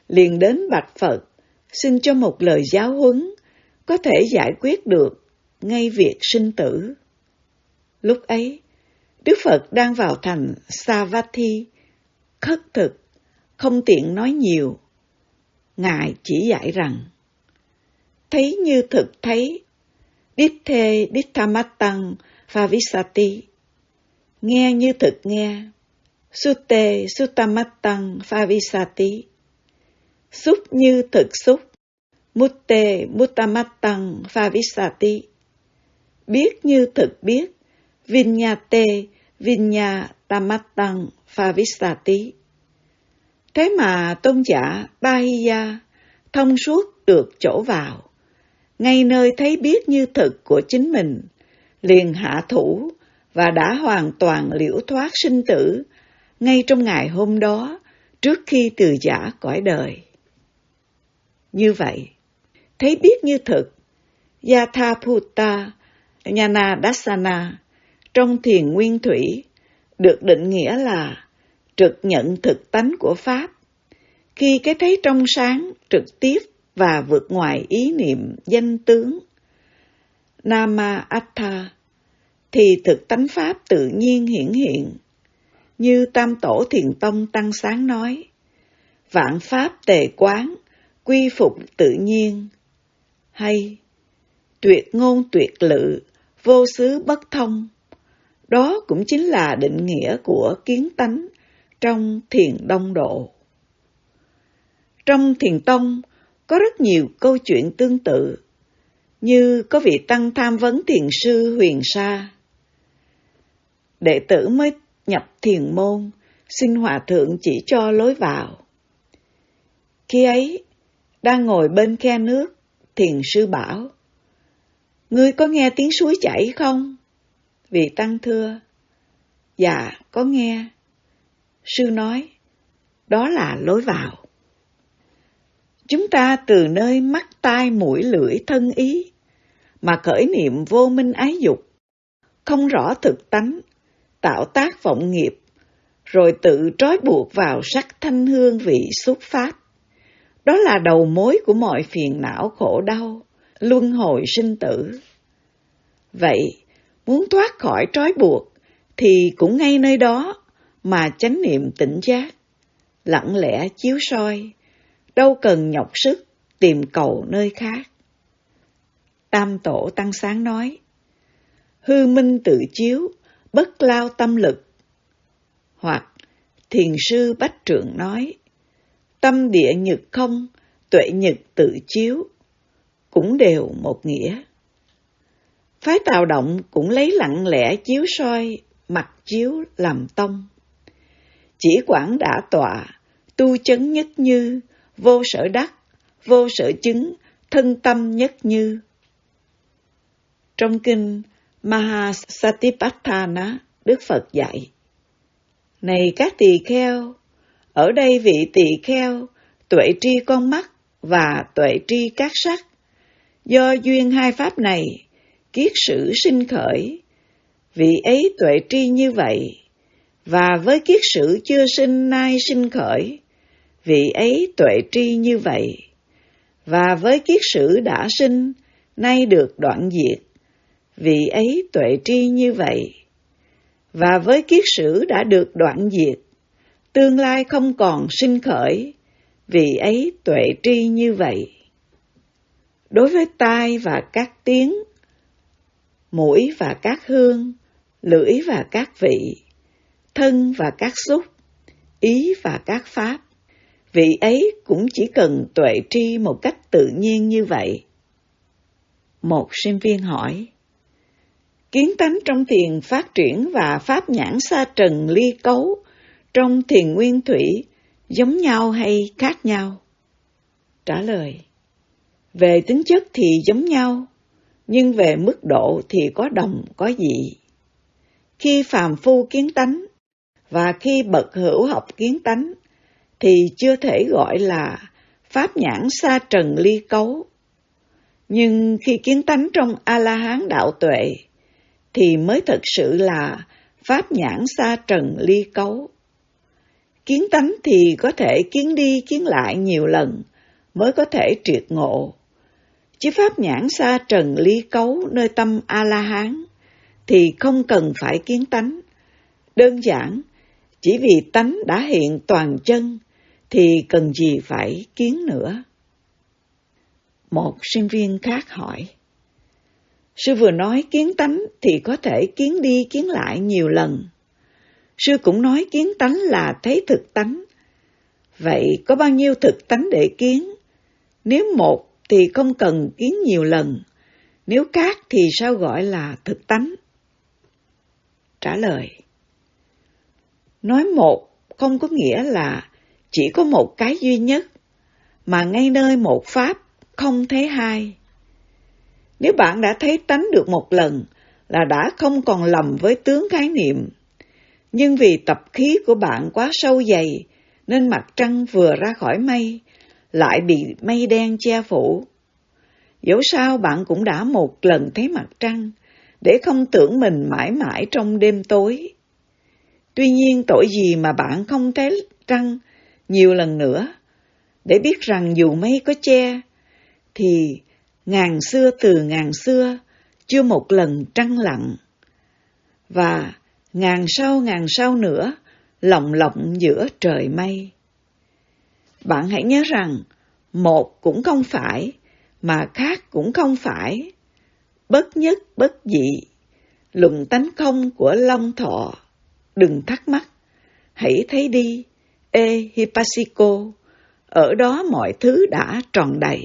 liền đến bạch Phật, xin cho một lời giáo huấn có thể giải quyết được ngay việc sinh tử. Lúc ấy, Đức Phật đang vào thành Savatthi, khất thực, không tiện nói nhiều. Ngài chỉ dạy rằng, thấy như thực thấy, Ditthe Ditthamattam Phavissati, nghe như thực nghe, Sutte Suttamattam Phavissati, xúc như thực xúc, Mutte Muttamattam Phavissati, biết như thực biết, Vinyate Vinyattamattam Phavissati. Thế mà tôn giả Bahiya thông suốt được chỗ vào, ngay nơi thấy biết như thực của chính mình, liền hạ thủ và đã hoàn toàn liễu thoát sinh tử ngay trong ngày hôm đó trước khi từ giã cõi đời. Như vậy, thấy biết như thực, Yathabhuta Jnana-dassana trong thiền nguyên thủy được định nghĩa là trực nhận thực tánh của Pháp. Khi cái thấy trong sáng, trực tiếp và vượt ngoài ý niệm danh tướng Nama Attha, thì thực tánh Pháp tự nhiên hiển hiện. Như Tam Tổ Thiền Tông Tăng Sáng nói, vạn Pháp tề quán, quy phục tự nhiên. Hay, tuyệt ngôn tuyệt lự, vô xứ bất thông. Đó cũng chính là định nghĩa của kiến tánh trong Thiền Đông Độ. Trong Thiền Tông có rất nhiều câu chuyện tương tự, như có vị tăng tham vấn thiền sư Huyền Sa. Đệ tử mới nhập thiền môn, xin hòa thượng chỉ cho lối vào. Khi ấy, đang ngồi bên khe nước, thiền sư bảo, ngươi có nghe tiếng suối chảy không? Vị tăng thưa, dạ, có nghe. Sư nói, đó là lối vào. Chúng ta từ nơi mắt tai mũi lưỡi thân ý, mà khởi niệm vô minh ái dục, không rõ thực tánh, tạo tác vọng nghiệp, rồi tự trói buộc vào sắc thanh hương vị xúc pháp. Đó là đầu mối của mọi phiền não khổ đau, luân hồi sinh tử. Vậy, muốn thoát khỏi trói buộc, thì cũng ngay nơi đó mà chánh niệm tỉnh giác, lặng lẽ chiếu soi, đâu cần nhọc sức tìm cầu nơi khác. Tam Tổ Tăng Sáng nói, hư minh tự chiếu, bất lao tâm lực. Hoặc thiền sư Bách Trượng nói, tâm địa nhực không, tuệ nhực tự chiếu, cũng đều một nghĩa. Phái Tào Động cũng lấy lặng lẽ chiếu soi, mặt chiếu làm tông. Chỉ quảng đã tọa, tu chấn nhất như, vô sở đắc, vô sở chứng, thân tâm nhất như. Trong kinh Mahasatipatthana, Đức Phật dạy, này các tỳ kheo, ở đây vị tỳ kheo, tuệ tri con mắt và tuệ tri các sắc, do duyên hai pháp này, kiết sử sinh khởi, vị ấy tuệ tri như vậy, và với kiết sử chưa sinh nay sinh khởi, vị ấy tuệ tri như vậy, và với kiết sử đã sinh, nay được đoạn diệt, vị ấy tuệ tri như vậy, và với kiết sử đã được đoạn diệt, tương lai không còn sinh khởi, vị ấy tuệ tri như vậy. Đối với tai và các tiếng, mũi và các hương, lưỡi và các vị, thân và các xúc, ý và các pháp, vị ấy cũng chỉ cần tuệ tri một cách tự nhiên như vậy. Một sinh viên hỏi, kiến tánh trong thiền phát triển và pháp nhãn sa trần ly cấu trong thiền nguyên thủy giống nhau hay khác nhau? Trả lời, về tính chất thì giống nhau, nhưng về mức độ thì có đồng có dị. Khi phàm phu kiến tánh và khi bậc hữu học kiến tánh thì chưa thể gọi là pháp nhãn sa trần ly cấu. Nhưng khi kiến tánh trong A-la-hán đạo tuệ thì mới thật sự là pháp nhãn sa trần ly cấu. Kiến tánh thì có thể kiến đi kiến lại nhiều lần mới có thể triệt ngộ. Chứ pháp nhãn xa trần lý cấu nơi tâm A-la-hán thì không cần phải kiến tánh. Đơn giản, chỉ vì tánh đã hiện toàn chân thì cần gì phải kiến nữa. Một sinh viên khác hỏi, sư vừa nói kiến tánh thì có thể kiến đi kiến lại nhiều lần. Sư cũng nói kiến tánh là thấy thực tánh. Vậy có bao nhiêu thực tánh để kiến? Nếu một thì không cần kiến nhiều lần, nếu các thì sao gọi là thực tánh? Trả lời, nói một không có nghĩa là chỉ có một cái duy nhất, mà ngay nơi một pháp không thấy hai. Nếu bạn đã thấy tánh được một lần là đã không còn lầm với tướng khái niệm. Nhưng vì tập khí của bạn quá sâu dày nên mặt trăng vừa ra khỏi mây lại bị mây đen che phủ. Dẫu sao bạn cũng đã một lần thấy mặt trăng để không tưởng mình mãi mãi trong đêm tối. Tuy nhiên tội gì mà bạn không thấy trăng nhiều lần nữa, để biết rằng dù mây có che, thì ngàn xưa từ ngàn xưa chưa một lần trăng lặn. Và ngàn sau ngàn sau nữa lộng lộng giữa trời mây. Bạn hãy nhớ rằng một cũng không phải, mà khác cũng không phải. Bất nhất bất dị, luận tánh không của Long Thọ. Đừng thắc mắc, hãy thấy đi, ê Hipasiko, ở đó mọi thứ đã tròn đầy.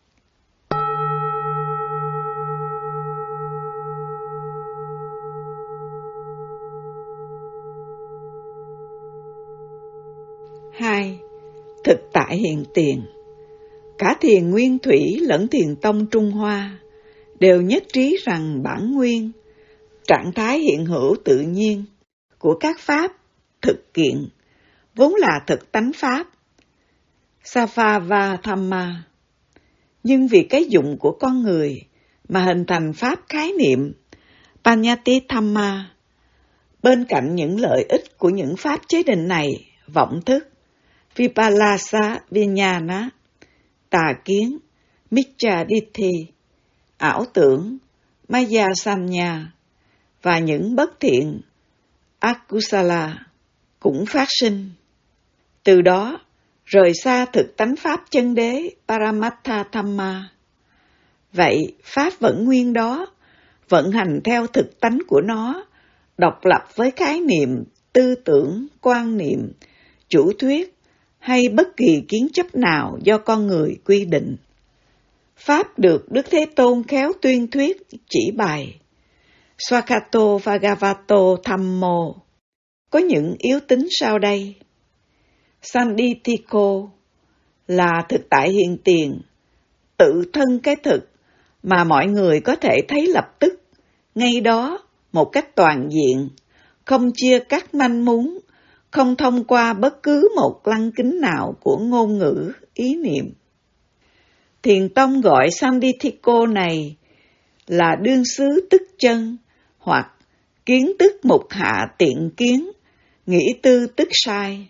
Hai, thực tại hiện tiền. Cả thiền nguyên thủy lẫn thiền tông Trung Hoa đều nhất trí rằng bản nguyên, trạng thái hiện hữu tự nhiên của các pháp thực kiện vốn là thực tánh pháp, Savava Thamma. Nhưng vì cái dụng của con người mà hình thành pháp khái niệm Panyati Thamma. Bên cạnh những lợi ích của những pháp chế định này, vọng thức, Vipallasa Vijnana, tà kiến, Micchaditti, ảo tưởng, Maya Sanya và những bất thiện, Akusala cũng phát sinh. Từ đó, rời xa thực tánh pháp chân đế Paramattha Thamma. Vậy, pháp vẫn nguyên đó, vận hành theo thực tánh của nó, độc lập với khái niệm, tư tưởng, quan niệm, chủ thuyết hay bất kỳ kiến chấp nào do con người quy định. Pháp được Đức Thế Tôn khéo tuyên thuyết chỉ bày. Swakato Bhagavato Thammo có những yếu tính sau đây. Sanditiko là thực tại hiện tiền, tự thân cái thực mà mọi người có thể thấy lập tức, ngay đó, một cách toàn diện, không chia cắt manh mún, không thông qua bất cứ một lăng kính nào của ngôn ngữ, ý niệm. Thiền tông gọi Sanditiko này là đương xứ tức chân, hoặc kiến tức mục hạ tiện kiến, nghĩ tư tức sai.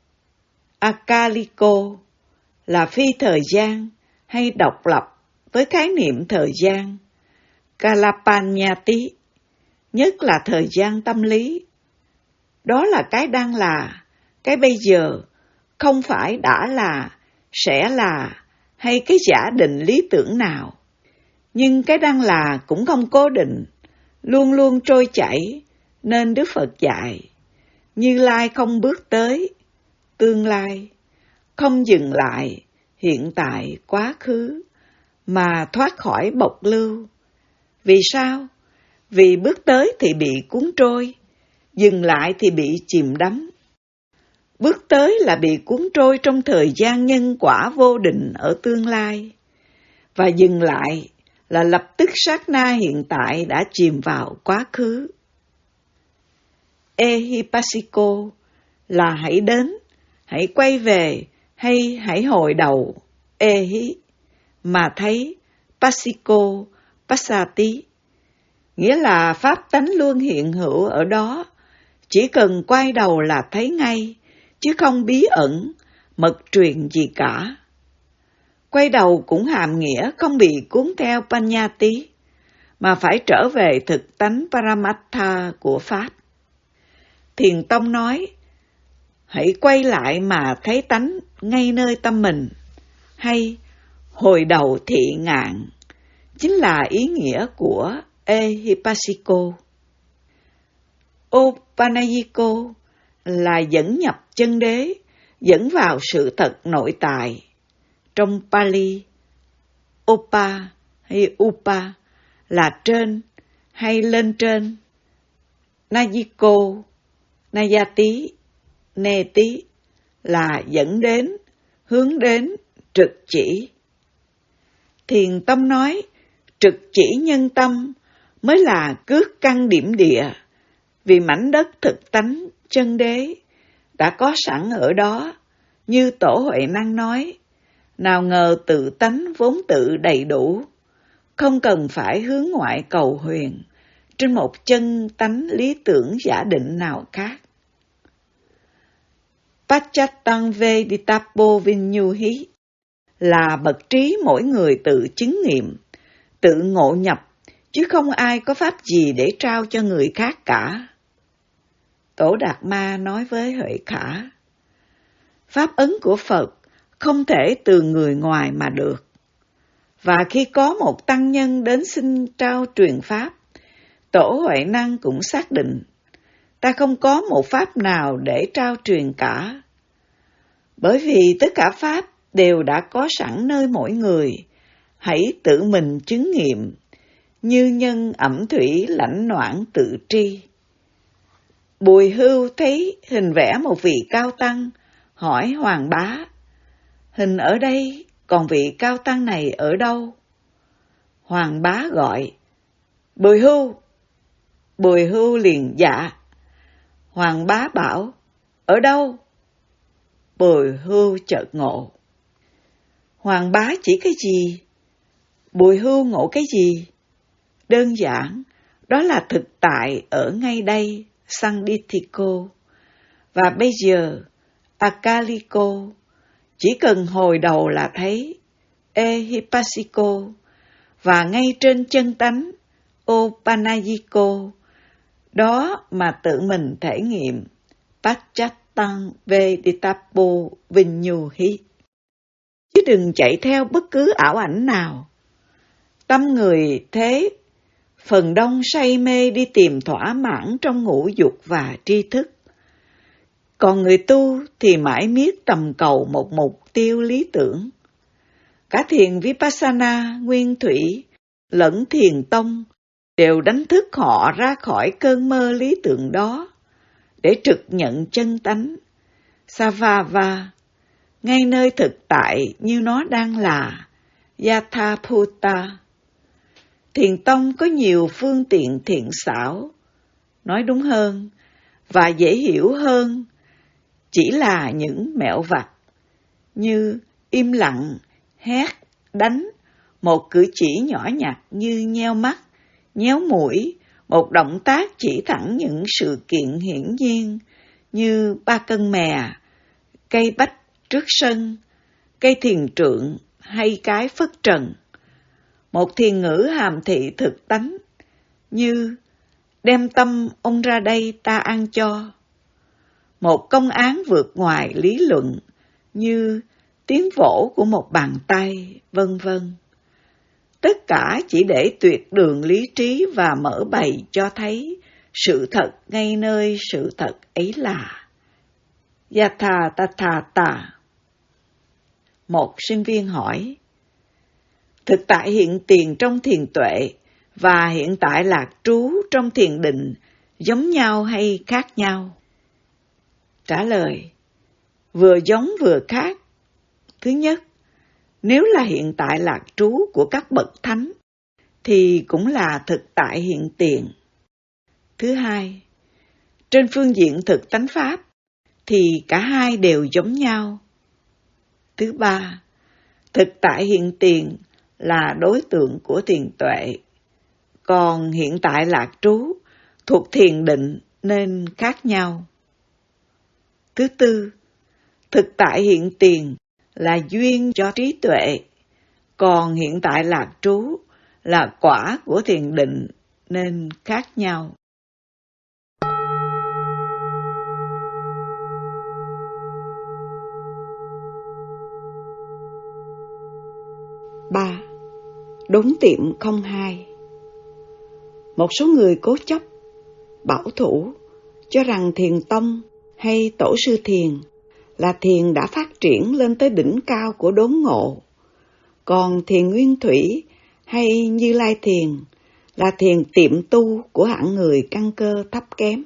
Akaliko là phi thời gian hay độc lập với khái niệm thời gian. Kalapanyati, nhất là thời gian tâm lý. Đó là cái đang là, cái bây giờ, không phải đã là, sẽ là, hay cái giả định lý tưởng nào. Nhưng cái đang là cũng không cố định, luôn luôn trôi chảy, nên Đức Phật dạy, Như Lai không bước tới, tương lai, không dừng lại, hiện tại, quá khứ, mà thoát khỏi bộc lưu. Vì sao? Vì bước tới thì bị cuốn trôi, dừng lại thì bị chìm đắm. Bước tới là bị cuốn trôi trong thời gian nhân quả vô định ở tương lai, và dừng lại là lập tức sát na hiện tại đã chìm vào quá khứ. Ehipasiko là hãy đến, hãy quay về hay hãy hồi đầu, Ehi, mà thấy, Pasiko, Passati, nghĩa là pháp tánh luôn hiện hữu ở đó, chỉ cần quay đầu là thấy ngay, chứ không bí ẩn, mật truyền gì cả. Quay đầu cũng hàm nghĩa không bị cuốn theo Panyati, mà phải trở về thực tánh Paramatha của Pháp. Thiền Tông nói, hãy quay lại mà thấy tánh ngay nơi tâm mình, hay hồi đầu thị ngạn, chính là ý nghĩa của Ehipassiko. Opanayiko là dẫn nhập chân đế, dẫn vào sự thật nội tại. Trong Pali, Opa hay Upa là trên hay lên trên. Nayiko, Nayati, Neti là dẫn đến, hướng đến, trực chỉ. Thiền Tông nói, trực chỉ nhân tâm mới là cước căn điểm địa, vì mảnh đất thực tánh chân đế đã có sẵn ở đó, như Tổ Huệ Năng nói, nào ngờ tự tánh vốn tự đầy đủ, không cần phải hướng ngoại cầu huyền, trên một chân tánh lý tưởng giả định nào khác. Pachatang Veditapo Vinyuhi là bậc trí mỗi người tự chứng nghiệm, tự ngộ nhập, chứ không ai có pháp gì để trao cho người khác cả. Tổ Đạt Ma nói với Huệ Khả, pháp ấn của Phật không thể từ người ngoài mà được. Và khi có một tăng nhân đến xin trao truyền pháp, Tổ Huệ Năng cũng xác định, ta không có một pháp nào để trao truyền cả. Bởi vì tất cả pháp đều đã có sẵn nơi mỗi người, hãy tự mình chứng nghiệm, như nhân ẩm thủy lãnh noãn tự tri. Bùi Hưu thấy hình vẽ một vị cao tăng, hỏi Hoàng Bá, hình ở đây, còn vị cao tăng này ở đâu? Hoàng Bá gọi, Bùi Hưu. Bùi Hưu liền dạ. Hoàng Bá bảo, ở đâu? Bùi Hưu chợt ngộ. Hoàng Bá chỉ cái gì? Bùi Hưu ngộ cái gì? Đơn giản, đó là thực tại ở ngay đây, Sandithiko. Và bây giờ, Akaliko, chỉ cần hồi đầu là thấy Ehipassiko, và ngay trên chân tánh Opanayiko, đó mà tự mình thể nghiệm Pachatang Veditapo Vinyuhi. Chứ đừng chạy theo bất cứ ảo ảnh nào. Tâm người thế, phần đông say mê đi tìm thỏa mãn trong ngũ dục và tri thức. Còn người tu thì mãi miết tầm cầu một mục tiêu lý tưởng. Cả thiền Vipassana, Nguyên Thủy, lẫn thiền tông đều đánh thức họ ra khỏi cơn mơ lý tưởng đó, để trực nhận chân tánh, Savava, ngay nơi thực tại như nó đang là, Yathabhuta. Thiền tông có nhiều phương tiện thiện xảo, nói đúng hơn, và dễ hiểu hơn, chỉ là những mẹo vặt, như im lặng, hét, đánh, một cử chỉ nhỏ nhặt như nheo mắt, nhéo mũi, một động tác chỉ thẳng những sự kiện hiển nhiên như ba cân mè, cây bách trước sân, cây thiền trượng hay cái phất trần. Một thiền ngữ hàm thị thực tánh như đem tâm ông ra đây ta ăn cho. Một công án vượt ngoài lý luận như tiếng vỗ của một bàn tay, vân vân. Tất cả chỉ để tuyệt đường lý trí và mở bày cho thấy sự thật ngay nơi sự thật ấy là Yatha Tatha Ta. Một sinh viên hỏi, thực tại hiện tiền trong thiền tuệ và hiện tại lạc trú trong thiền định giống nhau hay khác nhau? Trả lời, vừa giống vừa khác. Thứ nhất, nếu là hiện tại lạc trú của các bậc thánh, thì cũng là thực tại hiện tiền. Thứ hai, trên phương diện thực tánh pháp, thì cả hai đều giống nhau. Thứ ba, thực tại hiện tiền là đối tượng của thiền tuệ, còn hiện tại lạc trú thuộc thiền định nên khác nhau. Thứ tư, Thực tại hiện tiền là duyên cho trí tuệ, còn hiện tại lạc trú là quả của thiền định nên khác nhau. ba. Đốn tiệm không hai. Một số người cố chấp, bảo thủ, cho rằng thiền tông hay tổ sư thiền là thiền đã phát triển lên tới đỉnh cao của đốn ngộ, còn thiền nguyên thủy hay Như Lai thiền là thiền tiệm tu của hạng người căn cơ thấp kém.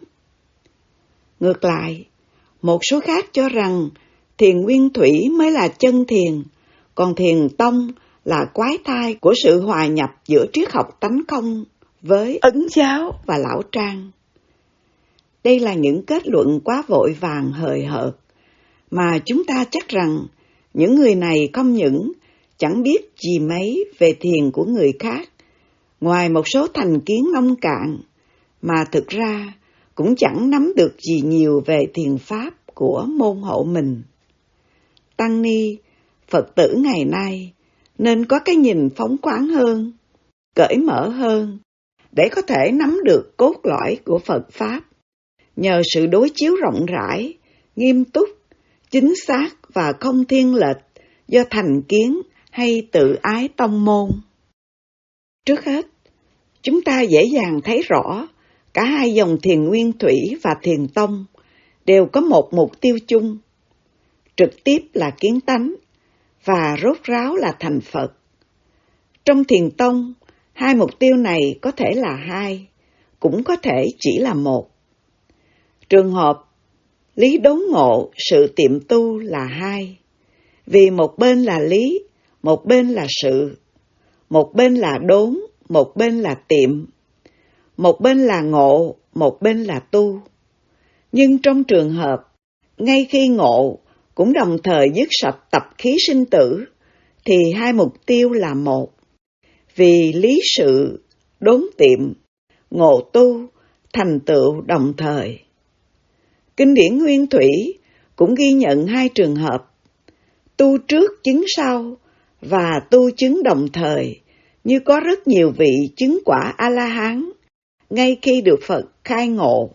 Ngược lại, một số khác cho rằng thiền nguyên thủy mới là chân thiền, còn thiền tông là quái thai của sự hòa nhập giữa triết học tánh không với Ấn giáo và Lão Trang. Đây là những kết luận quá vội vàng hời hợt, mà chúng ta chắc rằng những người này không những chẳng biết gì mấy về thiền của người khác, ngoài một số thành kiến nông cạn, mà thực ra cũng chẳng nắm được gì nhiều về thiền pháp của môn hộ mình. Tăng ni, Phật tử ngày nay nên có cái nhìn phóng khoáng hơn, cởi mở hơn, để có thể nắm được cốt lõi của Phật Pháp, nhờ sự đối chiếu rộng rãi, nghiêm túc, chính xác và không thiên lệch do thành kiến hay tự ái tông môn. Trước hết, chúng ta dễ dàng thấy rõ cả hai dòng thiền nguyên thủy và thiền tông đều có một mục tiêu chung, trực tiếp là kiến tánh và rốt ráo là thành Phật. Trong thiền tông, hai mục tiêu này có thể là hai, cũng có thể chỉ là một. Trường hợp lý đốn ngộ sự tiệm tu là hai, vì một bên là lý, một bên là sự, một bên là đốn, một bên là tiệm, một bên là ngộ, một bên là tu. Nhưng trong trường hợp, ngay khi ngộ cũng đồng thời dứt sạch tập khí sinh tử, thì hai mục tiêu là một, vì lý sự, đốn tiệm, ngộ tu, thành tựu đồng thời. Kinh điển Nguyên Thủy cũng ghi nhận hai trường hợp, tu trước chứng sau và tu chứng đồng thời, như có rất nhiều vị chứng quả A-la-hán ngay khi được Phật khai ngộ.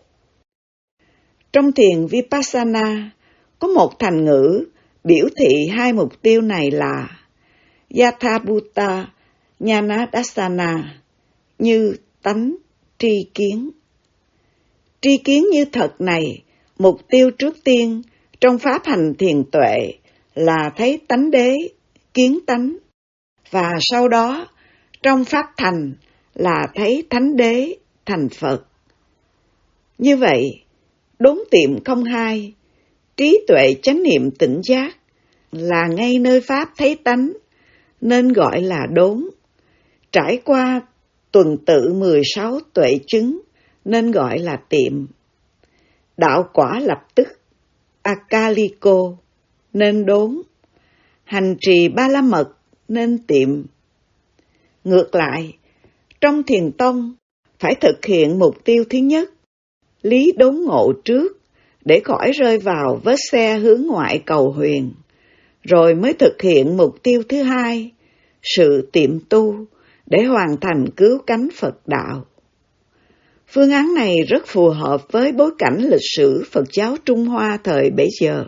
Trong thiền Vipassana, có một thành ngữ biểu thị hai mục tiêu này là Yathabhuta Jnana-dassana, như tánh tri kiến. Tri kiến như thật này, mục tiêu trước tiên trong pháp hành thiền tuệ là thấy tánh đế, kiến tánh, và sau đó trong pháp thành là thấy thánh đế, thành Phật. Như vậy, đốn tiệm không hai, trí tuệ chánh niệm tỉnh giác, là ngay nơi pháp thấy tánh, nên gọi là đốn. Trải qua tuần tự mười sáu tuệ chứng, nên gọi là tiệm. Đạo quả lập tức, Akaliko, nên đốn. Hành trì ba la mật, nên tiệm. Ngược lại, trong thiền tông, phải thực hiện mục tiêu thứ nhất, lý đốn ngộ trước, để khỏi rơi vào vết xe hướng ngoại cầu huyền, rồi mới thực hiện mục tiêu thứ hai, sự tiệm tu, để hoàn thành cứu cánh Phật đạo. Phương án này rất phù hợp với bối cảnh lịch sử Phật giáo Trung Hoa thời bấy giờ.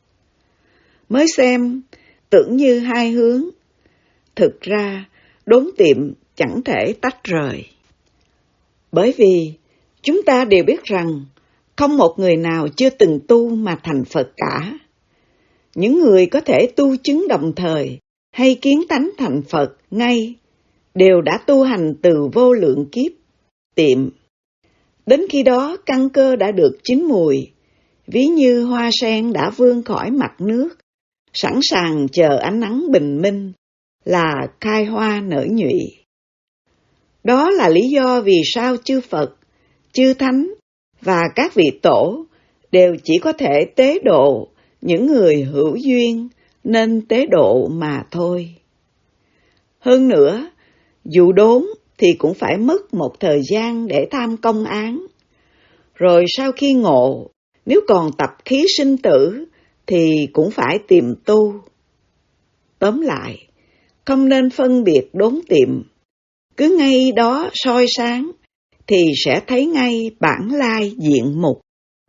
Mới xem, tưởng như hai hướng, thực ra đốn tiệm chẳng thể tách rời. Bởi vì chúng ta đều biết rằng không một người nào chưa từng tu mà thành Phật cả. Những người có thể tu chứng đồng thời hay kiến tánh thành Phật ngay đều đã tu hành từ vô lượng kiếp, tiệm. Đến khi đó căn cơ đã được chín mùi, ví như hoa sen đã vươn khỏi mặt nước, sẵn sàng chờ ánh nắng bình minh, là khai hoa nở nhụy. Đó là lý do vì sao chư Phật, chư Thánh và các vị tổ đều chỉ có thể tế độ những người hữu duyên nên tế độ mà thôi. Hơn nữa, dù đốn thì cũng phải mất một thời gian để tham công án. Rồi sau khi ngộ, nếu còn tập khí sinh tử thì cũng phải tìm tu. Tóm lại, không nên phân biệt đốn tiệm, cứ ngay đó soi sáng thì sẽ thấy ngay bản lai diện mục.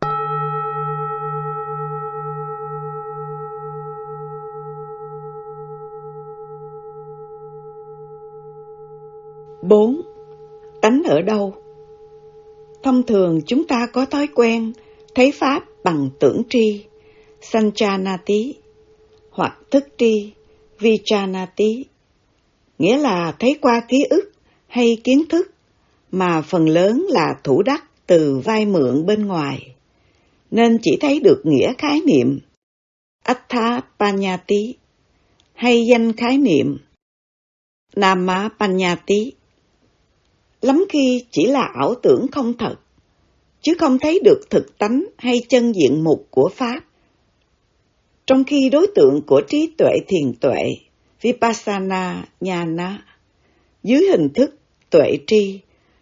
Bốn. Tánh ở đâu? Thông thường chúng ta có thói quen thấy Pháp bằng tưởng tri, Sanchanati, hoặc thức tri, Vichanati, nghĩa là thấy qua ký ức hay kiến thức, mà phần lớn là thủ đắc từ vai mượn bên ngoài, nên chỉ thấy được nghĩa khái niệm, Attha-panyati, hay danh khái niệm, Nama-panyati. Lắm khi chỉ là ảo tưởng không thật, chứ không thấy được thực tánh hay chân diện mục của Pháp. Trong khi đối tượng của trí tuệ thiền tuệ, Vipassana Nhana, dưới hình thức tuệ tri,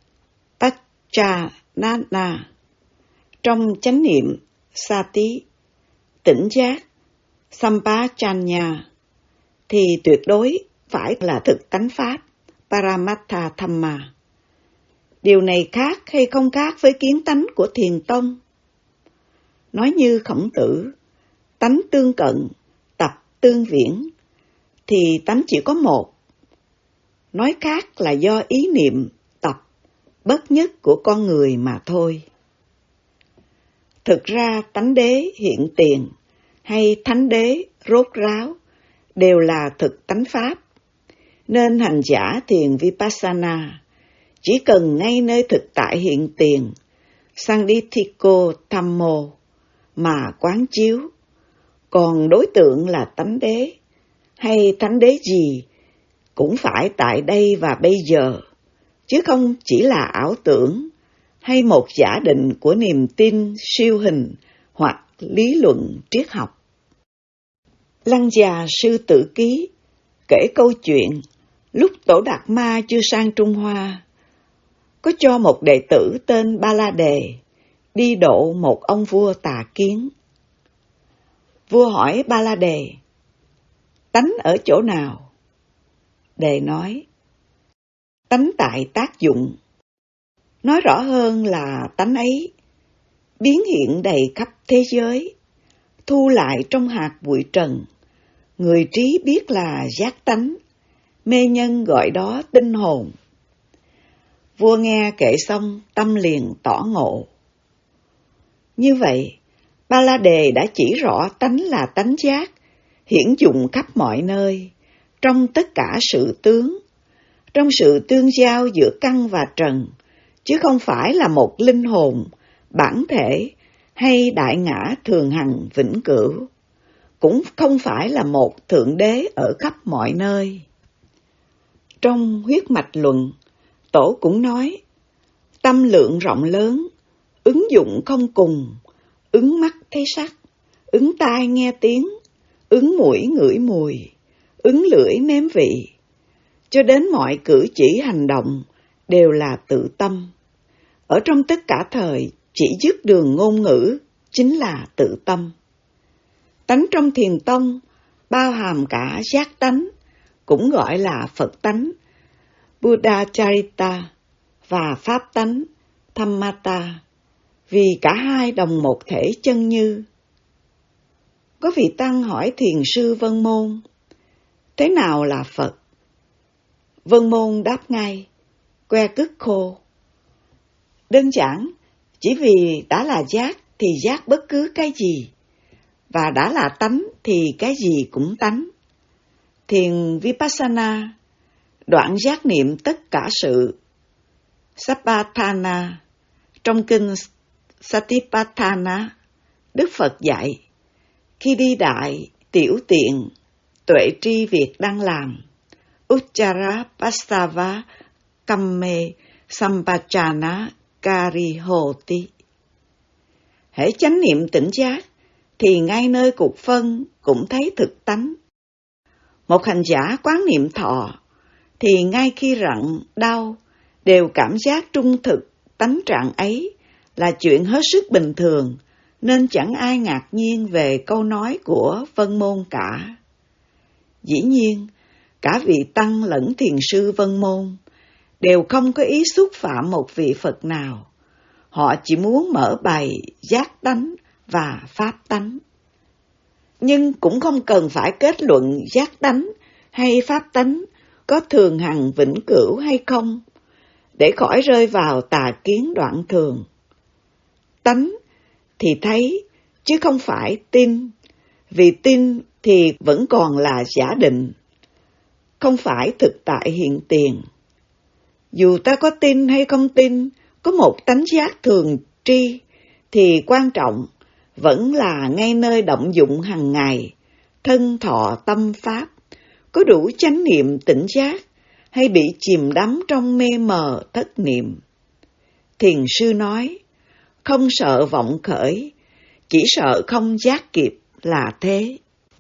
Pachanana, trong chánh niệm, Sati, tỉnh giác, Sampachanya, thì tuyệt đối phải là thực tánh Pháp, Paramattha Thamma. Điều này khác hay không khác với kiến tánh của Thiền tông? Nói như Khổng Tử, tánh tương cận, tập tương viễn, thì tánh chỉ có một. Nói khác là do ý niệm, tập, bất nhất của con người mà thôi. Thực ra tánh đế hiện tiền hay thánh đế rốt ráo đều là thực tánh Pháp, nên hành giả thiền Vipassana chỉ cần ngay nơi thực tại hiện tiền, Sandithiko Thammo, mà quán chiếu. Còn đối tượng là tánh đế, hay thánh đế gì, cũng phải tại đây và bây giờ, chứ không chỉ là ảo tưởng, hay một giả định của niềm tin siêu hình hoặc lý luận triết học. Lăng Già Sư Tử Ký kể câu chuyện lúc Tổ Đạt Ma chưa sang Trung Hoa, có cho một đệ tử tên Ba La Đề đi độ một ông vua tà kiến. Vua hỏi Ba La Đề, tánh ở chỗ nào? Đề nói, tánh tại tác dụng. Nói rõ hơn là tánh ấy biến hiện đầy khắp thế giới, thu lại trong hạt bụi trần. Người trí biết là giác tánh, mê nhân gọi đó tinh hồn. Vua nghe kể xong, tâm liền tỏ ngộ. Như vậy, Ba La Đề đã chỉ rõ tánh là tánh giác, hiển dụng khắp mọi nơi, trong tất cả sự tướng, trong sự tương giao giữa căn và trần, chứ không phải là một linh hồn, bản thể hay đại ngã thường hằng vĩnh cửu, cũng không phải là một thượng đế ở khắp mọi nơi. Trong huyết mạch luận, Tổ cũng nói, tâm lượng rộng lớn, ứng dụng không cùng, ứng mắt thấy sắc, ứng tai nghe tiếng, ứng mũi ngửi mùi, ứng lưỡi nếm vị, cho đến mọi cử chỉ hành động đều là tự tâm. Ở trong tất cả thời, chỉ dứt đường ngôn ngữ chính là tự tâm. Tánh trong Thiền tông bao hàm cả giác tánh, cũng gọi là Phật tánh, Buddhacharita, và Pháp tánh, Dhammata, vì cả hai đồng một thể chân như. Có vị tăng hỏi thiền sư Vân Môn, thế nào là Phật? Vân Môn đáp ngay, que cứt khô. Đơn giản, chỉ vì đã là giác thì giác bất cứ cái gì, và đã là tánh thì cái gì cũng tánh. Thiền Vipassana, đoạn giác niệm tất cả sự, Sappatthana, trong kinh Satipatthana, Đức Phật dạy, khi đi đại, tiểu tiện, tuệ tri việc đang làm, Uchara Pastava Kamme Sampachana Karihoti. Hễ chánh niệm tỉnh giác, thì ngay nơi cục phân cũng thấy thực tánh. Một hành giả quán niệm thọ, thì ngay khi rặn, đau, đều cảm giác trung thực tánh trạng ấy là chuyện hết sức bình thường, nên chẳng ai ngạc nhiên về câu nói của Vân Môn cả. Dĩ nhiên, cả vị tăng lẫn thiền sư Vân Môn đều không có ý xúc phạm một vị Phật nào. Họ chỉ muốn mở bày giác tánh và pháp tánh. Nhưng cũng không cần phải kết luận giác tánh hay pháp tánh có thường hằng vĩnh cửu hay không, để khỏi rơi vào tà kiến đoạn thường. Tánh thì thấy, chứ không phải tin, vì tin thì vẫn còn là giả định, không phải thực tại hiện tiền. Dù ta có tin hay không tin, có một tánh giác thường tri, thì quan trọng vẫn là ngay nơi động dụng hàng ngày, thân thọ tâm pháp, có đủ chánh niệm tỉnh giác, hay bị chìm đắm trong mê mờ thất niệm. Thiền sư nói, không sợ vọng khởi, chỉ sợ không giác kịp là thế.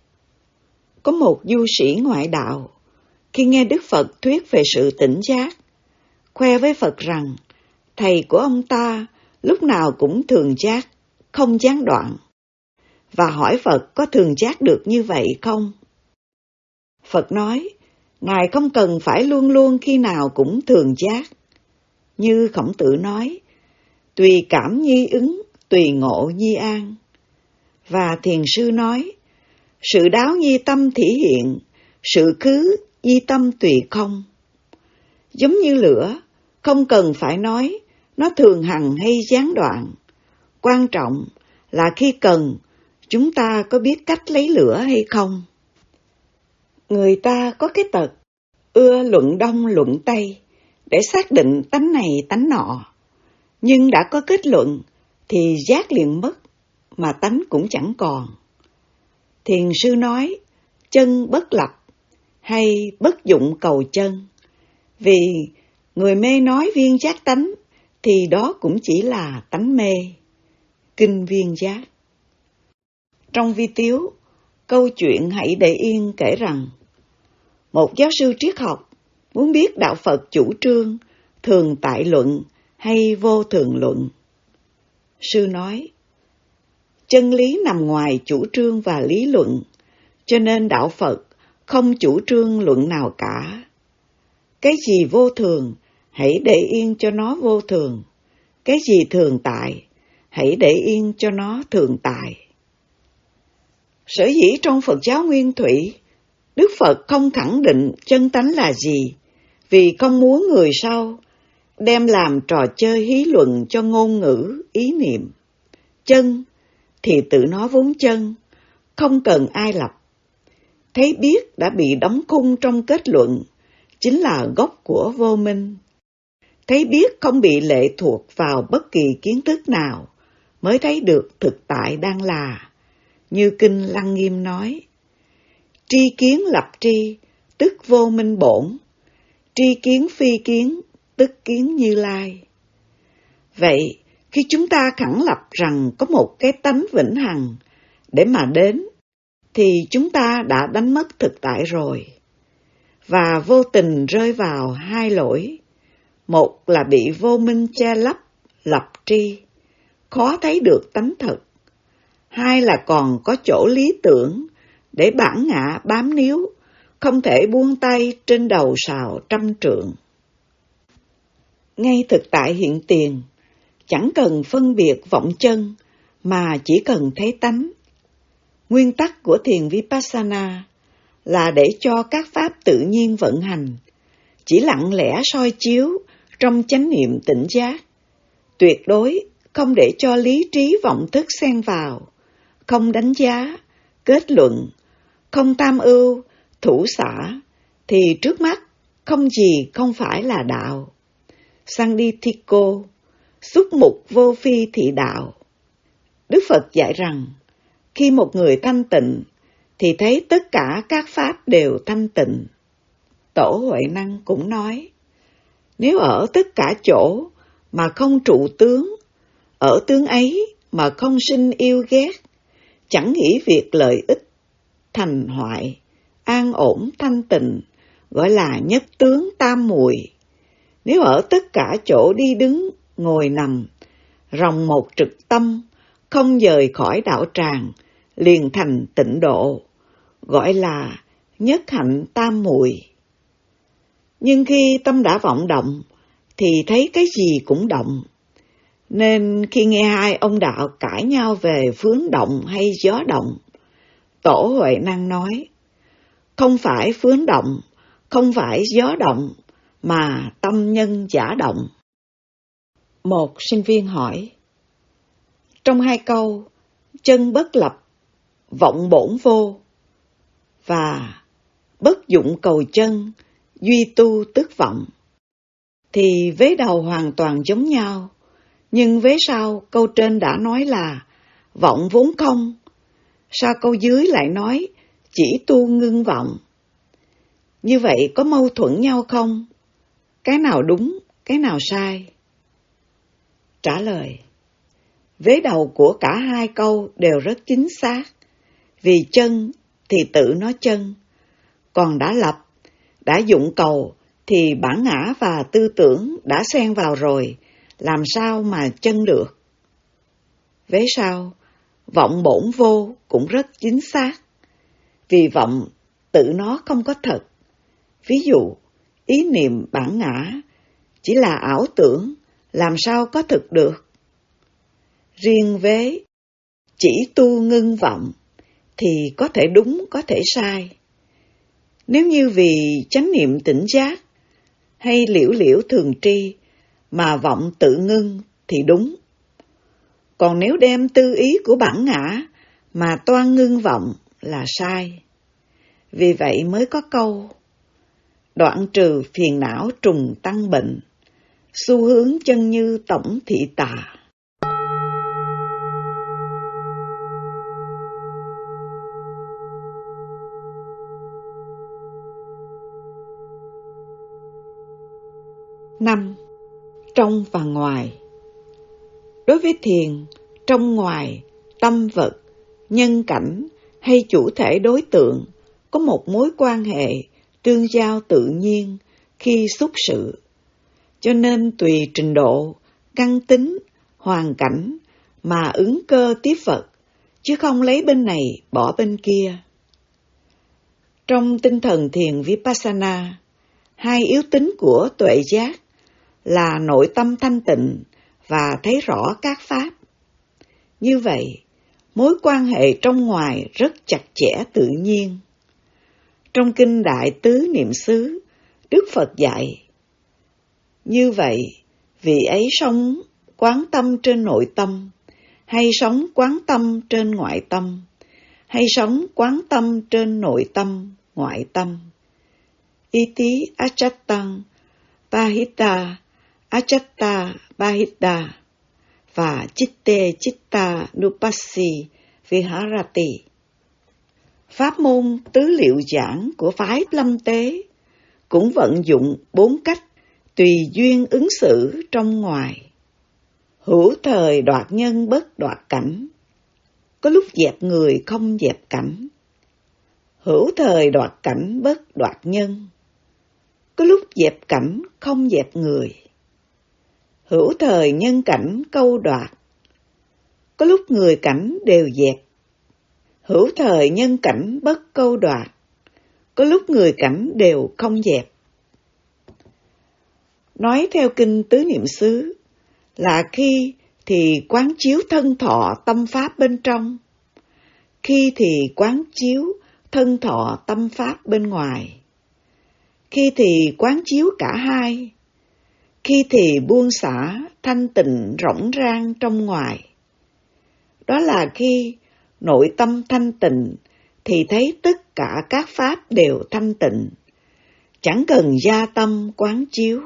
Có một du sĩ ngoại đạo, khi nghe Đức Phật thuyết về sự tỉnh giác, khoe với Phật rằng thầy của ông ta lúc nào cũng thường giác, không gián đoạn, và hỏi Phật có thường giác được như vậy không? Phật nói, Ngài không cần phải luôn luôn khi nào cũng thường giác. Như Khổng Tử nói, tùy cảm nhi ứng, tùy ngộ nhi an. Và thiền sư nói, sự đáo nhi tâm thể hiện, sự khứ nhi tâm tùy không. Giống như lửa, không cần phải nói nó thường hằng hay gián đoạn. Quan trọng là khi cần, chúng ta có biết cách lấy lửa hay không. Người ta có cái tật, ưa luận đông luận tây, để xác định tánh này tánh nọ. Nhưng đã có kết luận, thì giác liền mất, mà tánh cũng chẳng còn. Thiền sư nói, chân bất lập, hay bất dụng cầu chân. Vì người mê nói viên giác tánh, thì đó cũng chỉ là tánh mê. Kinh Viên Giác. Trong vi tiếu, câu chuyện Hãy Để Yên kể rằng, một giáo sư triết học muốn biết đạo Phật chủ trương thường tại luận hay vô thường luận. Sư nói, chân lý nằm ngoài chủ trương và lý luận, cho nên đạo Phật không chủ trương luận nào cả. Cái gì vô thường, hãy để yên cho nó vô thường. Cái gì thường tại, hãy để yên cho nó thường tại. Sở dĩ trong Phật giáo Nguyên Thủy, Đức Phật không khẳng định chân tánh là gì, vì không muốn người sau đem làm trò chơi hí luận cho ngôn ngữ, ý niệm. Chân thì tự nó vốn chân, không cần ai lập. Thấy biết đã bị đóng khung trong kết luận, chính là gốc của vô minh. Thấy biết không bị lệ thuộc vào bất kỳ kiến thức nào, mới thấy được thực tại đang là. Như Kinh Lăng Nghiêm nói, tri kiến lập tri, tức vô minh bổn. Tri kiến phi kiến, tức kiến Như Lai. Vậy, khi chúng ta khẳng lập rằng có một cái tánh vĩnh hằng để mà đến, thì chúng ta đã đánh mất thực tại rồi, và vô tình rơi vào hai lỗi. Một là bị vô minh che lấp, lập tri, khó thấy được tánh thật. Hai là còn có chỗ lý tưởng để bản ngã bám níu, không thể buông tay trên đầu sào trăm trượng. Ngay thực tại hiện tiền, chẳng cần phân biệt vọng chân, mà chỉ cần thấy tánh. Nguyên tắc của thiền Vipassana là để cho các pháp tự nhiên vận hành, chỉ lặng lẽ soi chiếu trong chánh niệm tỉnh giác, tuyệt đối không để cho lý trí vọng thức xen vào, không đánh giá, kết luận, không tham ưu, thủ xả, thì trước mắt không gì không phải là đạo. Sanditthiko, xúc mục vô phi thị đạo. Đức Phật dạy rằng, khi một người thanh tịnh, thì thấy tất cả các pháp đều thanh tịnh. Tổ Huệ Năng cũng nói, nếu ở tất cả chỗ mà không trụ tướng, ở tướng ấy mà không sinh yêu ghét, chẳng nghĩ việc lợi ích, thành hoại, an ổn thanh tịnh, gọi là nhất tướng tam muội. Nếu ở tất cả chỗ đi đứng, ngồi nằm, ròng một trực tâm, không rời khỏi đạo tràng, liền thành tịnh độ, gọi là nhất hạnh tam muội. Nhưng khi tâm đã vọng động, thì thấy cái gì cũng động. Nên khi nghe hai ông đạo cãi nhau về phướng động hay gió động, Tổ Huệ Năng nói, không phải phướng động, không phải gió động, mà tâm nhân giả động. Một sinh viên hỏi, trong hai câu chân bất lập, vọng bổn vô và bất dụng cầu chân, duy tu tức vọng, thì vế đầu hoàn toàn giống nhau, nhưng vế sau câu trên đã nói là vọng vốn không, sao câu dưới lại nói chỉ tu ngưng vọng? Như vậy có mâu thuẫn nhau không? Cái nào đúng, cái nào sai? Trả lời, vế đầu của cả hai câu đều rất chính xác, vì chân thì tự nó chân, còn đã lập, đã dụng cầu thì bản ngã và tư tưởng đã xen vào rồi, làm sao mà chân được? Vế sau, vọng bổn vô cũng rất chính xác, vì vọng tự nó không có thật. Ví dụ, ý niệm bản ngã chỉ là ảo tưởng, làm sao có thực được? Riêng vế chỉ tu ngưng vọng thì có thể đúng, có thể sai. Nếu như vì chánh niệm tỉnh giác hay liễu liễu thường tri mà vọng tự ngưng thì đúng. Còn nếu đem tư ý của bản ngã mà toan ngưng vọng là sai. Vì vậy mới có câu đoạn trừ phiền não trùng tăng bệnh, xu hướng chân như tổng thị tà. Năm. Trong và ngoài. Đối với thiền, trong ngoài, tâm vật, nhân cảnh hay chủ thể đối tượng có một mối quan hệ tương giao tự nhiên khi xúc sự, cho nên tùy trình độ, căn tính, hoàn cảnh mà ứng cơ tiếp vật, chứ không lấy bên này bỏ bên kia. Trong tinh thần thiền Vipassana, hai yếu tính của tuệ giác là nội tâm thanh tịnh và thấy rõ các pháp. Như vậy, mối quan hệ trong ngoài rất chặt chẽ tự nhiên. Trong kinh Đại Tứ Niệm xứ, Đức Phật dạy, như vậy, vị ấy sống quán tâm trên nội tâm, hay sống quán tâm trên ngoại tâm, hay sống quán tâm trên nội tâm, ngoại tâm. Iti achattam pahita achatta pahita và chitte chitta nupassi viharati. Pháp môn tứ liệu giảng của phái Lâm Tế cũng vận dụng bốn cách tùy duyên ứng xử trong ngoài. Hữu thời đoạt nhân bất đoạt cảnh, có lúc dẹp người không dẹp cảnh. Hữu thời đoạt cảnh bất đoạt nhân, có lúc dẹp cảnh không dẹp người. Hữu thời nhân cảnh câu đoạt, có lúc người cảnh đều dẹp. Hữu thời nhân cảnh bất câu đoạt, có lúc người cảnh đều không dẹp. Nói theo kinh Tứ Niệm xứ là khi thì quán chiếu thân thọ tâm pháp bên trong, khi thì quán chiếu thân thọ tâm pháp bên ngoài, khi thì quán chiếu cả hai, khi thì buông xả thanh tịnh rỗng rang trong ngoài. Đó là khi nội tâm thanh tịnh thì thấy tất cả các pháp đều thanh tịnh, chẳng cần gia tâm quán chiếu.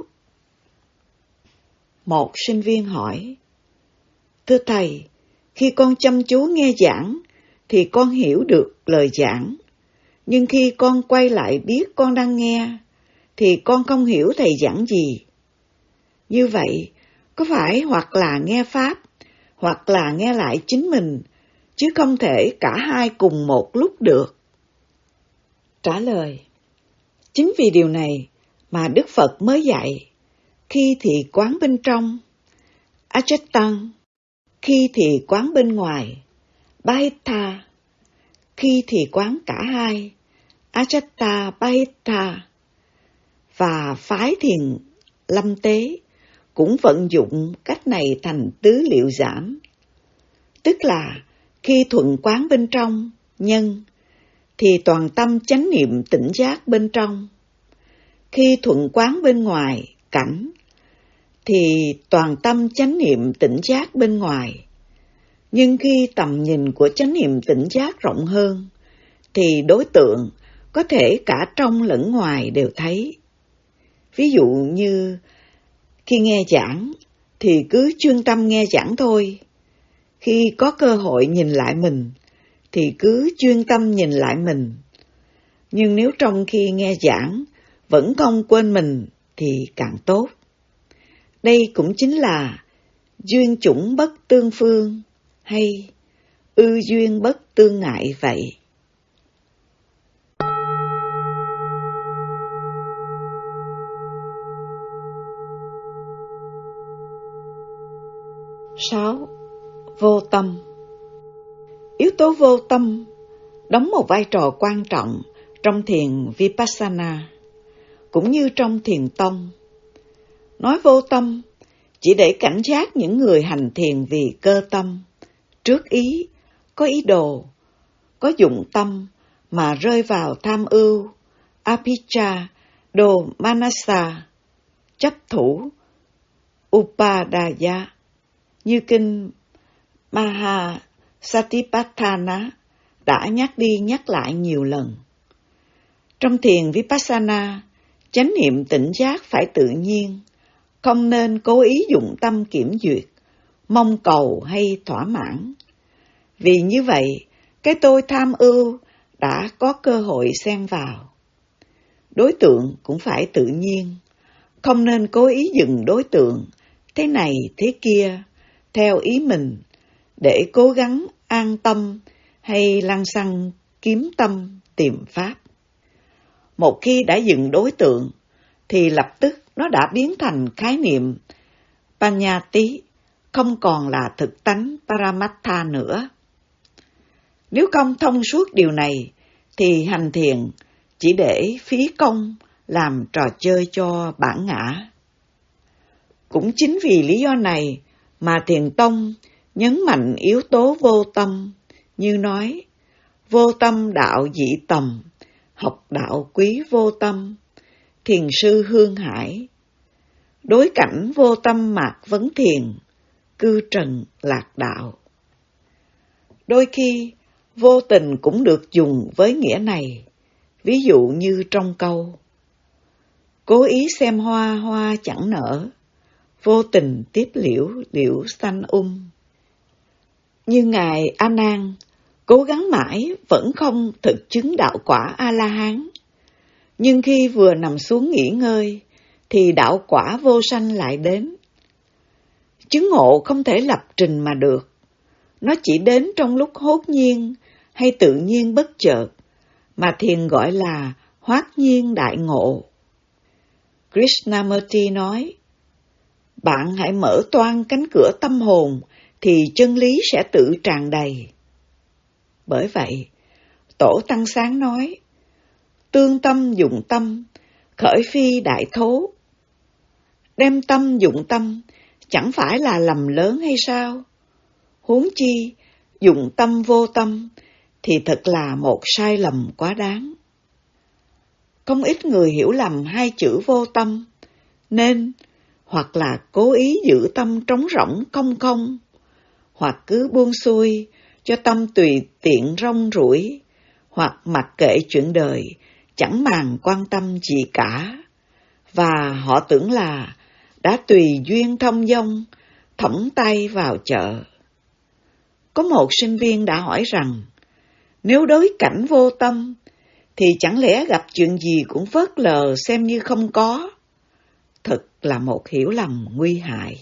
Một sinh viên hỏi, thưa thầy, khi con chăm chú nghe giảng thì con hiểu được lời giảng, nhưng khi con quay lại biết con đang nghe thì con không hiểu thầy giảng gì. Như vậy, có phải hoặc là nghe pháp, hoặc là nghe lại chính mình, chứ không thể cả hai cùng một lúc được? Trả lời, chính vì điều này mà Đức Phật mới dạy, khi thì quán bên trong, achattam, khi thì quán bên ngoài, Bahita, khi thì quán cả hai, Ajatta Bahita. Và phái Thiền Lâm Tế cũng vận dụng cách này thành tứ liệu giảm, tức là khi thuận quán bên trong, nhân, thì toàn tâm chánh niệm tỉnh giác bên trong. Khi thuận quán bên ngoài, cảnh, thì toàn tâm chánh niệm tỉnh giác bên ngoài. Nhưng khi tầm nhìn của chánh niệm tỉnh giác rộng hơn, thì đối tượng có thể cả trong lẫn ngoài đều thấy. Ví dụ như khi nghe giảng thì cứ chuyên tâm nghe giảng thôi. Khi có cơ hội nhìn lại mình thì cứ chuyên tâm nhìn lại mình. Nhưng nếu trong khi nghe giảng vẫn không quên mình thì càng tốt. Đây cũng chính là duyên chủng bất tương phương hay ư duyên bất tương ngại vậy. Sáu. Vô tâm. Yếu tố vô tâm đóng một vai trò quan trọng trong thiền Vipassana, cũng như trong thiền tông. Nói vô tâm chỉ để cảnh giác những người hành thiền vì cơ tâm, trước ý, có ý đồ, có dụng tâm mà rơi vào tham ưu, apicca, đồ manasa, chấp thủ, upadaya, như kinh Mahasatipatthana đã nhắc đi nhắc lại nhiều lần. Trong thiền Vipassana, chánh niệm tỉnh giác phải tự nhiên, không nên cố ý dụng tâm kiểm duyệt, mong cầu hay thỏa mãn. Vì như vậy, cái tôi tham ưu đã có cơ hội xen vào. Đối tượng cũng phải tự nhiên, không nên cố ý dừng đối tượng, thế này thế kia, theo ý mình, để cố gắng an tâm hay lăng xăng kiếm tâm tìm pháp. Một khi đã dừng đối tượng, thì lập tức nó đã biến thành khái niệm Panyati, không còn là thực tánh Paramattha nữa. Nếu không thông suốt điều này, thì hành thiền chỉ để phí công làm trò chơi cho bản ngã. Cũng chính vì lý do này mà Thiền tông nhấn mạnh yếu tố vô tâm, như nói, vô tâm đạo dị tầm, học đạo quý vô tâm, thiền sư Hương Hải. Đối cảnh vô tâm mạc vấn thiền, cư trần lạc đạo. Đôi khi, vô tình cũng được dùng với nghĩa này, ví dụ như trong câu, cố ý xem hoa hoa chẳng nở, vô tình tiếp liễu liễu xanh um. Như Ngài A Nan cố gắng mãi vẫn không thực chứng đạo quả A-la-hán, nhưng khi vừa nằm xuống nghỉ ngơi thì đạo quả vô sanh lại đến. Chứng ngộ không thể lập trình mà được, nó chỉ đến trong lúc hốt nhiên hay tự nhiên bất chợt, mà thiền gọi là hoát nhiên đại ngộ. Krishnamurti nói, bạn hãy mở toang cánh cửa tâm hồn thì chân lý sẽ tự tràn đầy. Bởi vậy, Tổ Tăng Sáng nói, tương tâm dụng tâm, khởi phi đại thố. Đem tâm dụng tâm chẳng phải là lầm lớn hay sao? Huống chi, dụng tâm vô tâm thì thật là một sai lầm quá đáng. Không ít người hiểu lầm hai chữ vô tâm, nên hoặc là cố ý giữ tâm trống rỗng không không, hoặc cứ buông xuôi cho tâm tùy tiện rong ruổi, hoặc mặc kệ chuyện đời, chẳng màng quan tâm gì cả. Và họ tưởng là đã tùy duyên thông dong, thõng tay vào chợ. Có một sinh viên đã hỏi rằng, nếu đối cảnh vô tâm, thì chẳng lẽ gặp chuyện gì cũng phớt lờ xem như không có? Thật là một hiểu lầm nguy hại.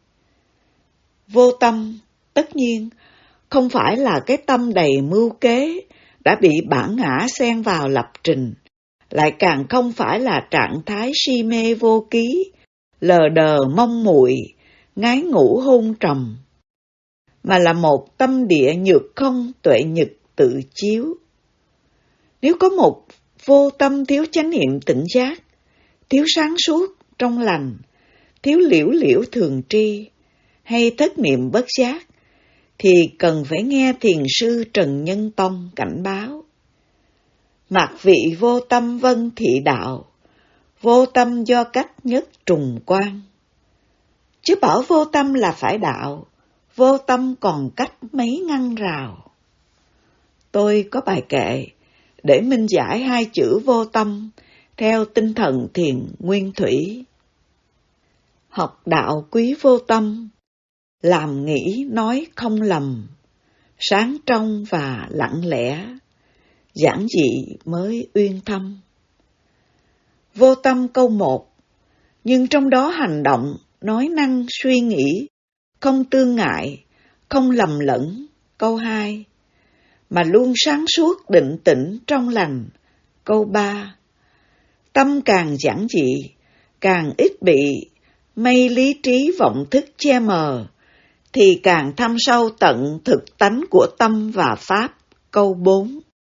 Vô tâm, tất nhiên, không phải là cái tâm đầy mưu kế, đã bị bản ngã xen vào lập trình, lại càng không phải là trạng thái si mê vô ký, lờ đờ mong muội, ngái ngủ hôn trầm. mà là một tâm địa nhược không tuệ nhật tự chiếu. Nếu có một vô tâm thiếu chánh niệm tỉnh giác, thiếu sáng suốt trong lành, thiếu liễu liễu thường tri, hay thất niệm bất giác, thì cần phải nghe thiền sư Trần Nhân Tông cảnh báo. Mặc vị vô tâm vân thị đạo, vô tâm do cách nhất trùng quan. Chứ bảo vô tâm là phải đạo, vô tâm còn cách mấy ngăn rào. Tôi có bài kệ để minh giải hai chữ vô tâm theo tinh thần thiền nguyên thủy. Học đạo quý vô tâm, làm nghĩ nói không lầm, sáng trong và lặng lẽ, giản dị mới uyên thâm. Vô tâm câu một, nhưng trong đó hành động, nói năng, suy nghĩ, không tương ngại, không lầm lẫn, câu hai, mà luôn sáng suốt định tĩnh trong lành, câu ba. Tâm càng giản dị, càng ít bị mây lý trí vọng thức che mờ, thì càng thâm sâu tận thực tánh của tâm và pháp, câu bốn.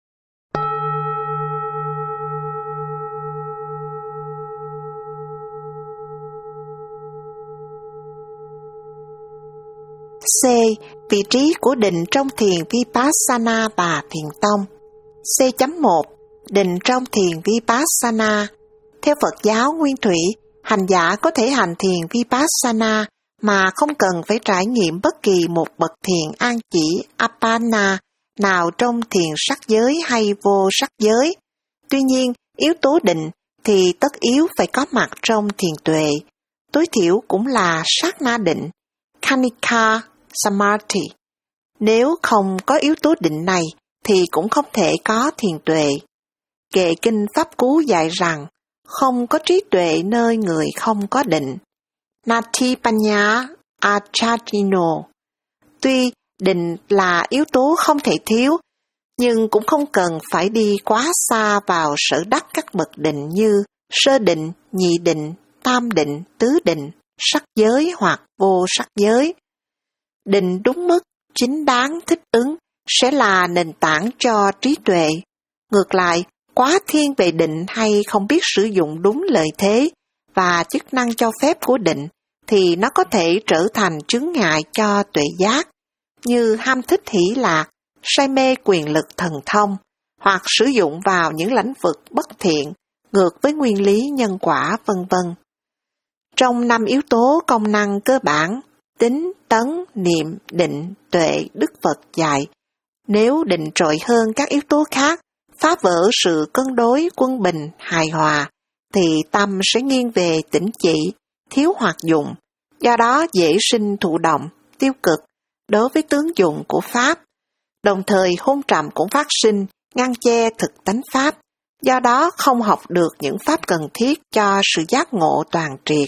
C. Vị trí của định trong thiền Vipassana và thiền tông. C chấm một. Định trong thiền Vipassana. Theo Phật giáo Nguyên Thủy, hành giả có thể hành thiền Vipassana mà không cần phải trải nghiệm bất kỳ một bậc thiền an chỉ Appana nào trong thiền sắc giới hay vô sắc giới. Tuy nhiên, yếu tố định thì tất yếu phải có mặt trong thiền tuệ, tối thiểu cũng là sát na định, Khanika Samadhi. Nếu không có yếu tố định này thì cũng không thể có thiền tuệ. Kệ kinh Pháp Cú dạy rằng không có trí tuệ nơi người không có định. Nati Panya Achadino. Tuy định là yếu tố không thể thiếu, nhưng cũng không cần phải đi quá xa vào sở đắc các bậc định như sơ định, nhị định, tam định, tứ định, sắc giới hoặc vô sắc giới. Định đúng mức, chính đáng, thích ứng sẽ là nền tảng cho trí tuệ. Ngược lại, quá thiên về định hay không biết sử dụng đúng lợi thế và chức năng cho phép của định thì nó có thể trở thành chướng ngại cho tuệ giác, như ham thích hỷ lạc, say mê quyền lực thần thông, hoặc sử dụng vào những lĩnh vực bất thiện, ngược với nguyên lý nhân quả, vân vân. Trong năm yếu tố công năng cơ bản, tính, tấn, niệm, định, tuệ, Đức Phật dạy, nếu định trội hơn các yếu tố khác, phá vỡ sự cân đối quân bình, hài hòa, thì tâm sẽ nghiêng về tỉnh chỉ, thiếu hoạt dụng, do đó dễ sinh thụ động, tiêu cực đối với tướng dụng của Pháp. Đồng thời hôn trầm cũng phát sinh, ngăn che thực tánh Pháp, do đó không học được những Pháp cần thiết cho sự giác ngộ toàn triệt,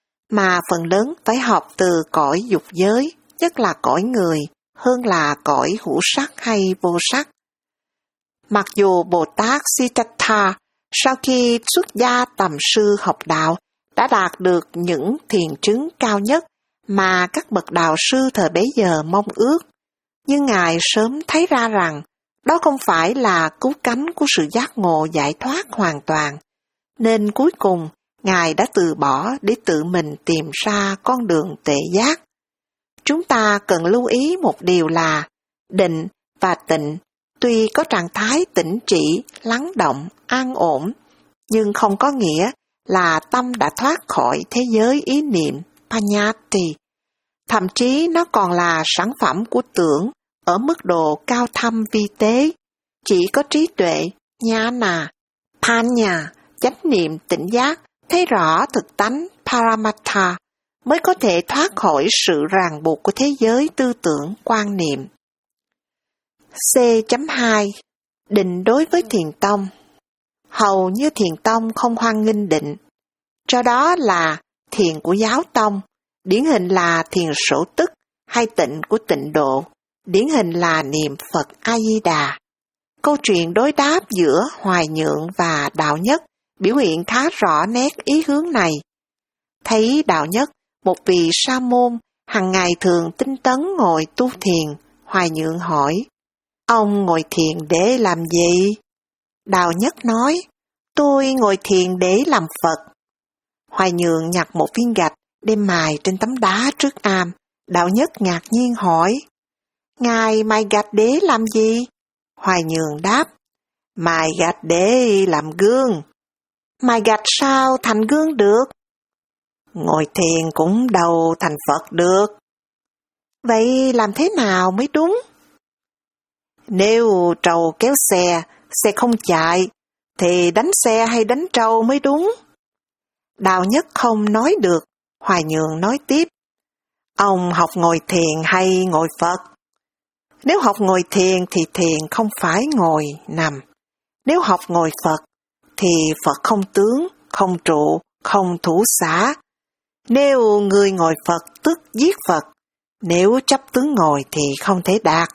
mà phần lớn phải học từ cõi dục giới, nhất là cõi người, hơn là cõi hữu sắc hay vô sắc. Mặc dù Bồ Tát Siddhartha sau khi xuất gia tầm sư học đạo đã đạt được những thiền chứng cao nhất mà các bậc đạo sư thời bấy giờ mong ước, nhưng Ngài sớm thấy ra rằng đó không phải là cứu cánh của sự giác ngộ giải thoát hoàn toàn, nên cuối cùng Ngài đã từ bỏ để tự mình tìm ra con đường tuệ giác. Chúng ta cần lưu ý một điều là định và tịnh tuy có trạng thái tĩnh trị, lắng động, an ổn, nhưng không có nghĩa là tâm đã thoát khỏi thế giới ý niệm, Panyati. Thậm chí nó còn là sản phẩm của tưởng ở mức độ cao thâm vi tế. Chỉ có trí tuệ, Jnana, Panya, chánh niệm tỉnh giác, thấy rõ thực tánh Paramatha mới có thể thoát khỏi sự ràng buộc của thế giới tư tưởng quan niệm. C hai. Định đối với thiền tông. Hầu như thiền tông không hoan nghênh định, cho đó là thiền của giáo tông, điển hình là thiền sổ tức, hay tịnh của tịnh độ, điển hình là niệm Phật A-di-đà. Câu chuyện đối đáp giữa hoài nhượng và đạo nhất biểu hiện khá rõ nét ý hướng này. Thấy đạo nhất, một vị sa môn hằng ngày thường tinh tấn ngồi tu thiền. Hoài Nhượng hỏi, ông ngồi thiền để làm gì? Đào Nhất nói, tôi ngồi thiền để làm Phật. Hoài Nhượng nhặt một viên gạch đem mài trên tấm đá trước am. Đào Nhất ngạc nhiên hỏi, ngài mài gạch để làm gì? Hoài Nhượng đáp, mài gạch để làm gương. Mài gạch sao thành gương được? Ngồi thiền cũng đâu thành Phật được. Vậy làm thế nào mới đúng? Nếu trâu kéo xe, xe không chạy, thì đánh xe hay đánh trâu mới đúng. Đào Nhất không nói được. Hoài Nhượng nói tiếp, ông học ngồi thiền hay ngồi Phật? Nếu học ngồi thiền thì thiền không phải ngồi, nằm. Nếu học ngồi Phật thì Phật không tướng, không trụ, không thủ xả. Nếu người ngồi Phật tức giết Phật, nếu chấp tướng ngồi thì không thể đạt.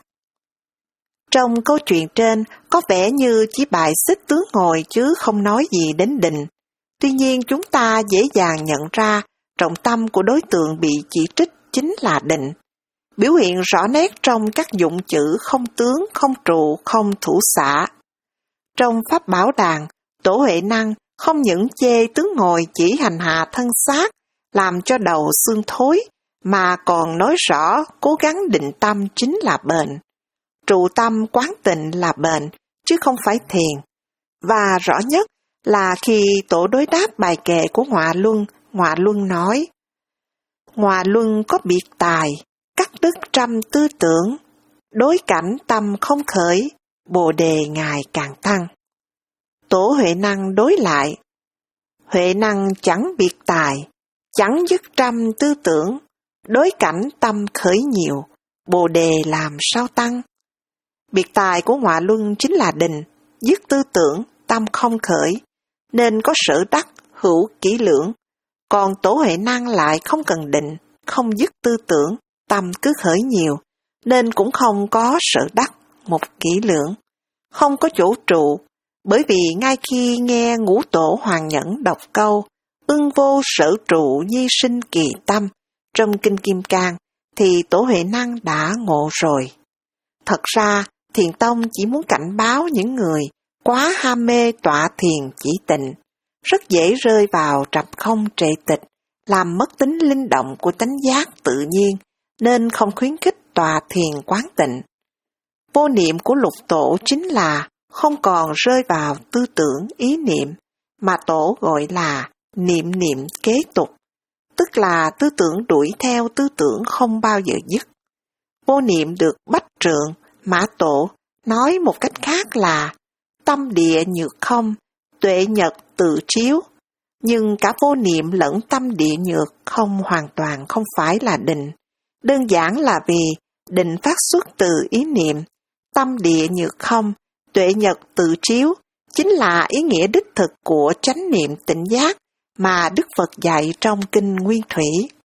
Trong câu chuyện trên có vẻ như chỉ bài xích tướng ngồi chứ không nói gì đến định. Tuy nhiên chúng ta dễ dàng nhận ra trọng tâm của đối tượng bị chỉ trích chính là định. Biểu hiện rõ nét trong các dụng chữ không tướng, không trụ, không thủ xả. Trong Pháp Bảo Đàn, Tổ Huệ Năng không những chê tướng ngồi chỉ hành hạ thân xác, làm cho đầu xương thối, mà còn nói rõ cố gắng định tâm chính là bền. Trụ tâm quán tịnh là bền, chứ không phải thiền. Và rõ nhất là khi tổ đối đáp bài kệ của Ngọa Luân, Ngọa Luân nói, Ngọa Luân có biệt tài, cắt đứt trăm tư tưởng, đối cảnh tâm không khởi, bồ đề ngài càng tăng. Tổ Huệ Năng đối lại, Huệ Năng chẳng biệt tài, chẳng dứt trăm tư tưởng, đối cảnh tâm khởi nhiều, bồ đề làm sao tăng. Biệt tài của Ngọa Luân chính là định, dứt tư tưởng, tâm không khởi, nên có sở đắc, hữu kỹ lưỡng. Còn Tổ Huệ Năng lại không cần định, không dứt tư tưởng, tâm cứ khởi nhiều, nên cũng không có sở đắc, một kỹ lưỡng. Không có chỗ trụ, bởi vì ngay khi nghe Ngũ Tổ Hoàng Nhẫn đọc câu ưng vô sở trụ nhi sinh kỳ tâm trong Kinh Kim Cang, thì Tổ Huệ Năng đã ngộ rồi. Thật ra, Thiền Tông chỉ muốn cảnh báo những người quá ham mê tọa thiền chỉ tịnh, rất dễ rơi vào trầm không trệ tịch, làm mất tính linh động của tánh giác tự nhiên, nên không khuyến khích tọa thiền quán tịnh. Vô niệm của Lục Tổ chính là không còn rơi vào tư tưởng ý niệm, mà Tổ gọi là niệm niệm kế tục, tức là tư tưởng đuổi theo tư tưởng không bao giờ dứt. Vô niệm được Bách Trượng, Mã Tổ nói một cách khác là tâm địa nhược không, tuệ nhật tự chiếu. Nhưng cả vô niệm lẫn tâm địa nhược không hoàn toàn không phải là định. Đơn giản là vì định phát xuất từ ý niệm, tâm địa nhược không, tuệ nhật tự chiếu chính là ý nghĩa đích thực của chánh niệm tỉnh giác mà Đức Phật dạy trong Kinh Nguyên Thủy.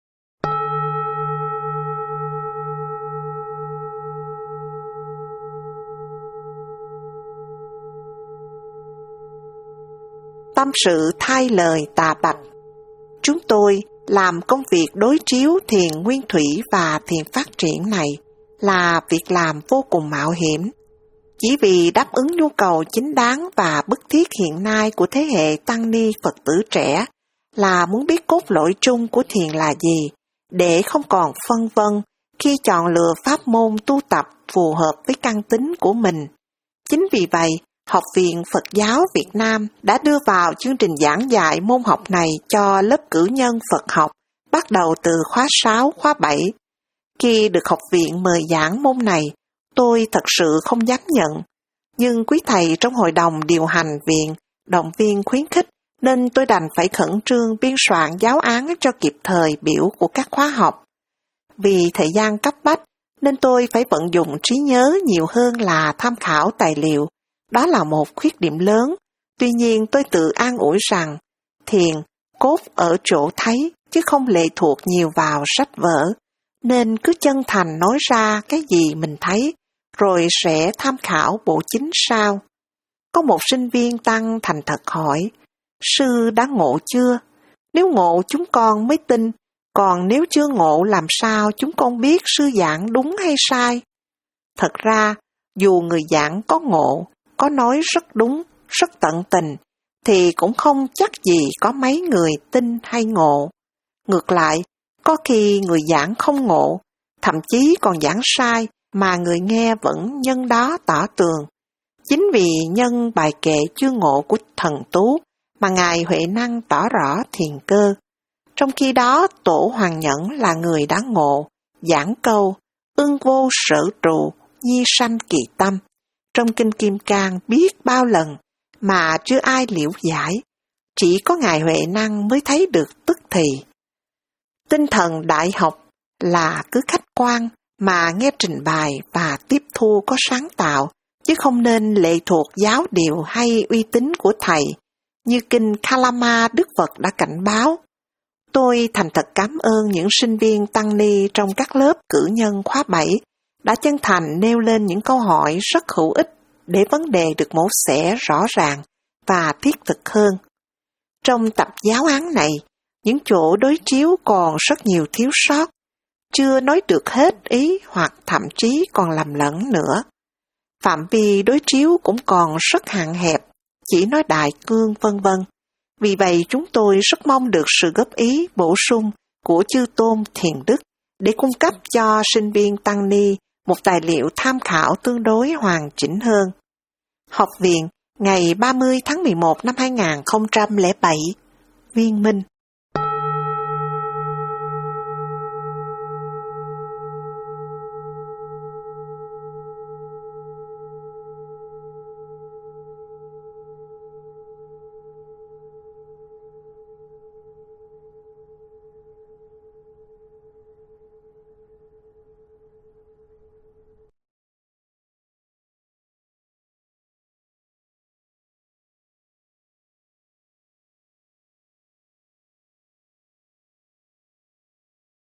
Tâm sự thay lời Tà Bạch. Chúng tôi làm công việc đối chiếu thiền nguyên thủy và thiền phát triển này là việc làm vô cùng mạo hiểm. Chỉ vì đáp ứng nhu cầu chính đáng và bức thiết hiện nay của thế hệ tăng ni Phật tử trẻ là muốn biết cốt lõi chung của thiền là gì, để không còn phân vân khi chọn lựa pháp môn tu tập phù hợp với căn tính của mình. Chính vì vậy, Học viện Phật giáo Việt Nam đã đưa vào chương trình giảng dạy môn học này cho lớp cử nhân Phật học, bắt đầu từ khóa sáu, khóa bảy. Khi được học viện mời giảng môn này, tôi thật sự không dám nhận. Nhưng quý thầy trong hội đồng điều hành viện, động viên khuyến khích, nên tôi đành phải khẩn trương biên soạn giáo án cho kịp thời biểu của các khóa học. Vì thời gian cấp bách, nên tôi phải vận dụng trí nhớ nhiều hơn là tham khảo tài liệu. Đó là một khuyết điểm lớn. Tuy nhiên tôi tự an ủi rằng, thiền, cốt ở chỗ thấy, chứ không lệ thuộc nhiều vào sách vở, nên cứ chân thành nói ra cái gì mình thấy, rồi sẽ tham khảo bộ chính sau. Có một sinh viên tăng thành thật hỏi, sư đã ngộ chưa? Nếu ngộ chúng con mới tin, Còn nếu chưa ngộ làm sao chúng con biết sư giảng đúng hay sai? Thật ra, dù người giảng có ngộ, có nói rất đúng, rất tận tình, thì cũng không chắc gì có mấy người tin hay ngộ. Ngược lại, có khi người giảng không ngộ, thậm chí còn giảng sai mà người nghe vẫn nhân đó tỏ tường. Chính vì nhân bài kệ chưa ngộ của thần Tú mà Ngài Huệ Năng tỏ rõ thiền cơ. Trong khi đó Tổ Hoàng Nhẫn là người đã ngộ, giảng câu, ưng vô sở trụ, nhi sanh kỳ tâm. Trong Kinh Kim Cang biết bao lần mà chưa ai liễu giải, chỉ có Ngài Huệ Năng mới thấy được tức thì. Tinh thần đại học là cứ khách quan mà nghe trình bày và tiếp thu có sáng tạo, chứ không nên lệ thuộc giáo điều hay uy tín của thầy, như Kinh Kalama Đức Phật đã cảnh báo. Tôi thành thật cảm ơn những sinh viên tăng ni trong các lớp cử nhân khóa bảy đã chân thành nêu lên những câu hỏi rất hữu ích để vấn đề được mổ xẻ rõ ràng và thiết thực hơn. Trong tập giáo án này, những chỗ đối chiếu còn rất nhiều thiếu sót, chưa nói được hết ý hoặc thậm chí còn lầm lẫn nữa. Phạm vi đối chiếu cũng còn rất hạn hẹp, chỉ nói đại cương vân vân. Vì vậy chúng tôi rất mong được sự góp ý bổ sung của Chư Tôn Thiền Đức để cung cấp cho sinh viên tăng ni một tài liệu tham khảo tương đối hoàn chỉnh hơn. Học viện, ngày ba mươi tháng mười một năm hai nghìn không trăm lẻ bảy, Viên Minh.